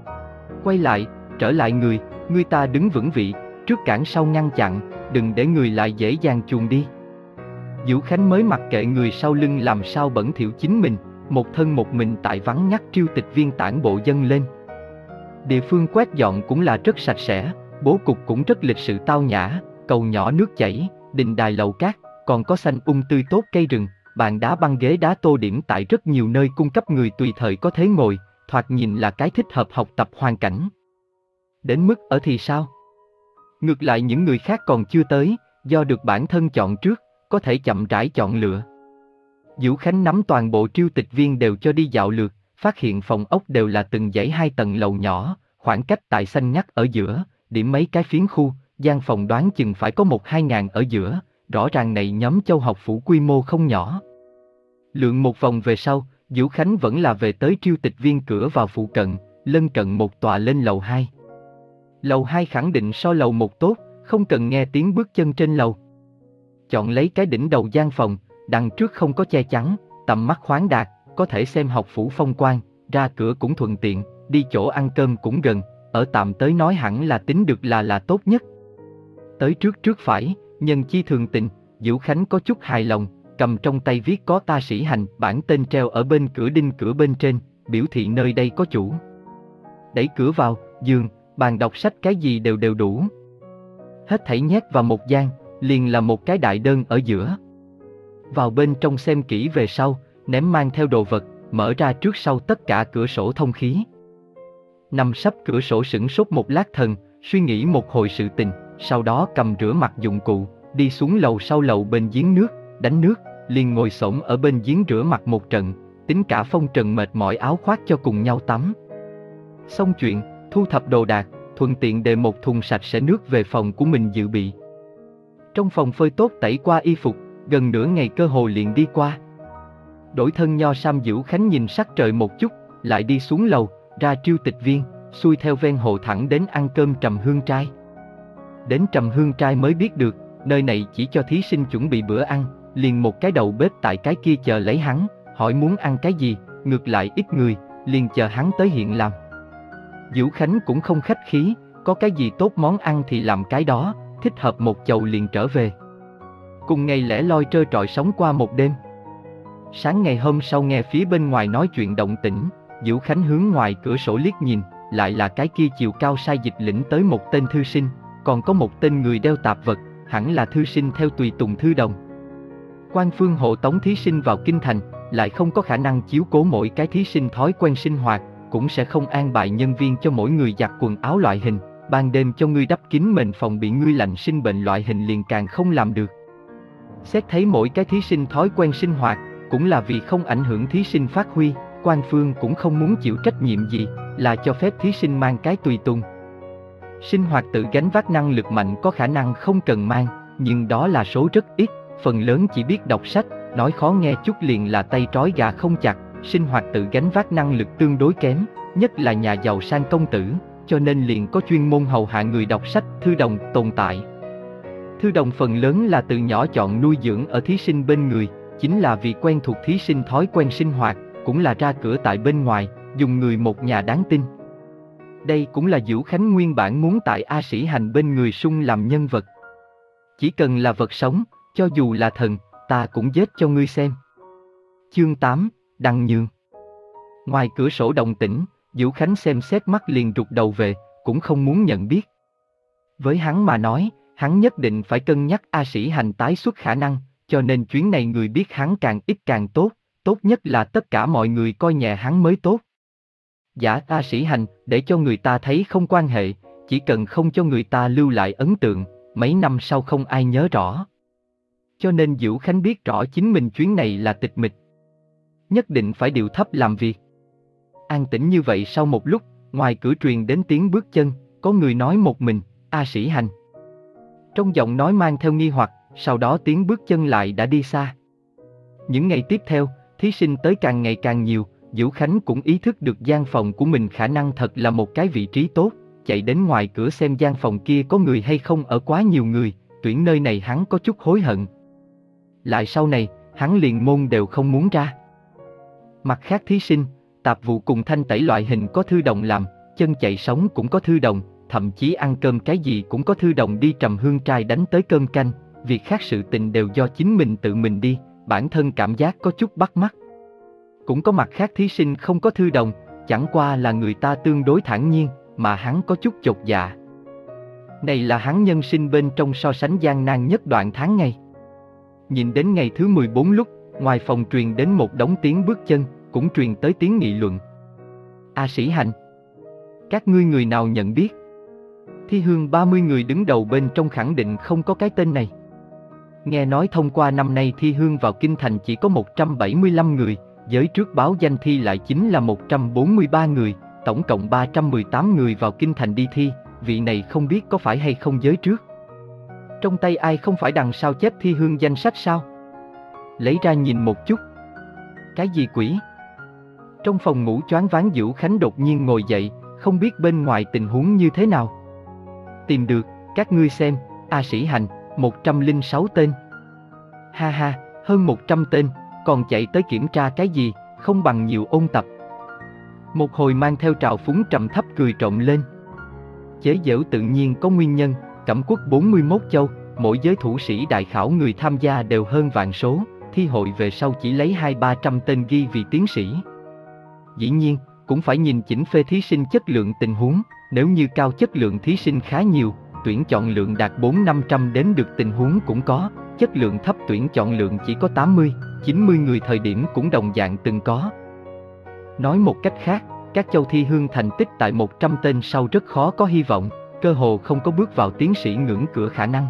Quay lại, trở lại người, người ta đứng vững vị, trước cản sau ngăn chặn, đừng để người lại dễ dàng chuồn đi. Vũ Khánh mới mặc kệ người sau lưng làm sao bẩn thỉu chính mình, một thân một mình tại vắng ngắt triêu tịch viên tản bộ dâng lên. Địa phương quét dọn cũng là rất sạch sẽ, bố cục cũng rất lịch sự tao nhã, cầu nhỏ nước chảy, đình đài lầu cát, còn có xanh um tươi tốt cây rừng, bàn đá băng ghế đá tô điểm tại rất nhiều nơi cung cấp người tùy thời có thể ngồi, thoạt nhìn là cái thích hợp học tập hoàn cảnh. Đến mức ở thì sao? Ngược lại những người khác còn chưa tới, do được bản thân chọn trước, có thể chậm rãi chọn lựa. Vũ Khánh nắm toàn bộ triêu tịch viên đều cho đi dạo lượt, phát hiện phòng ốc đều là từng dãy hai tầng lầu nhỏ, khoảng cách tại xanh ngắt ở giữa, điểm mấy cái phiến khu, gian phòng đoán chừng phải có một hai ngàn ở giữa, rõ ràng này nhóm châu học phủ quy mô không nhỏ. Lượn một vòng về sau, Vũ Khánh vẫn là về tới triêu tịch viên cửa vào phụ cận, lân cận một tòa lên lầu hai. Lầu hai khẳng định so lầu một tốt, không cần nghe tiếng bước chân trên lầu. Chọn lấy cái đỉnh đầu gian phòng, đằng trước không có che chắn, tầm mắt khoáng đạt, có thể xem học phủ phong quang, ra cửa cũng thuận tiện, đi chỗ ăn cơm cũng gần, ở tạm tới nói hẳn là tính được là là tốt nhất. Tới trước trước phải, nhân chi thường tình, Vũ Khánh có chút hài lòng, cầm trong tay viết có ta sĩ hành, bản tên treo ở bên cửa đinh cửa bên trên, biểu thị nơi đây có chủ. Đẩy cửa vào, giường, bàn đọc sách cái gì đều đều đủ. Hết thảy nhét vào một gian, liền là một cái đại đơn ở giữa. Vào bên trong xem kỹ về sau, ném mang theo đồ vật, mở ra trước sau tất cả cửa sổ thông khí. Nằm sấp cửa sổ sửng sốt một lát thần, suy nghĩ một hồi sự tình, sau đó cầm rửa mặt dụng cụ, đi xuống lầu sau lầu bên giếng nước, đánh nước, liền ngồi xổm ở bên giếng rửa mặt một trận, tính cả phong trần mệt mỏi áo khoác cho cùng nhau tắm. Xong chuyện, thu thập đồ đạc, thuận tiện đề một thùng sạch sẽ nước về phòng của mình dự bị. Trong phòng phơi tốt tẩy qua y phục, gần nửa ngày cơ hồ liền đi qua. Đổi thân nho sam Vũ Khánh nhìn sắc trời một chút, lại đi xuống lầu, ra triêu tịch viên, xuôi theo ven hồ thẳng đến ăn cơm Trầm Hương Trai. Đến Trầm Hương Trai mới biết được, nơi này chỉ cho thí sinh chuẩn bị bữa ăn, liền một cái đầu bếp tại cái kia chờ lấy hắn, hỏi muốn ăn cái gì, ngược lại ít người, liền chờ hắn tới hiện làm. Vũ Khánh cũng không khách khí, có cái gì tốt món ăn thì làm cái đó, thích hợp một chầu liền trở về. Cùng ngày lẻ loi trơ trọi sống qua một đêm. Sáng ngày hôm sau nghe phía bên ngoài nói chuyện động tĩnh, Vũ Khánh hướng ngoài cửa sổ liếc nhìn, lại là cái kia chiều cao sai dịch lĩnh tới một tên thư sinh, còn có một tên người đeo tạp vật, hẳn là thư sinh theo tùy tùng thư đồng. Quan Phương hộ tống thí sinh vào kinh thành, lại không có khả năng chiếu cố mỗi cái thí sinh thói quen sinh hoạt, cũng sẽ không an bài nhân viên cho mỗi người giặt quần áo loại hình, ban đêm cho ngươi đắp kín mền phòng bị ngươi lạnh sinh bệnh loại hình liền càng không làm được. Xét thấy mỗi cái thí sinh thói quen sinh hoạt, cũng là vì không ảnh hưởng thí sinh phát huy, Quan Phương cũng không muốn chịu trách nhiệm gì, là cho phép thí sinh mang cái tùy tùng. Sinh hoạt tự gánh vác năng lực mạnh có khả năng không cần mang, nhưng đó là số rất ít, phần lớn chỉ biết đọc sách, nói khó nghe chút liền là tay trói gà không chặt, sinh hoạt tự gánh vác năng lực tương đối kém, nhất là nhà giàu sang công tử, cho nên liền có chuyên môn hầu hạ người đọc sách, thư đồng tồn tại. Thư đồng phần lớn là từ nhỏ chọn nuôi dưỡng ở thí sinh bên người, chính là vì quen thuộc thí sinh thói quen sinh hoạt, cũng là ra cửa tại bên ngoài, dùng người một nhà đáng tin. Đây cũng là Diễu Khánh nguyên bản muốn tại A Sĩ Hành bên người sung làm nhân vật. Chỉ cần là vật sống, cho dù là thần, ta cũng giết cho ngươi xem. Chương tám, Đăng Nhường. Ngoài cửa sổ động tĩnh, Diễu Khánh xem xét mắt liền rụt đầu về, cũng không muốn nhận biết. Với hắn mà nói, hắn nhất định phải cân nhắc A Sĩ Hành tái xuất khả năng, cho nên chuyến này người biết hắn càng ít càng tốt, tốt nhất là tất cả mọi người coi nhẹ hắn mới tốt. Giả A Sĩ Hành, để cho người ta thấy không quan hệ, chỉ cần không cho người ta lưu lại ấn tượng, mấy năm sau không ai nhớ rõ. Cho nên Diễu Khánh biết rõ chính mình chuyến này là tịch mịch. Nhất định phải điệu thấp làm việc. An tĩnh như vậy sau một lúc, ngoài cửa truyền đến tiếng bước chân, có người nói một mình, A Sĩ Hành. Trong giọng nói mang theo nghi hoặc, sau đó tiếng bước chân lại đã đi xa. Những ngày tiếp theo, thí sinh tới càng ngày càng nhiều, Diễu Khánh cũng ý thức được gian phòng của mình khả năng thật là một cái vị trí tốt, chạy đến ngoài cửa xem gian phòng kia có người hay không ở quá nhiều người, tuyển nơi này hắn có chút hối hận. Lại sau này, hắn liền môn đều không muốn ra. Mặt khác thí sinh, tạp vụ cùng thanh tẩy loại hình có thư đồng làm, chân chạy sống cũng có thư đồng, thậm chí ăn cơm cái gì cũng có thư đồng đi trầm hương trai đánh tới cơm canh, việc khác sự tình đều do chính mình tự mình đi, bản thân cảm giác có chút bắt mắt. Cũng có mặt khác thí sinh không có thư đồng, chẳng qua là người ta tương đối thản nhiên, mà hắn có chút chột dạ. Này là hắn nhân sinh bên trong so sánh gian nan nhất đoạn tháng ngày. Nhìn đến ngày thứ mười bốn lúc, ngoài phòng truyền đến một đống tiếng bước chân, cũng truyền tới tiếng nghị luận. A Sĩ Hành, các ngươi người nào nhận biết? Thi hương ba mươi người đứng đầu bên trong khẳng định không có cái tên này. Nghe nói thông qua năm nay thi hương vào kinh thành chỉ có một trăm bảy mươi lăm người, giới trước báo danh thi lại chính là một trăm bốn mươi ba người, tổng cộng ba trăm mười tám người vào kinh thành đi thi, vị này không biết có phải hay không giới trước. Trong tay ai không phải đằng sau chép thi hương danh sách sao? Lấy ra nhìn một chút. Cái gì quỷ? Trong phòng ngủ choáng váng Diễu Khánh đột nhiên ngồi dậy, không biết bên ngoài tình huống như thế nào. Tìm được, các ngươi xem, A Sĩ Hành, một trăm lẻ sáu tên. Ha ha, hơn một trăm tên, còn chạy tới kiểm tra cái gì, không bằng nhiều ôn tập. Một hồi mang theo trào phúng trầm thấp cười trộm lên. Chế giễu tự nhiên có nguyên nhân, Cẩm Quốc bốn mươi mốt châu, mỗi giới thủ sĩ đại khảo người tham gia đều hơn vạn số, thi hội về sau chỉ lấy hai ba trăm tên ghi vì tiến sĩ. Dĩ nhiên, cũng phải nhìn chỉnh phê thí sinh chất lượng tình huống, nếu như cao chất lượng thí sinh khá nhiều, tuyển chọn lượng đạt bốn năm trăm đến được tình huống cũng có, chất lượng thấp tuyển chọn lượng chỉ có tám mươi, chín mươi người thời điểm cũng đồng dạng từng có. Nói một cách khác, các châu thi hương thành tích tại một trăm tên sau rất khó có hy vọng, cơ hồ không có bước vào tiến sĩ ngưỡng cửa khả năng.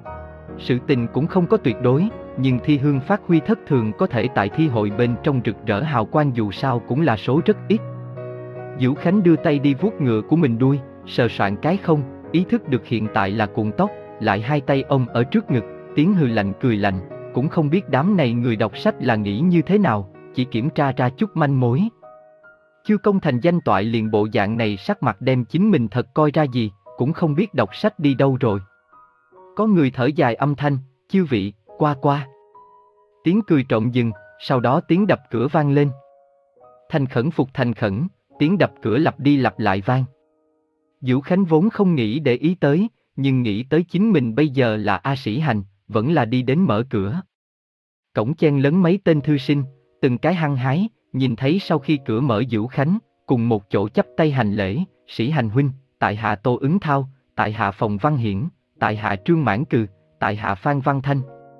Sự tình cũng không có tuyệt đối, nhưng thi hương phát huy thất thường có thể tại thi hội bên trong rực rỡ hào quang dù sao cũng là số rất ít. Diễu Khánh đưa tay đi vuốt ngựa của mình đuôi, sờ soạn cái không, ý thức được hiện tại là cuộn tóc, lại hai tay ôm ở trước ngực, tiếng hừ lạnh cười lạnh, cũng không biết đám này người đọc sách là nghĩ như thế nào, chỉ kiểm tra ra chút manh mối. Chưa công thành danh toại liền bộ dạng này sắc mặt đem chính mình thật coi ra gì, cũng không biết đọc sách đi đâu rồi. Có người thở dài âm thanh, chư vị, qua qua. Tiếng cười trộm dừng, sau đó tiếng đập cửa vang lên. Thành khẩn phục thành khẩn, tiếng đập cửa lặp đi lặp lại vang. Diễu Khánh vốn không nghĩ để ý tới, nhưng nghĩ tới chính mình bây giờ là A Sĩ Hành, vẫn là đi đến mở cửa. Cổng chen lấn mấy tên thư sinh, từng cái hăng hái, nhìn thấy sau khi cửa mở Diễu Khánh, cùng một chỗ chắp tay hành lễ, Sĩ Hành huynh, tại hạ Tô Ứng Thao, tại hạ Phòng Văn Hiển, tại hạ Trương Mãn Cừ, tại hạ Phan Văn Thanh.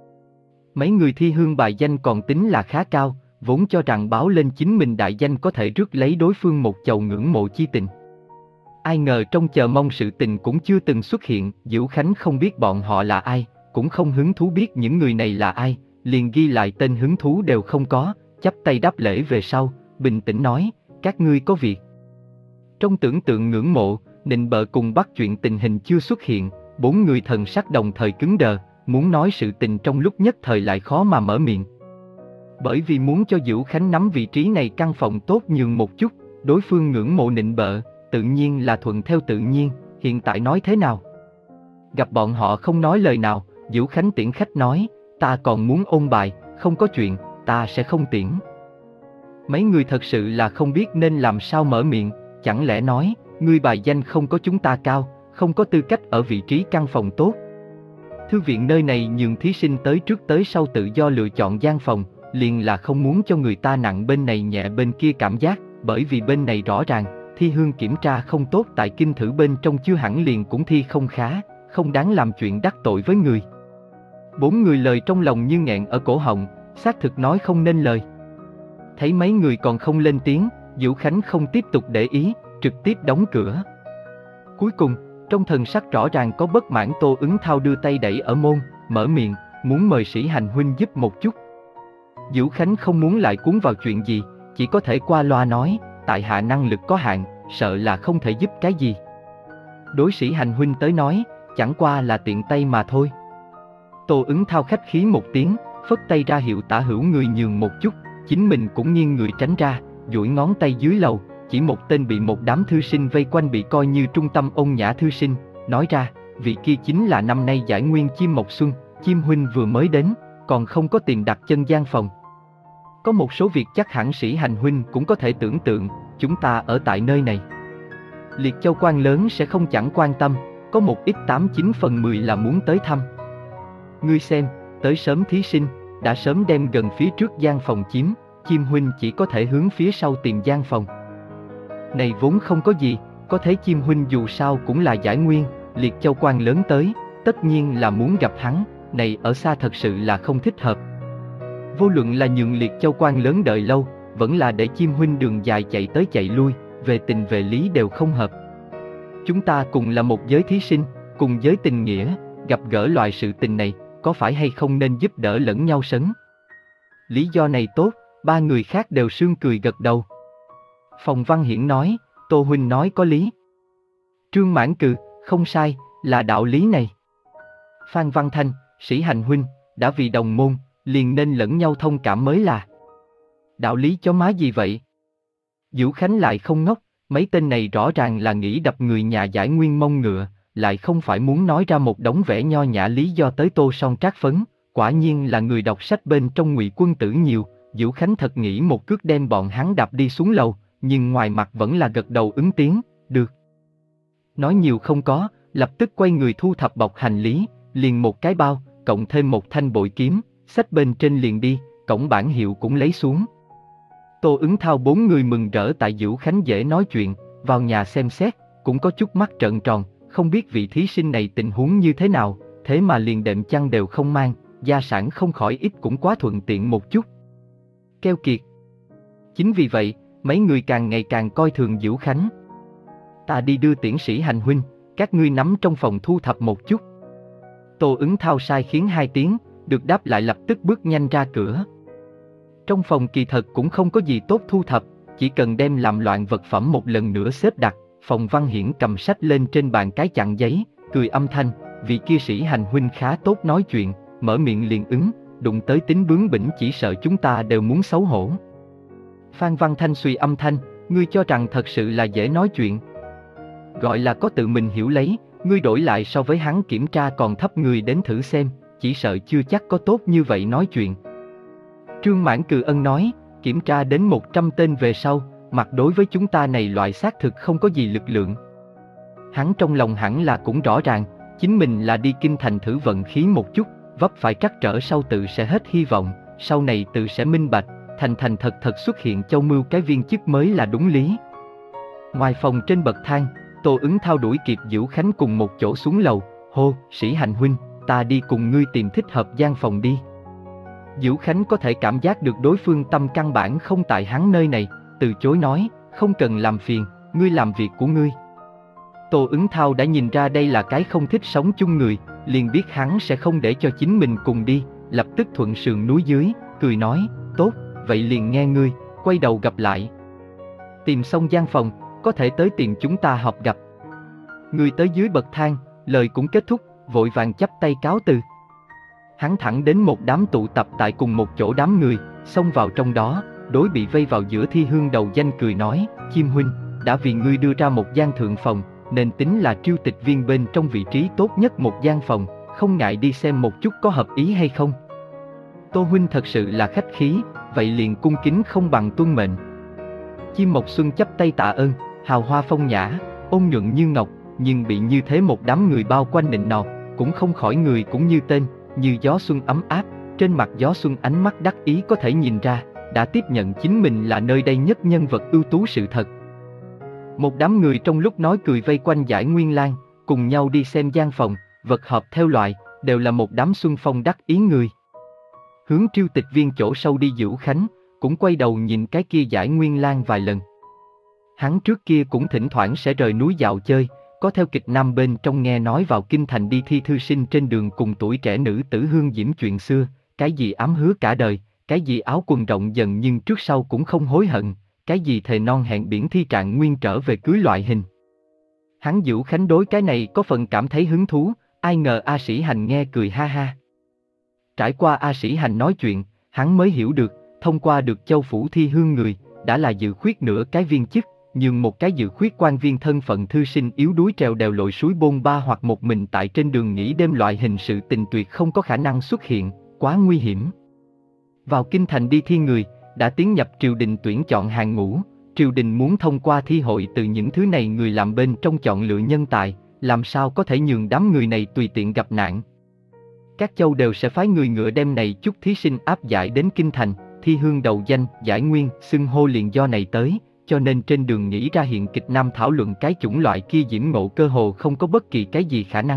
Mấy người thi hương bài danh còn tính là khá cao, vốn cho rằng báo lên chính mình đại danh có thể rước lấy đối phương một chầu ngưỡng mộ chi tình. Ai ngờ trong chờ mong sự tình cũng chưa từng xuất hiện, Diễu Khánh không biết bọn họ là ai, cũng không hứng thú biết những người này là ai, liền ghi lại tên hứng thú đều không có, chắp tay đáp lễ về sau, bình tĩnh nói, các ngươi có việc. Trong tưởng tượng ngưỡng mộ, nịnh bợ cùng bắt chuyện tình hình chưa xuất hiện, bốn người thần sắc đồng thời cứng đờ, muốn nói sự tình trong lúc nhất thời lại khó mà mở miệng. Bởi vì muốn cho Diễu Khánh nắm vị trí này căn phòng tốt nhường một chút, đối phương ngưỡng mộ nịnh bợ, tự nhiên là thuận theo tự nhiên, hiện tại nói thế nào? Gặp bọn họ không nói lời nào, Diễu Khánh tiễn khách nói, ta còn muốn ôn bài, không có chuyện, ta sẽ không tiễn. Mấy người thật sự là không biết nên làm sao mở miệng, chẳng lẽ nói, ngươi bài danh không có chúng ta cao, không có tư cách ở vị trí căn phòng tốt. Thư viện nơi này nhường thí sinh tới trước tới sau tự do lựa chọn gian phòng, liền là không muốn cho người ta nặng bên này nhẹ bên kia cảm giác, bởi vì bên này rõ ràng, thi hương kiểm tra không tốt tại kinh thử bên trong chưa hẳn liền cũng thi không khá, không đáng làm chuyện đắc tội với người. Bốn người lời trong lòng như nghẹn ở cổ họng, xác thực nói không nên lời. Thấy mấy người còn không lên tiếng, Diễu Khánh không tiếp tục để ý, trực tiếp đóng cửa. Cuối cùng, trong thần sắc rõ ràng có bất mãn, Tô Ứng Thao đưa tay đẩy ở môn, mở miệng, muốn mời Sĩ Hành huynh giúp một chút. Diễu Khánh không muốn lại cuốn vào chuyện gì, chỉ có thể qua loa nói, tại hạ năng lực có hạn, sợ là không thể giúp cái gì. Đối Sĩ Hành huynh tới nói, chẳng qua là tiện tay mà thôi. Tô Ứng Thao khách khí một tiếng, phất tay ra hiệu Tả Hữu người nhường một chút, chính mình cũng nghiêng người tránh ra, duỗi ngón tay dưới lầu, chỉ một tên bị một đám thư sinh vây quanh bị coi như trung tâm ôn nhã thư sinh, nói ra, vị kia chính là năm nay giải nguyên Chim Mộc Xuân, Chim huynh vừa mới đến, còn không có tiền đặt chân gian phòng. Có một số việc chắc hẳn Sĩ Hành huynh cũng có thể tưởng tượng, chúng ta ở tại nơi này. Liệt Châu quan lớn sẽ không chẳng quan tâm, có một ít tám chín phần mười là muốn tới thăm. Ngươi xem, tới sớm thí sinh, đã sớm đem gần phía trước gian phòng chiếm, Chim huynh chỉ có thể hướng phía sau tìm gian phòng. Này vốn không có gì, có thế Chim huynh dù sao cũng là giải nguyên, Liệt Châu quan lớn tới, tất nhiên là muốn gặp hắn, này ở xa thật sự là không thích hợp. Vô luận là nhường Liệt Châu quan lớn đợi lâu, vẫn là để Chim huynh đường dài chạy tới chạy lui, về tình về lý đều không hợp. Chúng ta cùng là một giới thí sinh, cùng giới tình nghĩa, gặp gỡ loại sự tình này, có phải hay không nên giúp đỡ lẫn nhau sấn? Lý do này tốt, ba người khác đều sương cười gật đầu. Phòng Văn Hiển nói, Tô huynh nói có lý. Trương Mãn Cừ, không sai, là đạo lý này. Phan Văn Thanh, Sĩ Hành huynh, đã vì đồng môn, liền nên lẫn nhau thông cảm mới là. Đạo lý chó má gì vậy? Diễu Khánh lại không ngốc, mấy tên này rõ ràng là nghĩ đập người nhà giải nguyên mông ngựa, lại không phải muốn nói ra một đống vẻ nho nhã lý do tới tô son trát phấn, quả nhiên là người đọc sách bên trong Ngụy Quân Tử nhiều. Diễu Khánh thật nghĩ một cước đem bọn hắn đạp đi xuống lầu, nhưng ngoài mặt vẫn là gật đầu ứng tiếng, được. Nói nhiều không có, lập tức quay người thu thập bọc hành lý, liền một cái bao, cộng thêm một thanh bội kiếm, xách bên trên liền đi, cổng bản hiệu cũng lấy xuống. Tô Ứng Thao bốn người mừng rỡ tại Diễu Khánh dễ nói chuyện, vào nhà xem xét, cũng có chút mắt trợn tròn, không biết vị thí sinh này tình huống như thế nào, thế mà liền đệm chăn đều không mang, gia sản không khỏi ít cũng quá thuận tiện một chút. Keo kiệt. Chính vì vậy, mấy người càng ngày càng coi thường Diễu Khánh. Ta đi đưa tiễn Sĩ Hành huynh, các ngươi nắm trong phòng thu thập một chút. Tô Ứng Thao sai khiến hai tiếng, được đáp lại lập tức bước nhanh ra cửa. Trong phòng kỳ thật cũng không có gì tốt thu thập, chỉ cần đem làm loạn vật phẩm một lần nữa xếp đặt. Phòng Văn Hiển cầm sách lên trên bàn cái chặn giấy, cười âm thanh, vị kia Sĩ Hành huynh khá tốt nói chuyện, mở miệng liền ứng, đụng tới tính bướng bỉnh chỉ sợ chúng ta đều muốn xấu hổ. Phan Văn Thanh suy âm thanh, ngươi cho rằng thật sự là dễ nói chuyện. Gọi là có tự mình hiểu lấy, ngươi đổi lại so với hắn kiểm tra còn thấp người đến thử xem, chỉ sợ chưa chắc có tốt như vậy nói chuyện. Trương Mãn Cừ ân nói, kiểm tra đến một trăm tên về sau, mặt đối với chúng ta này loại xác thực không có gì lực lượng. Hắn trong lòng hẳn là cũng rõ ràng, chính mình là đi kinh thành thử vận khí một chút, vấp phải trắc trở sau tự sẽ hết hy vọng, sau này tự sẽ minh bạch, thành thành thật thật xuất hiện châu mưu cái viên chức mới là đúng lý. Ngoài phòng trên bậc thang, Tô Ứng Thao đuổi kịp Diễu Khánh cùng một chỗ xuống lầu, hô, Sĩ Hành huynh, ta đi cùng ngươi tìm thích hợp gian phòng đi. Diễu Khánh có thể cảm giác được đối phương tâm căn bản không tại hắn nơi này, từ chối nói, không cần làm phiền, ngươi làm việc của ngươi. Tô Ứng Thao đã nhìn ra đây là cái không thích sống chung người, liền biết hắn sẽ không để cho chính mình cùng đi, lập tức thuận sườn núi dưới, cười nói, tốt, vậy liền nghe ngươi, quay đầu gặp lại. Tìm xong gian phòng, có thể tới tìm chúng ta họp gặp. Người tới dưới bậc thang, lời cũng kết thúc, vội vàng chắp tay cáo từ. Hắn thẳng đến một đám tụ tập tại cùng một chỗ đám người, xông vào trong đó, đối bị vây vào giữa thi hương đầu danh cười nói, Chim huynh, đã vì ngươi đưa ra một gian thượng phòng, nên tính là Triêu Tịch Viên bên trong vị trí tốt nhất một gian phòng, không ngại đi xem một chút có hợp ý hay không. Tô huynh thật sự là khách khí, vậy liền cung kính không bằng tuân mệnh. Chim Mộc Xuân chắp tay tạ ơn, hào hoa phong nhã, ôn nhuận như ngọc, nhưng bị như thế một đám người bao quanh nịnh nọt, cũng không khỏi người cũng như tên, như gió xuân ấm áp. Trên mặt gió xuân ánh mắt đắc ý có thể nhìn ra, đã tiếp nhận chính mình là nơi đây nhất nhân vật ưu tú sự thật. Một đám người trong lúc nói cười vây quanh Giải Nguyên Lan, cùng nhau đi xem gian phòng, vật hợp theo loại, đều là một đám xuân phong đắc ý người. Hướng Triêu Tịch Viên chỗ sâu đi Dữu Khánh, cũng quay đầu nhìn cái kia Giải Nguyên Lan vài lần. Hắn trước kia cũng thỉnh thoảng sẽ rời núi dạo chơi, có theo kịch nam bên trong nghe nói vào kinh thành đi thi thư sinh trên đường cùng tuổi trẻ nữ tử hương diễm chuyện xưa, cái gì ám hứa cả đời, cái gì áo quần rộng dần nhưng trước sau cũng không hối hận, cái gì thề non hẹn biển thi trạng nguyên trở về cưới loại hình. Hắn Dữu Khánh đối cái này có phần cảm thấy hứng thú, ai ngờ A Sĩ Hành nghe cười ha ha. Trải qua A Sĩ Hành nói chuyện, hắn mới hiểu được, thông qua được Châu Phủ thi hương người, đã là dự khuyết nửa cái viên chức, nhưng một cái dự khuyết quan viên thân phận thư sinh yếu đuối trèo đèo lội suối bôn ba hoặc một mình tại trên đường nghỉ đêm loại hình sự tình tuyệt không có khả năng xuất hiện, quá nguy hiểm. Vào kinh thành đi thi người, đã tiến nhập triều đình tuyển chọn hàng ngũ, triều đình muốn thông qua thi hội từ những thứ này người làm bên trong chọn lựa nhân tài, làm sao có thể nhường đám người này tùy tiện gặp nạn. Các châu đều sẽ phái người ngựa đem này chút thí sinh áp giải đến kinh thành, thi hương đầu danh, giải nguyên, xưng hô liền do này tới, cho nên trên đường nghĩ ra hiện kịch nam thảo luận cái chủng loại kia diễm ngộ cơ hồ không có bất kỳ cái gì khả năng.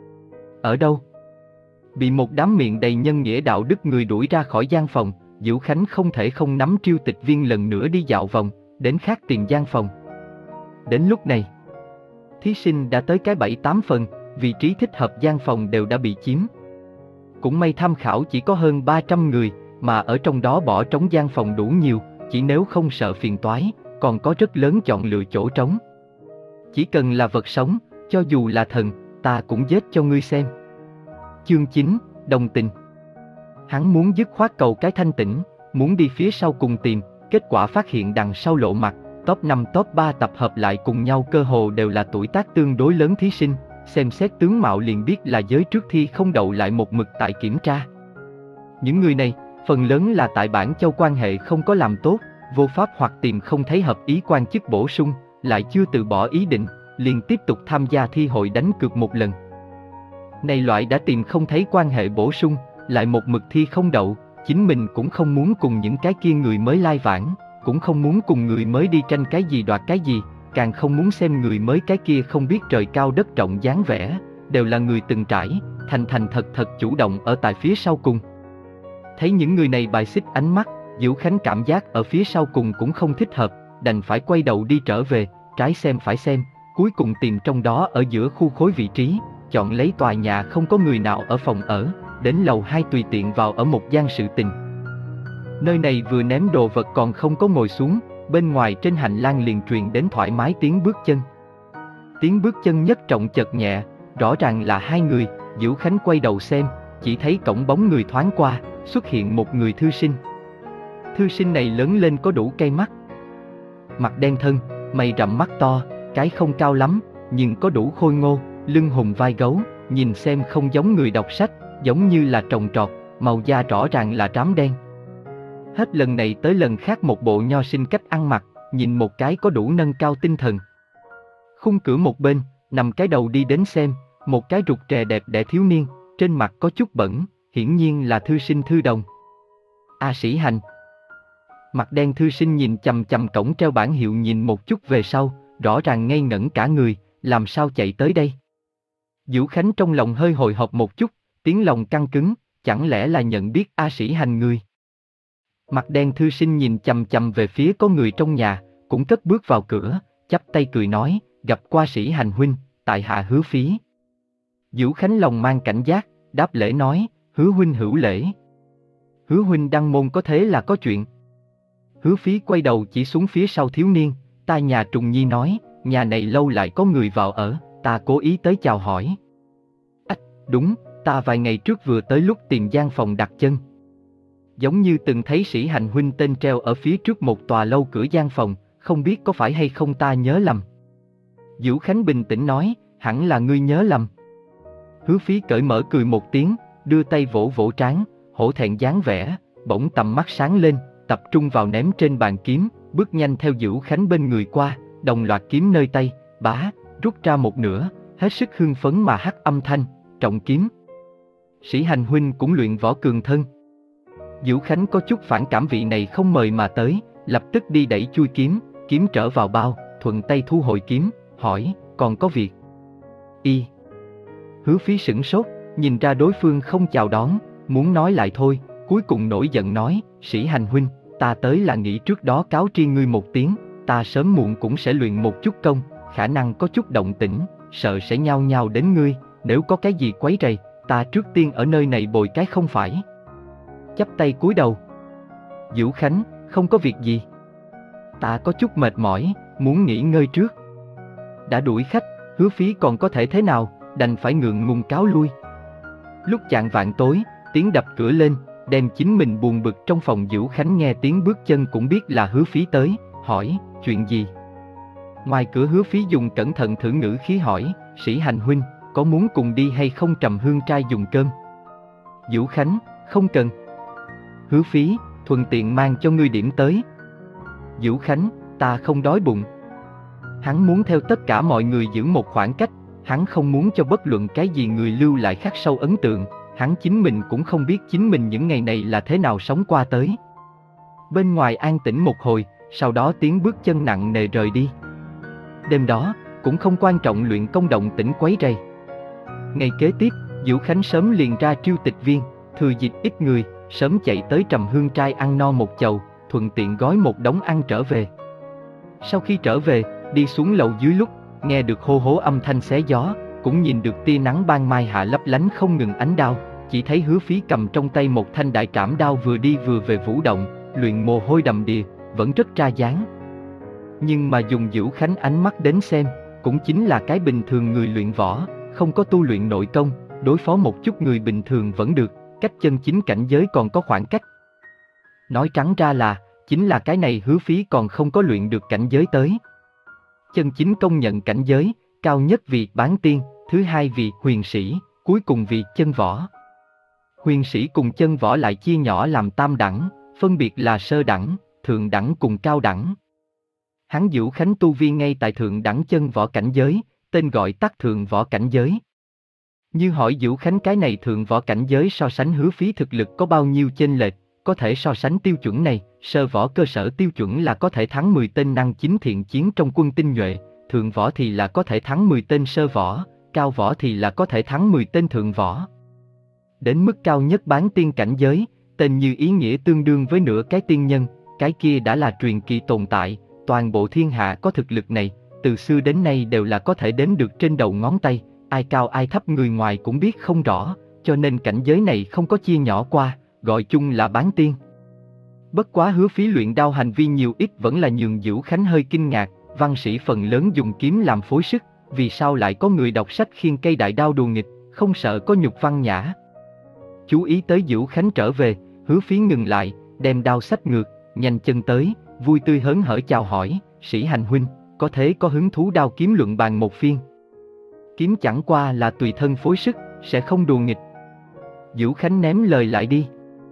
Ở đâu? Bị một đám miệng đầy nhân nghĩa đạo đức người đuổi ra khỏi gian phòng, Dữu Khánh không thể không nắm Triêu Tịch Viên lần nữa đi dạo vòng, đến khác tiền gian phòng. Đến lúc này, thí sinh đã tới cái bảy tám phần, vị trí thích hợp gian phòng đều đã bị chiếm. Cũng may tham khảo chỉ có hơn ba trăm người, mà ở trong đó bỏ trống gian phòng đủ nhiều, chỉ nếu không sợ phiền toái, còn có rất lớn chọn lựa chỗ trống. Chỉ cần là vật sống, cho dù là thần, ta cũng giết cho ngươi xem. Chương chín, đồng tình. Hắn muốn dứt khoát cầu cái thanh tĩnh, muốn đi phía sau cùng tìm, kết quả phát hiện đằng sau lộ mặt, top năm top ba tập hợp lại cùng nhau cơ hồ đều là tuổi tác tương đối lớn thí sinh, xem xét tướng mạo liền biết là giới trước thi không đậu lại một mực tại kiểm tra. Những người này, phần lớn là tại Bản Châu quan hệ không có làm tốt, vô pháp hoặc tìm không thấy hợp ý quan chức bổ sung, lại chưa từ bỏ ý định, liền tiếp tục tham gia thi hội đánh cược một lần. Này loại đã tìm không thấy quan hệ bổ sung, lại một mực thi không đậu, chính mình cũng không muốn cùng những cái kia người mới lai vãng, cũng không muốn cùng người mới đi tranh cái gì đoạt cái gì, càng không muốn xem người mới cái kia không biết trời cao đất rộng dáng vẻ, đều là người từng trải, thành thành thật thật chủ động ở tại phía sau cùng. Thấy những người này bài xích ánh mắt, Dữu Khánh cảm giác ở phía sau cùng cũng không thích hợp, đành phải quay đầu đi trở về, trái xem phải xem, cuối cùng tìm trong đó ở giữa khu khối vị trí, chọn lấy tòa nhà không có người nào ở phòng ở, đến lầu hai tùy tiện vào ở một gian sự tình. Nơi này vừa ném đồ vật còn không có ngồi xuống, bên ngoài trên hành lang liền truyền đến thoải mái tiếng bước chân. Tiếng bước chân nhất trọng chợt nhẹ, rõ ràng là hai người, Dữu Khánh quay đầu xem, chỉ thấy cổng bóng người thoáng qua, xuất hiện một người thư sinh. Thư sinh này lớn lên có đủ cây mắt. Mặt đen thân, mày rậm mắt to, cái không cao lắm, nhưng có đủ khôi ngô, lưng hùng vai gấu, nhìn xem không giống người đọc sách, giống như là trồng trọt, màu da rõ ràng là rám đen. Hết lần này tới lần khác một bộ nho sinh cách ăn mặc, nhìn một cái có đủ nâng cao tinh thần. Khung cửa một bên, nằm cái đầu đi đến xem, một cái rụt rè đẹp đẽ thiếu niên, trên mặt có chút bẩn, hiển nhiên là thư sinh Thư Đồng. A Sĩ Hành. Mặt đen thư sinh nhìn chằm chằm cổng treo bảng hiệu nhìn một chút về sau, rõ ràng ngây ngẩn cả người, làm sao chạy tới đây? Dữu Khánh trong lòng hơi hồi hộp một chút, tiếng lòng căng cứng, chẳng lẽ là nhận biết A Sĩ Hành người? Mặt đen thư sinh nhìn chằm chằm về phía có người trong nhà, cũng cất bước vào cửa, chắp tay cười nói, gặp qua Sĩ Hành huynh, tại hạ Hứa Phí. Dữu Khánh lòng mang cảnh giác, đáp lễ nói, Hứa huynh hữu lễ. Hứa huynh đăng môn có thế là có chuyện. Hứa Phí quay đầu chỉ xuống phía sau thiếu niên, ta nhà Trùng Nhi nói, nhà này lâu lại có người vào ở, ta cố ý tới chào hỏi. Ách, đúng, ta vài ngày trước vừa tới lúc tìm gian phòng đặt chân. Giống như từng thấy Sĩ Hành huynh tên treo ở phía trước một tòa lâu cửa gian phòng, không biết có phải hay không ta nhớ lầm. Vũ Khánh bình tĩnh nói, hẳn là ngươi nhớ lầm. Hứa Phí cởi mở cười một tiếng, đưa tay vỗ vỗ trán, hổ thẹn dáng vẻ, bỗng tầm mắt sáng lên, tập trung vào ném trên bàn kiếm, bước nhanh theo Vũ Khánh bên người qua, đồng loạt kiếm nơi tay, bá, rút ra một nửa, hết sức hưng phấn mà hắt âm thanh, trọng kiếm. Sĩ Hành huynh cũng luyện võ cường thân. Vũ Khánh có chút phản cảm vị này không mời mà tới, lập tức đi đẩy chui kiếm, kiếm trở vào bao, thuận tay thu hồi kiếm, hỏi, còn có việc? Y. Hứa Phí sửng sốt, nhìn ra đối phương không chào đón, muốn nói lại thôi, cuối cùng nổi giận nói, Sĩ Hành huynh, ta tới là nghĩ trước đó cáo tri ngươi một tiếng, ta sớm muộn cũng sẽ luyện một chút công, khả năng có chút động tĩnh, sợ sẽ nhao nhao đến ngươi, nếu có cái gì quấy rầy, ta trước tiên ở nơi này bồi cái không phải. Chắp tay cúi đầu. Vũ Khánh, không có việc gì. Ta có chút mệt mỏi, muốn nghỉ ngơi trước. Đã đuổi khách, Hứa Phí còn có thể thế nào, đành phải ngượng ngùng cáo lui. Lúc chạng vạng tối, tiếng đập cửa lên, đem chính mình buồn bực trong phòng. Vũ Khánh nghe tiếng bước chân cũng biết là Hứa Phí tới, hỏi, chuyện gì? Ngoài cửa Hứa Phí dùng cẩn thận thử ngữ khí hỏi, Sĩ Hành huynh, có muốn cùng đi hay không Trầm Hương trai dùng cơm? Vũ Khánh, không cần. Hứa Phí, thuận tiện mang cho ngươi điểm tới. Vũ Khánh, ta không đói bụng. Hắn muốn theo tất cả mọi người giữ một khoảng cách, hắn không muốn cho bất luận cái gì người lưu lại khắc sâu ấn tượng, hắn chính mình cũng không biết chính mình những ngày này là thế nào sống qua tới. Bên ngoài an tĩnh một hồi, sau đó tiếng bước chân nặng nề rời đi. Đêm đó, cũng không quan trọng luyện công động tĩnh quấy rầy. Ngày kế tiếp, Vũ Khánh sớm liền ra Triêu Tịch Viên, thừa dịp ít người, sớm chạy tới Trầm Hương trai ăn no một chầu, thuận tiện gói một đống ăn trở về. Sau khi trở về, đi xuống lầu dưới lúc, nghe được hô hố âm thanh xé gió, cũng nhìn được tia nắng ban mai hạ lấp lánh không ngừng ánh đao, chỉ thấy Hứa Phí cầm trong tay một thanh đại trảm đao vừa đi vừa về vũ động, luyện mồ hôi đầm đìa, vẫn rất ra dáng. Nhưng mà dùng Vũ Khánh ánh mắt đến xem, cũng chính là cái bình thường người luyện võ, không có tu luyện nội công, đối phó một chút người bình thường vẫn được, cách chân chính cảnh giới còn có khoảng cách. Nói trắng ra là, chính là cái này Hứa Phí còn không có luyện được cảnh giới tới. Chân chính công nhận cảnh giới, cao nhất vì bán tiên, thứ hai vì huyền sĩ, cuối cùng vì chân võ. Huyền sĩ cùng chân võ lại chia nhỏ làm tam đẳng, phân biệt là sơ đẳng, thượng đẳng cùng cao đẳng. Hắn Vũ Khánh tu vi ngay tại thượng đẳng chân võ cảnh giới, tên gọi tắt thượng võ cảnh giới. Như hỏi Vũ Khánh cái này thượng võ cảnh giới so sánh Hứa Phí thực lực có bao nhiêu chênh lệch, có thể so sánh tiêu chuẩn này, sơ võ cơ sở tiêu chuẩn là có thể thắng mười tên năng chính thiện chiến trong quân tinh nhuệ, thượng võ thì là có thể thắng mười tên sơ võ, cao võ thì là có thể thắng mười tên thượng võ. Đến mức cao nhất bán tiên cảnh giới, tên như ý nghĩa tương đương với nửa cái tiên nhân, cái kia đã là truyền kỳ tồn tại, toàn bộ thiên hạ có thực lực này, từ xưa đến nay đều là có thể đếm được trên đầu ngón tay, ai cao ai thấp người ngoài cũng biết không rõ, cho nên cảnh giới này không có chia nhỏ qua, gọi chung là bán tiên. Bất quá Hứa Phí luyện đao hành vi nhiều ít vẫn là nhường Vũ Khánh hơi kinh ngạc, văn sĩ phần lớn dùng kiếm làm phối sức, vì sao lại có người đọc sách khiêng cây đại đao đùa nghịch, không sợ có nhục văn nhã. Chú ý tới Vũ Khánh trở về, Hứa Phí ngừng lại, đem đao xách ngược, nhanh chân tới, vui tươi hớn hở chào hỏi, Sĩ Hành huynh, có thế có hứng thú đao kiếm luận bàn một phiên? Kiếm chẳng qua là tùy thân phối sức, sẽ không đùa nghịch. Vũ Khánh ném lời lại đi.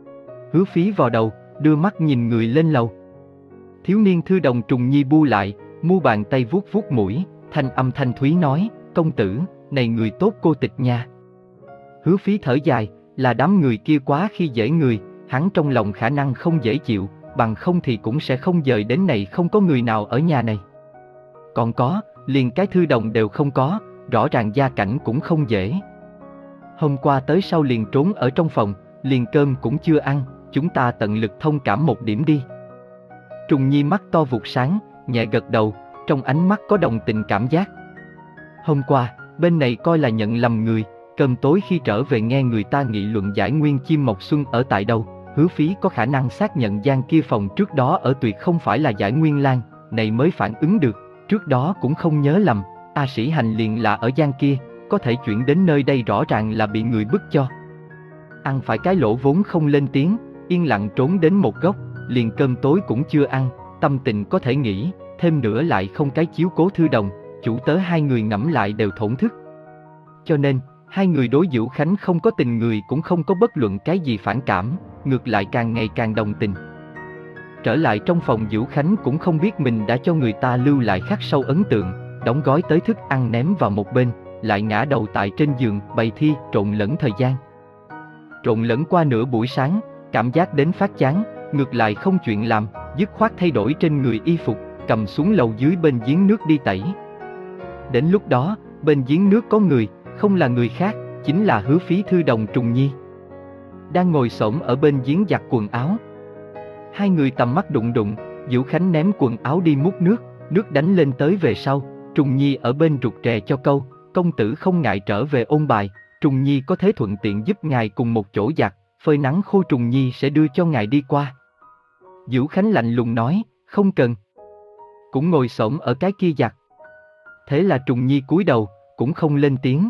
Hứa Phí vào đầu, đưa mắt nhìn người lên lầu. Thiếu niên thư đồng trùng nhi bu lại, mu bàn tay vuốt vuốt mũi, thanh âm thanh thúy nói, công tử, này người tốt cô tịch nha. Hứa Phí thở dài, là đám người kia quá khi dễ người, hắn trong lòng khả năng không dễ chịu, bằng không thì cũng sẽ không dời đến này không có người nào ở nhà này. Còn có, liền cái thư đồng đều không có, rõ ràng gia cảnh cũng không dễ. Hôm qua tới sau liền trốn ở trong phòng, liền cơm cũng chưa ăn, chúng ta tận lực thông cảm một điểm đi. Trùng Nhi mắt to vụt sáng, nhẹ gật đầu, trong ánh mắt có đồng tình cảm giác. Hôm qua, bên này coi là nhận lầm người, cơm tối khi trở về nghe người ta nghị luận Giải Nguyên Chim Mộc Xuân ở tại đâu, Hứa Phí có khả năng xác nhận gian kia phòng trước đó ở tuyệt không phải là Giải Nguyên Lan, này mới phản ứng được, trước đó cũng không nhớ lầm, A Sĩ Hành liền là ở gian kia, có thể chuyển đến nơi đây rõ ràng là bị người bức cho. Ăn phải cái lỗ vốn không lên tiếng, yên lặng trốn đến một góc, liền cơm tối cũng chưa ăn, tâm tình có thể nghĩ, thêm nữa lại không cái chiếu cố Thư Đồng, chủ tớ hai người ngẫm lại đều thổn thức. Cho nên, hai người đối Vũ Khánh không có tình người cũng không có bất luận cái gì phản cảm, ngược lại càng ngày càng đồng tình. Trở lại trong phòng, Vũ Khánh cũng không biết mình đã cho người ta lưu lại khắc sâu ấn tượng, đóng gói tới thức ăn ném vào một bên, lại ngã đầu tại trên giường bày thi trộn lẫn thời gian. Trộn lẫn qua nửa buổi sáng, cảm giác đến phát chán, ngược lại không chuyện làm, dứt khoát thay đổi trên người y phục, cầm xuống lầu dưới bên giếng nước đi tẩy. Đến lúc đó, bên giếng nước có người, không là người khác, chính là Hứa Phí, Thư Đồng, Trùng Nhi. Đang ngồi xổm ở bên giếng giặt quần áo. Hai người tầm mắt đụng đụng, Vũ Khánh ném quần áo đi múc nước, nước đánh lên tới về sau, Trùng Nhi ở bên rụt rè cho câu, công tử không ngại trở về ôn bài, Trùng Nhi có thể thuận tiện giúp ngài cùng một chỗ giặt, phơi nắng khô Trùng Nhi sẽ đưa cho ngài đi qua. Vũ Khánh lạnh lùng nói, không cần. Cũng ngồi xổm ở cái kia giặt. Thế là Trùng Nhi cúi đầu, cũng không lên tiếng.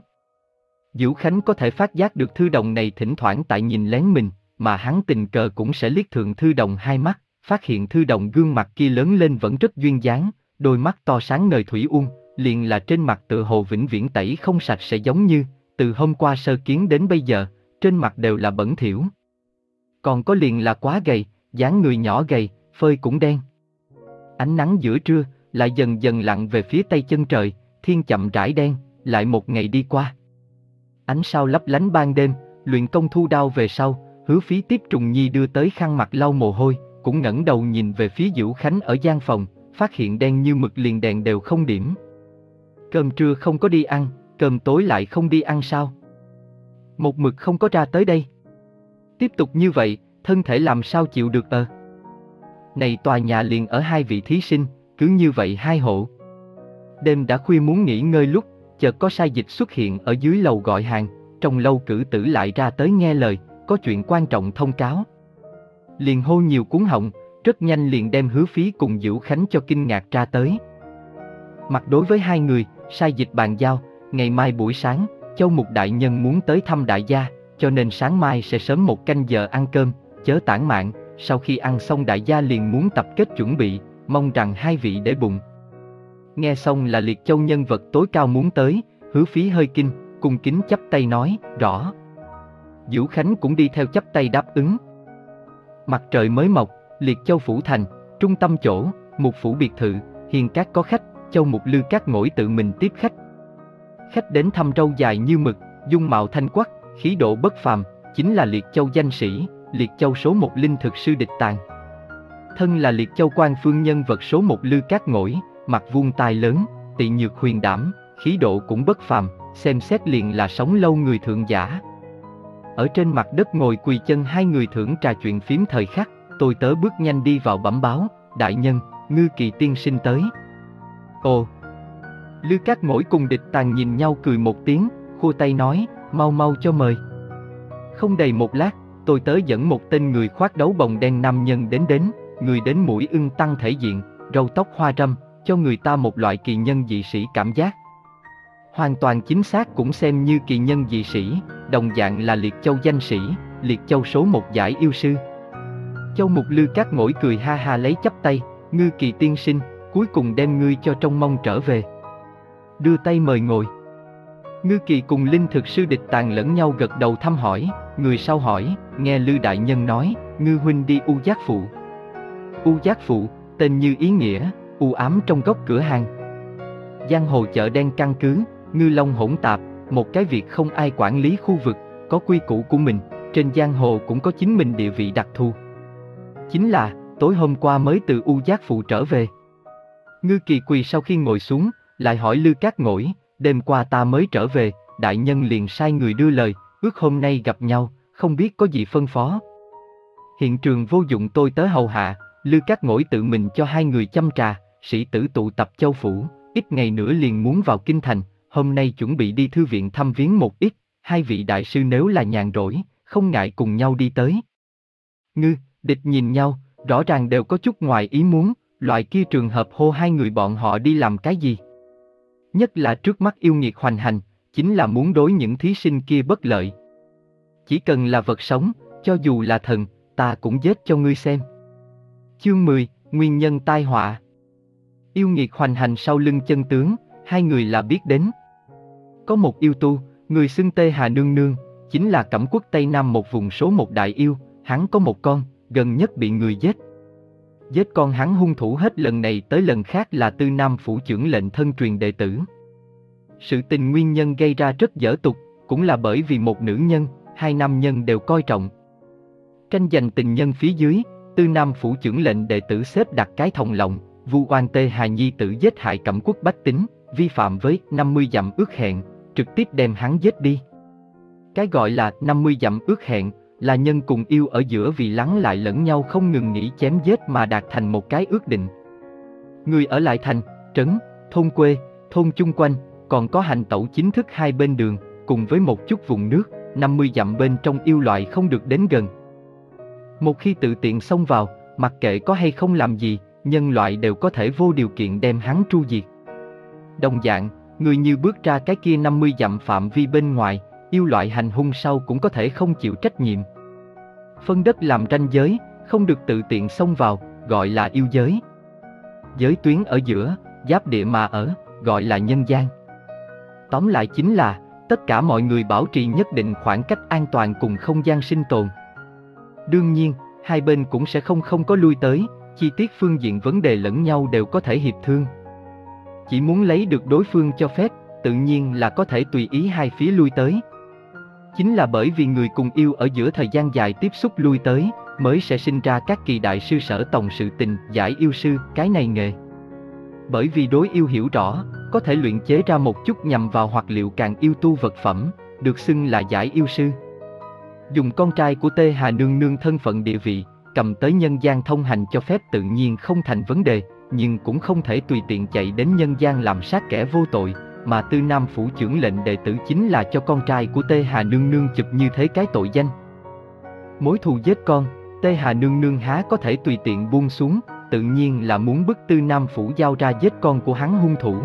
Vũ Khánh có thể phát giác được Thư Đồng này thỉnh thoảng tại nhìn lén mình, mà hắn tình cờ cũng sẽ liếc thượng Thư Đồng hai mắt, phát hiện Thư Đồng gương mặt kia lớn lên vẫn rất duyên dáng, đôi mắt to sáng ngời thủy uông, liền là trên mặt tựa hồ vĩnh viễn tẩy không sạch sẽ, giống như từ hôm qua sơ kiến đến bây giờ, trên mặt đều là bẩn thỉu. Còn có liền là quá gầy, dáng người nhỏ gầy, phơi cũng đen. Ánh nắng giữa trưa lại dần dần lặn về phía tây chân trời, thiên chậm rãi đen, lại một ngày đi qua. Ánh sao lấp lánh ban đêm, luyện công thu đao về sau, Hứa Phí tiếp Trùng Nhi đưa tới khăn mặt lau mồ hôi, cũng ngẩng đầu nhìn về phía Vũ Khánh ở gian phòng, phát hiện đen như mực liền đèn đều không điểm. Cơm trưa không có đi ăn, cơm tối lại không đi ăn sao? Một mực không có ra tới đây. Tiếp tục như vậy, thân thể làm sao chịu được ờ? Này tòa nhà liền ở hai vị thí sinh, cứ như vậy hai hộ. Đêm đã khuya muốn nghỉ ngơi lúc, chợt có sai dịch xuất hiện ở dưới lầu gọi hàng, trong lâu cử tử lại ra tới nghe lời, có chuyện quan trọng thông cáo. Liền hô nhiều cuốn họng, rất nhanh liền đem Hứa Phí cùng Vũ Khánh cho kinh ngạc ra tới. Mặt đối với hai người, sai dịch bàn giao, ngày mai buổi sáng, Châu Mục đại nhân muốn tới thăm đại gia, cho nên sáng mai sẽ sớm một canh giờ ăn cơm, chớ tản mạn, sau khi ăn xong đại gia liền muốn tập kết chuẩn bị, mong rằng hai vị để bụng. Nghe xong là Liệt Châu nhân vật tối cao muốn tới, Hứa Phí hơi kinh, cung kính chắp tay nói, rõ. Vũ Khánh cũng đi theo chắp tay đáp ứng. Mặt trời mới mọc, Liệt Châu phủ thành, trung tâm chỗ, một phủ biệt thự, hiền các có khách, Châu Mục Lư Các ngồi tự mình tiếp khách. Khách đến thăm râu dài như mực, dung mạo thanh quắc, khí độ bất phàm, chính là Liệt Châu danh sĩ, Liệt Châu số một linh thực sư Địch Tàng. Thân là Liệt Châu quan phương nhân vật số một Lư Các ngồi, mặt vuông tai lớn, tị nhược huyền đảm, khí độ cũng bất phàm, xem xét liền là sống lâu người thượng giả. Ở trên mặt đất ngồi quỳ chân hai người thưởng trà chuyện phím thời khắc, tôi tớ bước nhanh đi vào bẩm báo, đại nhân, Ngư Kỳ tiên sinh tới. Ồ! Lư Các ngồi cùng Địch Tàng nhìn nhau cười một tiếng, khua tay nói, mau mau cho mời. Không đầy một lát, tôi tớ dẫn một tên người khoác đấu bồng đen nam nhân đến đến, người đến mũi ưng tăng thể diện, râu tóc hoa râm, cho người ta một loại kỳ nhân dị sĩ cảm giác. Hoàn toàn chính xác cũng xem như kỳ nhân dị sĩ, đồng dạng là Liệt Châu danh sĩ, Liệt Châu số một giải yêu sư. Châu Mục Lư Các ngồi cười ha ha lấy chắp tay, Ngư Kỳ tiên sinh, cuối cùng đem ngươi cho trông mong trở về. Đưa tay mời ngồi. Ngư Kỳ cùng linh thực sư Địch Tàng lẫn nhau gật đầu thăm hỏi, người sau hỏi, nghe Lư đại nhân nói, Ngư huynh đi U Giác Phụ. U Giác Phụ, tên như ý nghĩa, u ám trong góc cửa hàng. Giang hồ chợ đen căn cứ, ngư long hỗn tạp, một cái việc không ai quản lý khu vực, có quy củ của mình, trên giang hồ cũng có chính mình địa vị đặc thù. Chính là, tối hôm qua mới từ U Giác Phụ trở về. Ngư Kỳ quỳ sau khi ngồi xuống, lại hỏi Lư Các ngồi, đêm qua ta mới trở về, đại nhân liền sai người đưa lời, ước hôm nay gặp nhau, không biết có gì phân phó. Hiện trường vô dụng tôi tớ hầu hạ, Lư Các ngồi tự mình cho hai người châm trà, sĩ tử tụ tập Châu Phủ, ít ngày nữa liền muốn vào kinh thành, hôm nay chuẩn bị đi thư viện thăm viếng một ít, hai vị đại sư nếu là nhàn rỗi, không ngại cùng nhau đi tới. Ngư, Địch nhìn nhau, rõ ràng đều có chút ngoài ý muốn, loại kia trường hợp hô hai người bọn họ đi làm cái gì. Nhất là trước mắt yêu nghiệt hoành hành, chính là muốn đối những thí sinh kia bất lợi. Chỉ cần là vật sống, cho dù là thần, ta cũng giết cho ngươi xem. Chương mười, Nguyên nhân tai họa. Yêu nghiệt hoành hành sau lưng chân tướng, hai người là biết đến. Có một yêu tu, người xưng Tê Hà Nương Nương, chính là Cẩm Quốc Tây Nam một vùng số một đại yêu, hắn có một con, gần nhất bị người giết. Giết con hắn hung thủ hết lần này tới lần khác là Tư Nam Phủ Chưởng lệnh thân truyền đệ tử. Sự tình nguyên nhân gây ra rất dở tục, cũng là bởi vì một nữ nhân, hai nam nhân đều coi trọng. Tranh giành tình nhân phía dưới, Tư Nam Phủ Chưởng lệnh đệ tử xếp đặt cái thòng lọng, vu oan Tê Hà nhi tử giết hại Cẩm Quốc bách tính, vi phạm với năm mươi dặm ước hẹn, trực tiếp đem hắn giết đi. Cái gọi là năm mươi dặm ước hẹn, là nhân cùng yêu ở giữa vì lắng lại lẫn nhau không ngừng nghỉ chém giết mà đạt thành một cái ước định. Người ở lại thành, trấn, thôn quê, thôn chung quanh, còn có hành tẩu chính thức hai bên đường, cùng với một chút vùng nước, năm mươi dặm bên trong yêu loại không được đến gần. Một khi tự tiện xông vào, mặc kệ có hay không làm gì, nhân loại đều có thể vô điều kiện đem hắn tru diệt. Đồng dạng, người như bước ra cái kia năm mươi dặm phạm vi bên ngoài, yêu loại hành hung sau cũng có thể không chịu trách nhiệm. Phân đất làm ranh giới, không được tự tiện xông vào, gọi là yêu giới. Giới tuyến ở giữa, giáp địa mà ở, gọi là nhân gian. Tóm lại chính là, tất cả mọi người bảo trì nhất định khoảng cách an toàn cùng không gian sinh tồn. Đương nhiên, hai bên cũng sẽ không không có lui tới, chi tiết phương diện vấn đề lẫn nhau đều có thể hiệp thương. Chỉ muốn lấy được đối phương cho phép, tự nhiên là có thể tùy ý hai phía lui tới. Chính là bởi vì người cùng yêu ở giữa thời gian dài tiếp xúc lui tới, mới sẽ sinh ra các kỳ đại sư sở tòng sự tình, giải yêu sư, cái này nghề. Bởi vì đối yêu hiểu rõ, có thể luyện chế ra một chút nhằm vào hoặc liệu càng yêu tu vật phẩm, được xưng là giải yêu sư. Dùng con trai của Tê Hà Nương Nương thân phận địa vị, cầm tới nhân gian thông hành cho phép tự nhiên không thành vấn đề, nhưng cũng không thể tùy tiện chạy đến nhân gian làm sát kẻ vô tội, mà Tư Nam Phủ Chưởng lệnh đệ tử chính là cho con trai của Tê Hà Nương Nương chụp như thế cái tội danh. Mối thù giết con, Tê Hà Nương Nương há có thể tùy tiện buông xuống, tự nhiên là muốn bức Tư Nam Phủ giao ra giết con của hắn hung thủ.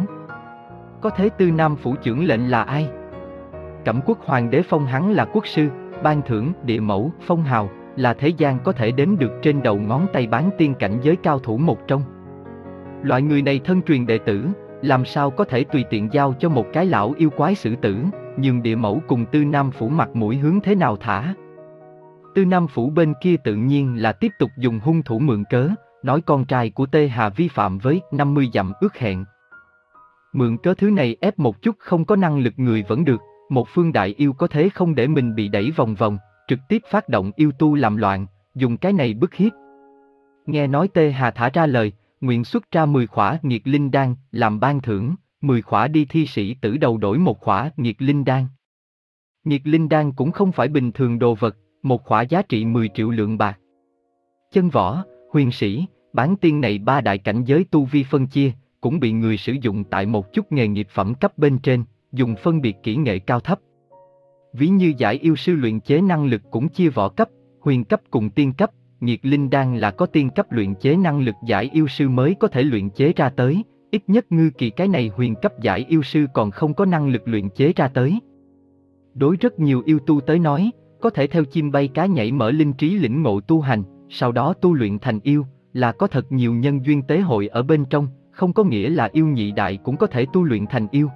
Có thế Tư Nam Phủ Chưởng lệnh là ai? Cẩm Quốc Hoàng đế phong hắn là quốc sư, ban thưởng, địa mẫu, phong hào, là thế gian có thể đếm được trên đầu ngón tay bán tiên cảnh giới cao thủ một trong. Loại người này thân truyền đệ tử, làm sao có thể tùy tiện giao cho một cái lão yêu quái xử tử, nhưng địa mẫu cùng Tư Nam Phủ mặt mũi hướng thế nào thả. Tư Nam Phủ bên kia tự nhiên là tiếp tục dùng hung thủ mượn cớ, nói con trai của Tê Hà vi phạm với năm mươi dặm ước hẹn. Mượn cớ thứ này ép một chút không có năng lực người vẫn được, một phương đại yêu có thế không để mình bị đẩy vòng vòng, trực tiếp phát động yêu tu làm loạn, dùng cái này bức hiếp. Nghe nói Tê Hà thả ra lời, nguyện xuất ra mười khỏa nghiệt linh đan làm ban thưởng, mười khỏa đi thi sĩ tử đầu đổi một khỏa nghiệt linh đan. Nghiệt linh đan cũng không phải bình thường đồ vật, một khỏa giá trị mười triệu lượng bạc. Chân võ, huyền sĩ, bán tiên này ba đại cảnh giới tu vi phân chia, cũng bị người sử dụng tại một chút nghề nghiệp phẩm cấp bên trên, dùng phân biệt kỹ nghệ cao thấp. Ví như giải yêu sư luyện chế năng lực cũng chia võ cấp, huyền cấp cùng tiên cấp, nghiệt linh đan là có tiên cấp luyện chế năng lực giải yêu sư mới có thể luyện chế ra tới, ít nhất ngư kỳ cái này huyền cấp giải yêu sư còn không có năng lực luyện chế ra tới. Đối rất nhiều yêu tu tới nói, có thể theo chim bay cá nhảy mở linh trí lĩnh ngộ tu hành, sau đó tu luyện thành yêu, là có thật nhiều nhân duyên tế hội ở bên trong, không có nghĩa là yêu nhị đại cũng có thể tu luyện thành yêu.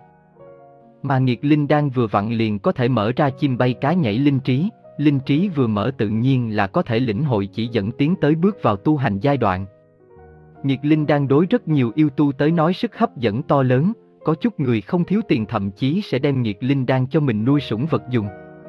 Mà nghiệt linh đan vừa vặn liền có thể mở ra chim bay cá nhảy linh trí, linh trí vừa mở tự nhiên là có thể lĩnh hội chỉ dẫn tiến tới bước vào tu hành giai đoạn. Nghiệt linh đan đối rất nhiều yêu tu tới nói sức hấp dẫn to lớn, có chút người không thiếu tiền thậm chí sẽ đem nghiệt linh đan cho mình nuôi sủng vật dùng.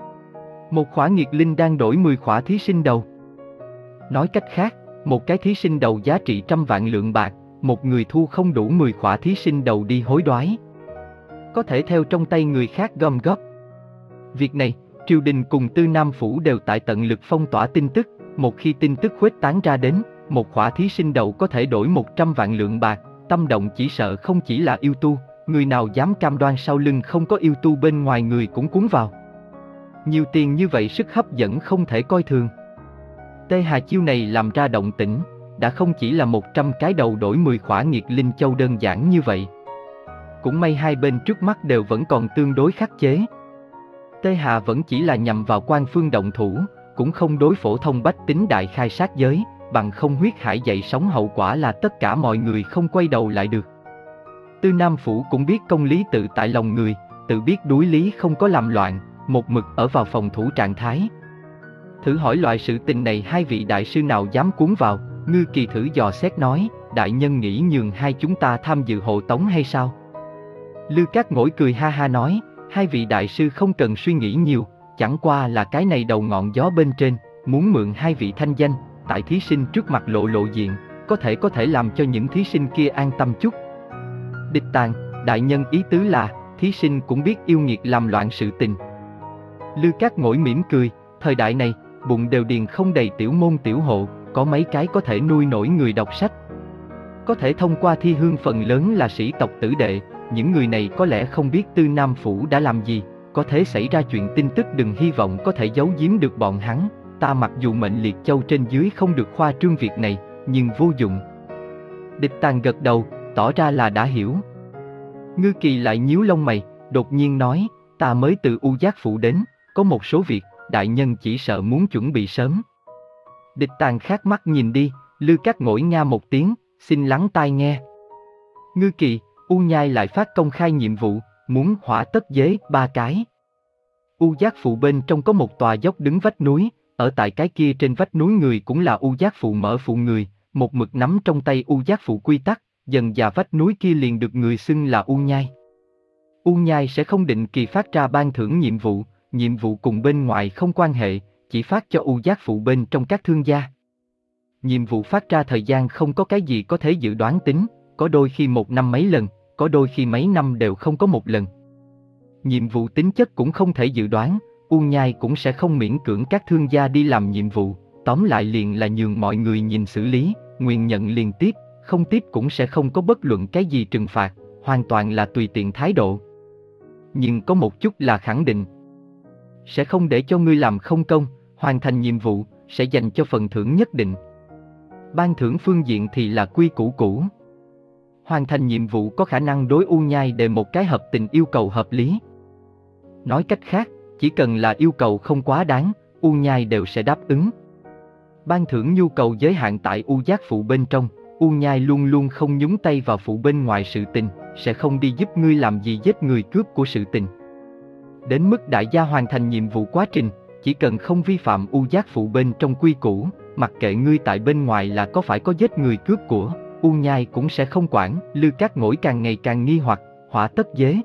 Một khỏa nghiệt linh đan đổi mười khỏa thí sinh đầu. Nói cách khác, một cái thí sinh đầu giá trị trăm vạn lượng bạc, một người thu không đủ mười khỏa thí sinh đầu đi hối đoái, có thể theo trong tay người khác gom góp. Việc này, triều đình cùng Tư Nam Phủ đều tại tận lực phong tỏa tin tức, một khi tin tức khuếch tán ra đến, một khỏa thí sinh đầu có thể đổi một trăm vạn lượng bạc, tâm động chỉ sợ không chỉ là yêu tu, người nào dám cam đoan sau lưng không có yêu tu bên ngoài người cũng cuốn vào. Nhiều tiền như vậy sức hấp dẫn không thể coi thường. Tê Hà chiêu này làm ra động tĩnh, đã không chỉ là một trăm cái đầu đổi mười khỏa nghiệt linh châu đơn giản như vậy. Cũng may hai bên trước mắt đều vẫn còn tương đối khắc chế. Tê Hà vẫn chỉ là nhằm vào quan phương động thủ, cũng không đối phổ thông bách tính đại khai sát giới, bằng không huyết hải dậy sóng hậu quả là tất cả mọi người không quay đầu lại được. Tư Nam Phủ cũng biết công lý tự tại lòng người, tự biết đối lý không có làm loạn, một mực ở vào phòng thủ trạng thái. Thử hỏi loại sự tình này hai vị đại sư nào dám cuốn vào? Ngư Kỳ thử dò xét nói, đại nhân nghĩ nhường hai chúng ta tham dự hộ tống hay sao? Lư Cát Ngỗi cười ha ha nói, hai vị đại sư không cần suy nghĩ nhiều, chẳng qua là cái này đầu ngọn gió bên trên, muốn mượn hai vị thanh danh, tại thí sinh trước mặt lộ lộ diện, có thể có thể làm cho những thí sinh kia an tâm chút. Địch Tàng, đại nhân ý tứ là, thí sinh cũng biết yêu nghiệt làm loạn sự tình. Lư Cát Ngỗi mỉm cười, thời đại này, bụng đều điền không đầy tiểu môn tiểu hộ, có mấy cái có thể nuôi nổi người đọc sách. Có thể thông qua thi hương phần lớn là sĩ tộc tử đệ, những người này có lẽ không biết Tư Nam Phủ đã làm gì, có thể xảy ra chuyện tin tức đừng hy vọng có thể giấu giếm được bọn hắn, ta mặc dù mệnh liệt châu trên dưới không được khoa trương việc này, nhưng vô dụng. Địch Tàng gật đầu, tỏ ra là đã hiểu. Ngư Kỳ lại nhíu lông mày, đột nhiên nói, ta mới từ U Giác Phủ đến, có một số việc, đại nhân chỉ sợ muốn chuẩn bị sớm. Địch Tàng khát mắt nhìn đi, Lư Cát Ngỗi nga một tiếng, xin lắng tai nghe. Ngư Kỳ, U Nhai lại phát công khai nhiệm vụ, muốn hỏa tất giới ba cái. U Giác Phụ bên trong có một tòa dốc đứng vách núi, ở tại cái kia trên vách núi người cũng là U Giác Phụ mở phụ người, một mực nắm trong tay U Giác Phụ quy tắc, dần dà vách núi kia liền được người xưng là U Nhai. U Nhai sẽ không định kỳ phát ra ban thưởng nhiệm vụ, nhiệm vụ cùng bên ngoài không quan hệ, chỉ phát cho U Giác Phụ bên trong các thương gia. Nhiệm vụ phát ra thời gian không có cái gì có thể dự đoán tính, có đôi khi một năm mấy lần, có đôi khi mấy năm đều không có một lần. Nhiệm vụ tính chất cũng không thể dự đoán, U Nhai cũng sẽ không miễn cưỡng các thương gia đi làm nhiệm vụ, tóm lại liền là nhường mọi người nhìn xử lý, nguyện nhận liền tiếp, không tiếp cũng sẽ không có bất luận cái gì trừng phạt, hoàn toàn là tùy tiện thái độ. Nhưng có một chút là khẳng định, sẽ không để cho ngươi làm không công, hoàn thành nhiệm vụ, sẽ dành cho phần thưởng nhất định. Ban thưởng phương diện thì là quy củ cũ. Hoàn thành nhiệm vụ có khả năng đối U Nhai đề một cái hợp tình yêu cầu hợp lý. Nói cách khác, chỉ cần là yêu cầu không quá đáng, U Nhai đều sẽ đáp ứng. Ban thưởng nhu cầu giới hạn tại U Giác Phụ bên trong, U Nhai luôn luôn không nhúng tay vào phụ bên ngoài sự tình, sẽ không đi giúp ngươi làm gì giết người cướp của sự tình. Đến mức đại gia hoàn thành nhiệm vụ quá trình, chỉ cần không vi phạm U Giác Phụ bên trong quy củ, mặc kệ ngươi tại bên ngoài là có phải có giết người cướp của, U Nhai cũng sẽ không quản. Lư Cát Ngỗi càng ngày càng nghi hoặc, hỏa tất giới.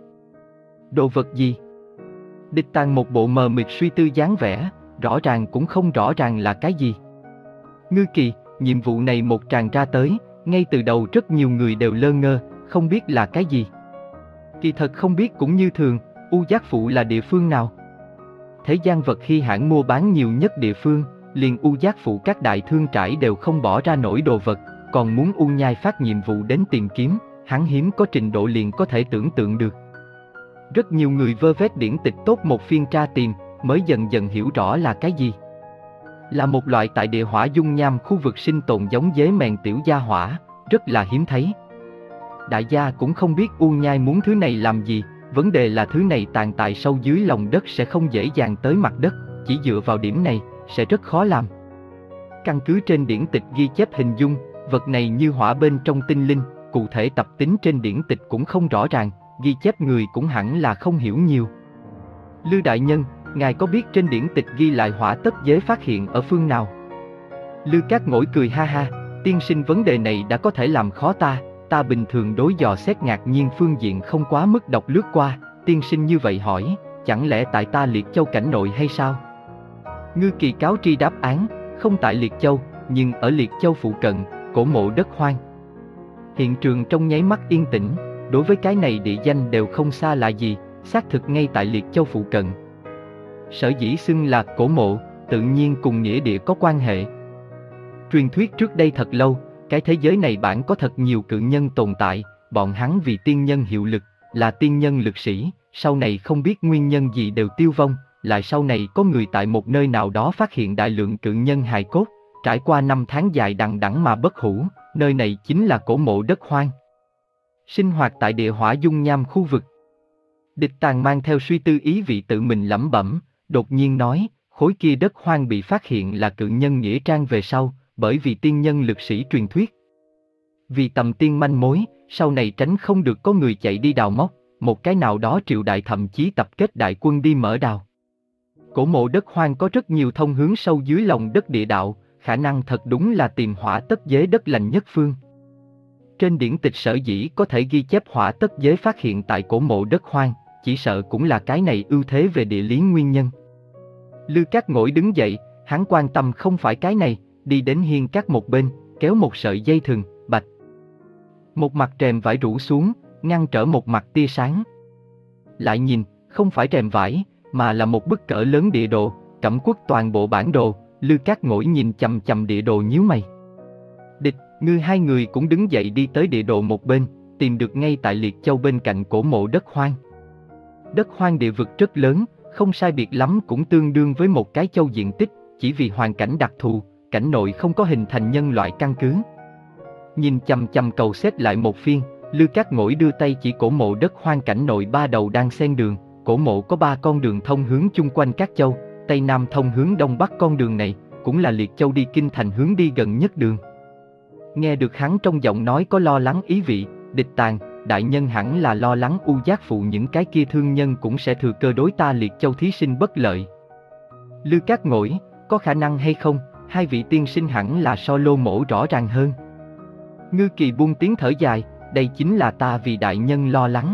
Đồ vật gì? Địch Tàng một bộ mờ mịt suy tư dáng vẻ, rõ ràng cũng không rõ ràng là cái gì. Ngư Kỳ, nhiệm vụ này một tràng ra tới, ngay từ đầu rất nhiều người đều lơ ngơ, không biết là cái gì. Kỳ thật không biết cũng như thường, U Giác Phụ là địa phương nào? Thế gian vật khi hãng mua bán nhiều nhất địa phương, liền U Giác Phụ các đại thương trải đều không bỏ ra nổi đồ vật, còn muốn U Nhai phát nhiệm vụ đến tìm kiếm, hắn hiếm có trình độ liền có thể tưởng tượng được. Rất nhiều người vơ vét điển tịch tốt một phiên tra tìm, mới dần dần hiểu rõ là cái gì. Là một loại tại địa hỏa dung nham khu vực sinh tồn giống dế mèn tiểu gia hỏa, rất là hiếm thấy. Đại gia cũng không biết U Nhai muốn thứ này làm gì, vấn đề là thứ này tàng tại sâu dưới lòng đất sẽ không dễ dàng tới mặt đất, chỉ dựa vào điểm này, sẽ rất khó làm. Căn cứ trên điển tịch ghi chép hình dung, vật này như hỏa bên trong tinh linh, cụ thể tập tính trên điển tịch cũng không rõ ràng, ghi chép người cũng hẳn là không hiểu nhiều. Lư đại nhân, ngài có biết trên điển tịch ghi lại hỏa tất giới phát hiện ở phương nào? Lư Cát Ngỗi cười ha ha, tiên sinh vấn đề này đã có thể làm khó ta, ta bình thường đối dò xét ngạc nhiên phương diện không quá mức đọc lướt qua, tiên sinh như vậy hỏi, chẳng lẽ tại ta Liệt Châu cảnh nội hay sao? Ngư Kỳ cáo tri đáp án, không tại Liệt Châu, nhưng ở Liệt Châu phụ cận, cổ mộ đất hoang. Hiện trường trong nháy mắt yên tĩnh, đối với cái này địa danh đều không xa lạ gì, xác thực ngay tại Liệt Châu phụ cận. Sở dĩ xưng là cổ mộ, tự nhiên cùng nghĩa địa có quan hệ. Truyền thuyết trước đây thật lâu, cái thế giới này bản có thật nhiều cự nhân tồn tại, bọn hắn vì tiên nhân hiệu lực, là tiên nhân lực sĩ, sau này không biết nguyên nhân gì đều tiêu vong, lại sau này có người tại một nơi nào đó phát hiện đại lượng cự nhân hài cốt, trải qua năm tháng dài đằng đẵng mà bất hủ, nơi này chính là cổ mộ đất hoang. Sinh hoạt tại địa hỏa dung nham khu vực. Địch Tàng mang theo suy tư ý vị tự mình lẩm bẩm, đột nhiên nói, khối kia đất hoang bị phát hiện là cự nhân nghĩa trang về sau, bởi vì tiên nhân lực sĩ truyền thuyết. Vì tầm tiên manh mối, sau này tránh không được có người chạy đi đào móc, một cái nào đó triều đại thậm chí tập kết đại quân đi mở đào. Cổ mộ đất hoang có rất nhiều thông hướng sâu dưới lòng đất địa đạo, khả năng thật đúng là tìm hỏa tất giới đất lành nhất phương. Trên điển tịch sở dĩ có thể ghi chép hỏa tất giới phát hiện tại cổ mộ đất hoang, chỉ sợ cũng là cái này ưu thế về địa lý nguyên nhân. Lư Cát Ngỗi đứng dậy, hắn quan tâm không phải cái này, đi đến hiên cát một bên, kéo một sợi dây thừng, bạch. Một mặt rèm vải rủ xuống, ngăn trở một mặt tia sáng. Lại nhìn, không phải rèm vải, mà là một bức cỡ lớn địa đồ, cẩm quất toàn bộ bản đồ. Lư Cát Ngỗi nhìn chằm chằm địa đồ nhíu mày. Địch, Ngư hai người cũng đứng dậy đi tới địa đồ một bên, tìm được ngay tại Liệt Châu bên cạnh cổ mộ đất hoang. Đất hoang địa vực rất lớn, không sai biệt lắm cũng tương đương với một cái châu diện tích, chỉ vì hoàn cảnh đặc thù, cảnh nội không có hình thành nhân loại căn cứ. Nhìn chằm chằm cầu xét lại một phiên, Lư Cát Ngỗi đưa tay chỉ cổ mộ đất hoang cảnh nội ba đầu đang xen đường, cổ mộ có ba con đường thông hướng chung quanh các châu, Tây Nam thông hướng Đông Bắc, con đường này cũng là Liệt Châu đi kinh thành hướng đi gần nhất đường. Nghe được hắn trong giọng nói có lo lắng ý vị, Địch Tàng, đại nhân hẳn là lo lắng U Giác Phụ những cái kia thương nhân cũng sẽ thừa cơ đối ta Liệt Châu thí sinh bất lợi. Lư Cát Ngỗi, có khả năng hay không, hai vị tiên sinh hẳn là so Lô Mỗ rõ ràng hơn. Ngư Kỳ buông tiếng thở dài, đây chính là ta vì đại nhân lo lắng.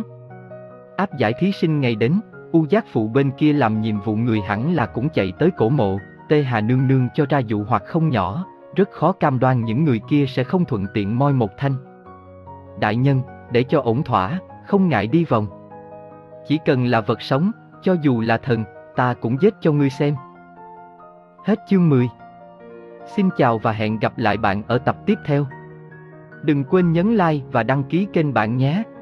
Áp giải thí sinh ngày đến, U Giác Phụ bên kia làm nhiệm vụ người hẳn là cũng chạy tới cổ mộ, Tê Hà nương nương cho ra dụ hoặc không nhỏ, rất khó cam đoan những người kia sẽ không thuận tiện moi một thanh. Đại nhân, để cho ổn thỏa, không ngại đi vòng. Chỉ cần là vật sống, cho dù là thần, ta cũng giết cho ngươi xem. Hết chương mười. Xin chào và hẹn gặp lại bạn ở tập tiếp theo. Đừng quên nhấn like và đăng ký kênh bạn nhé.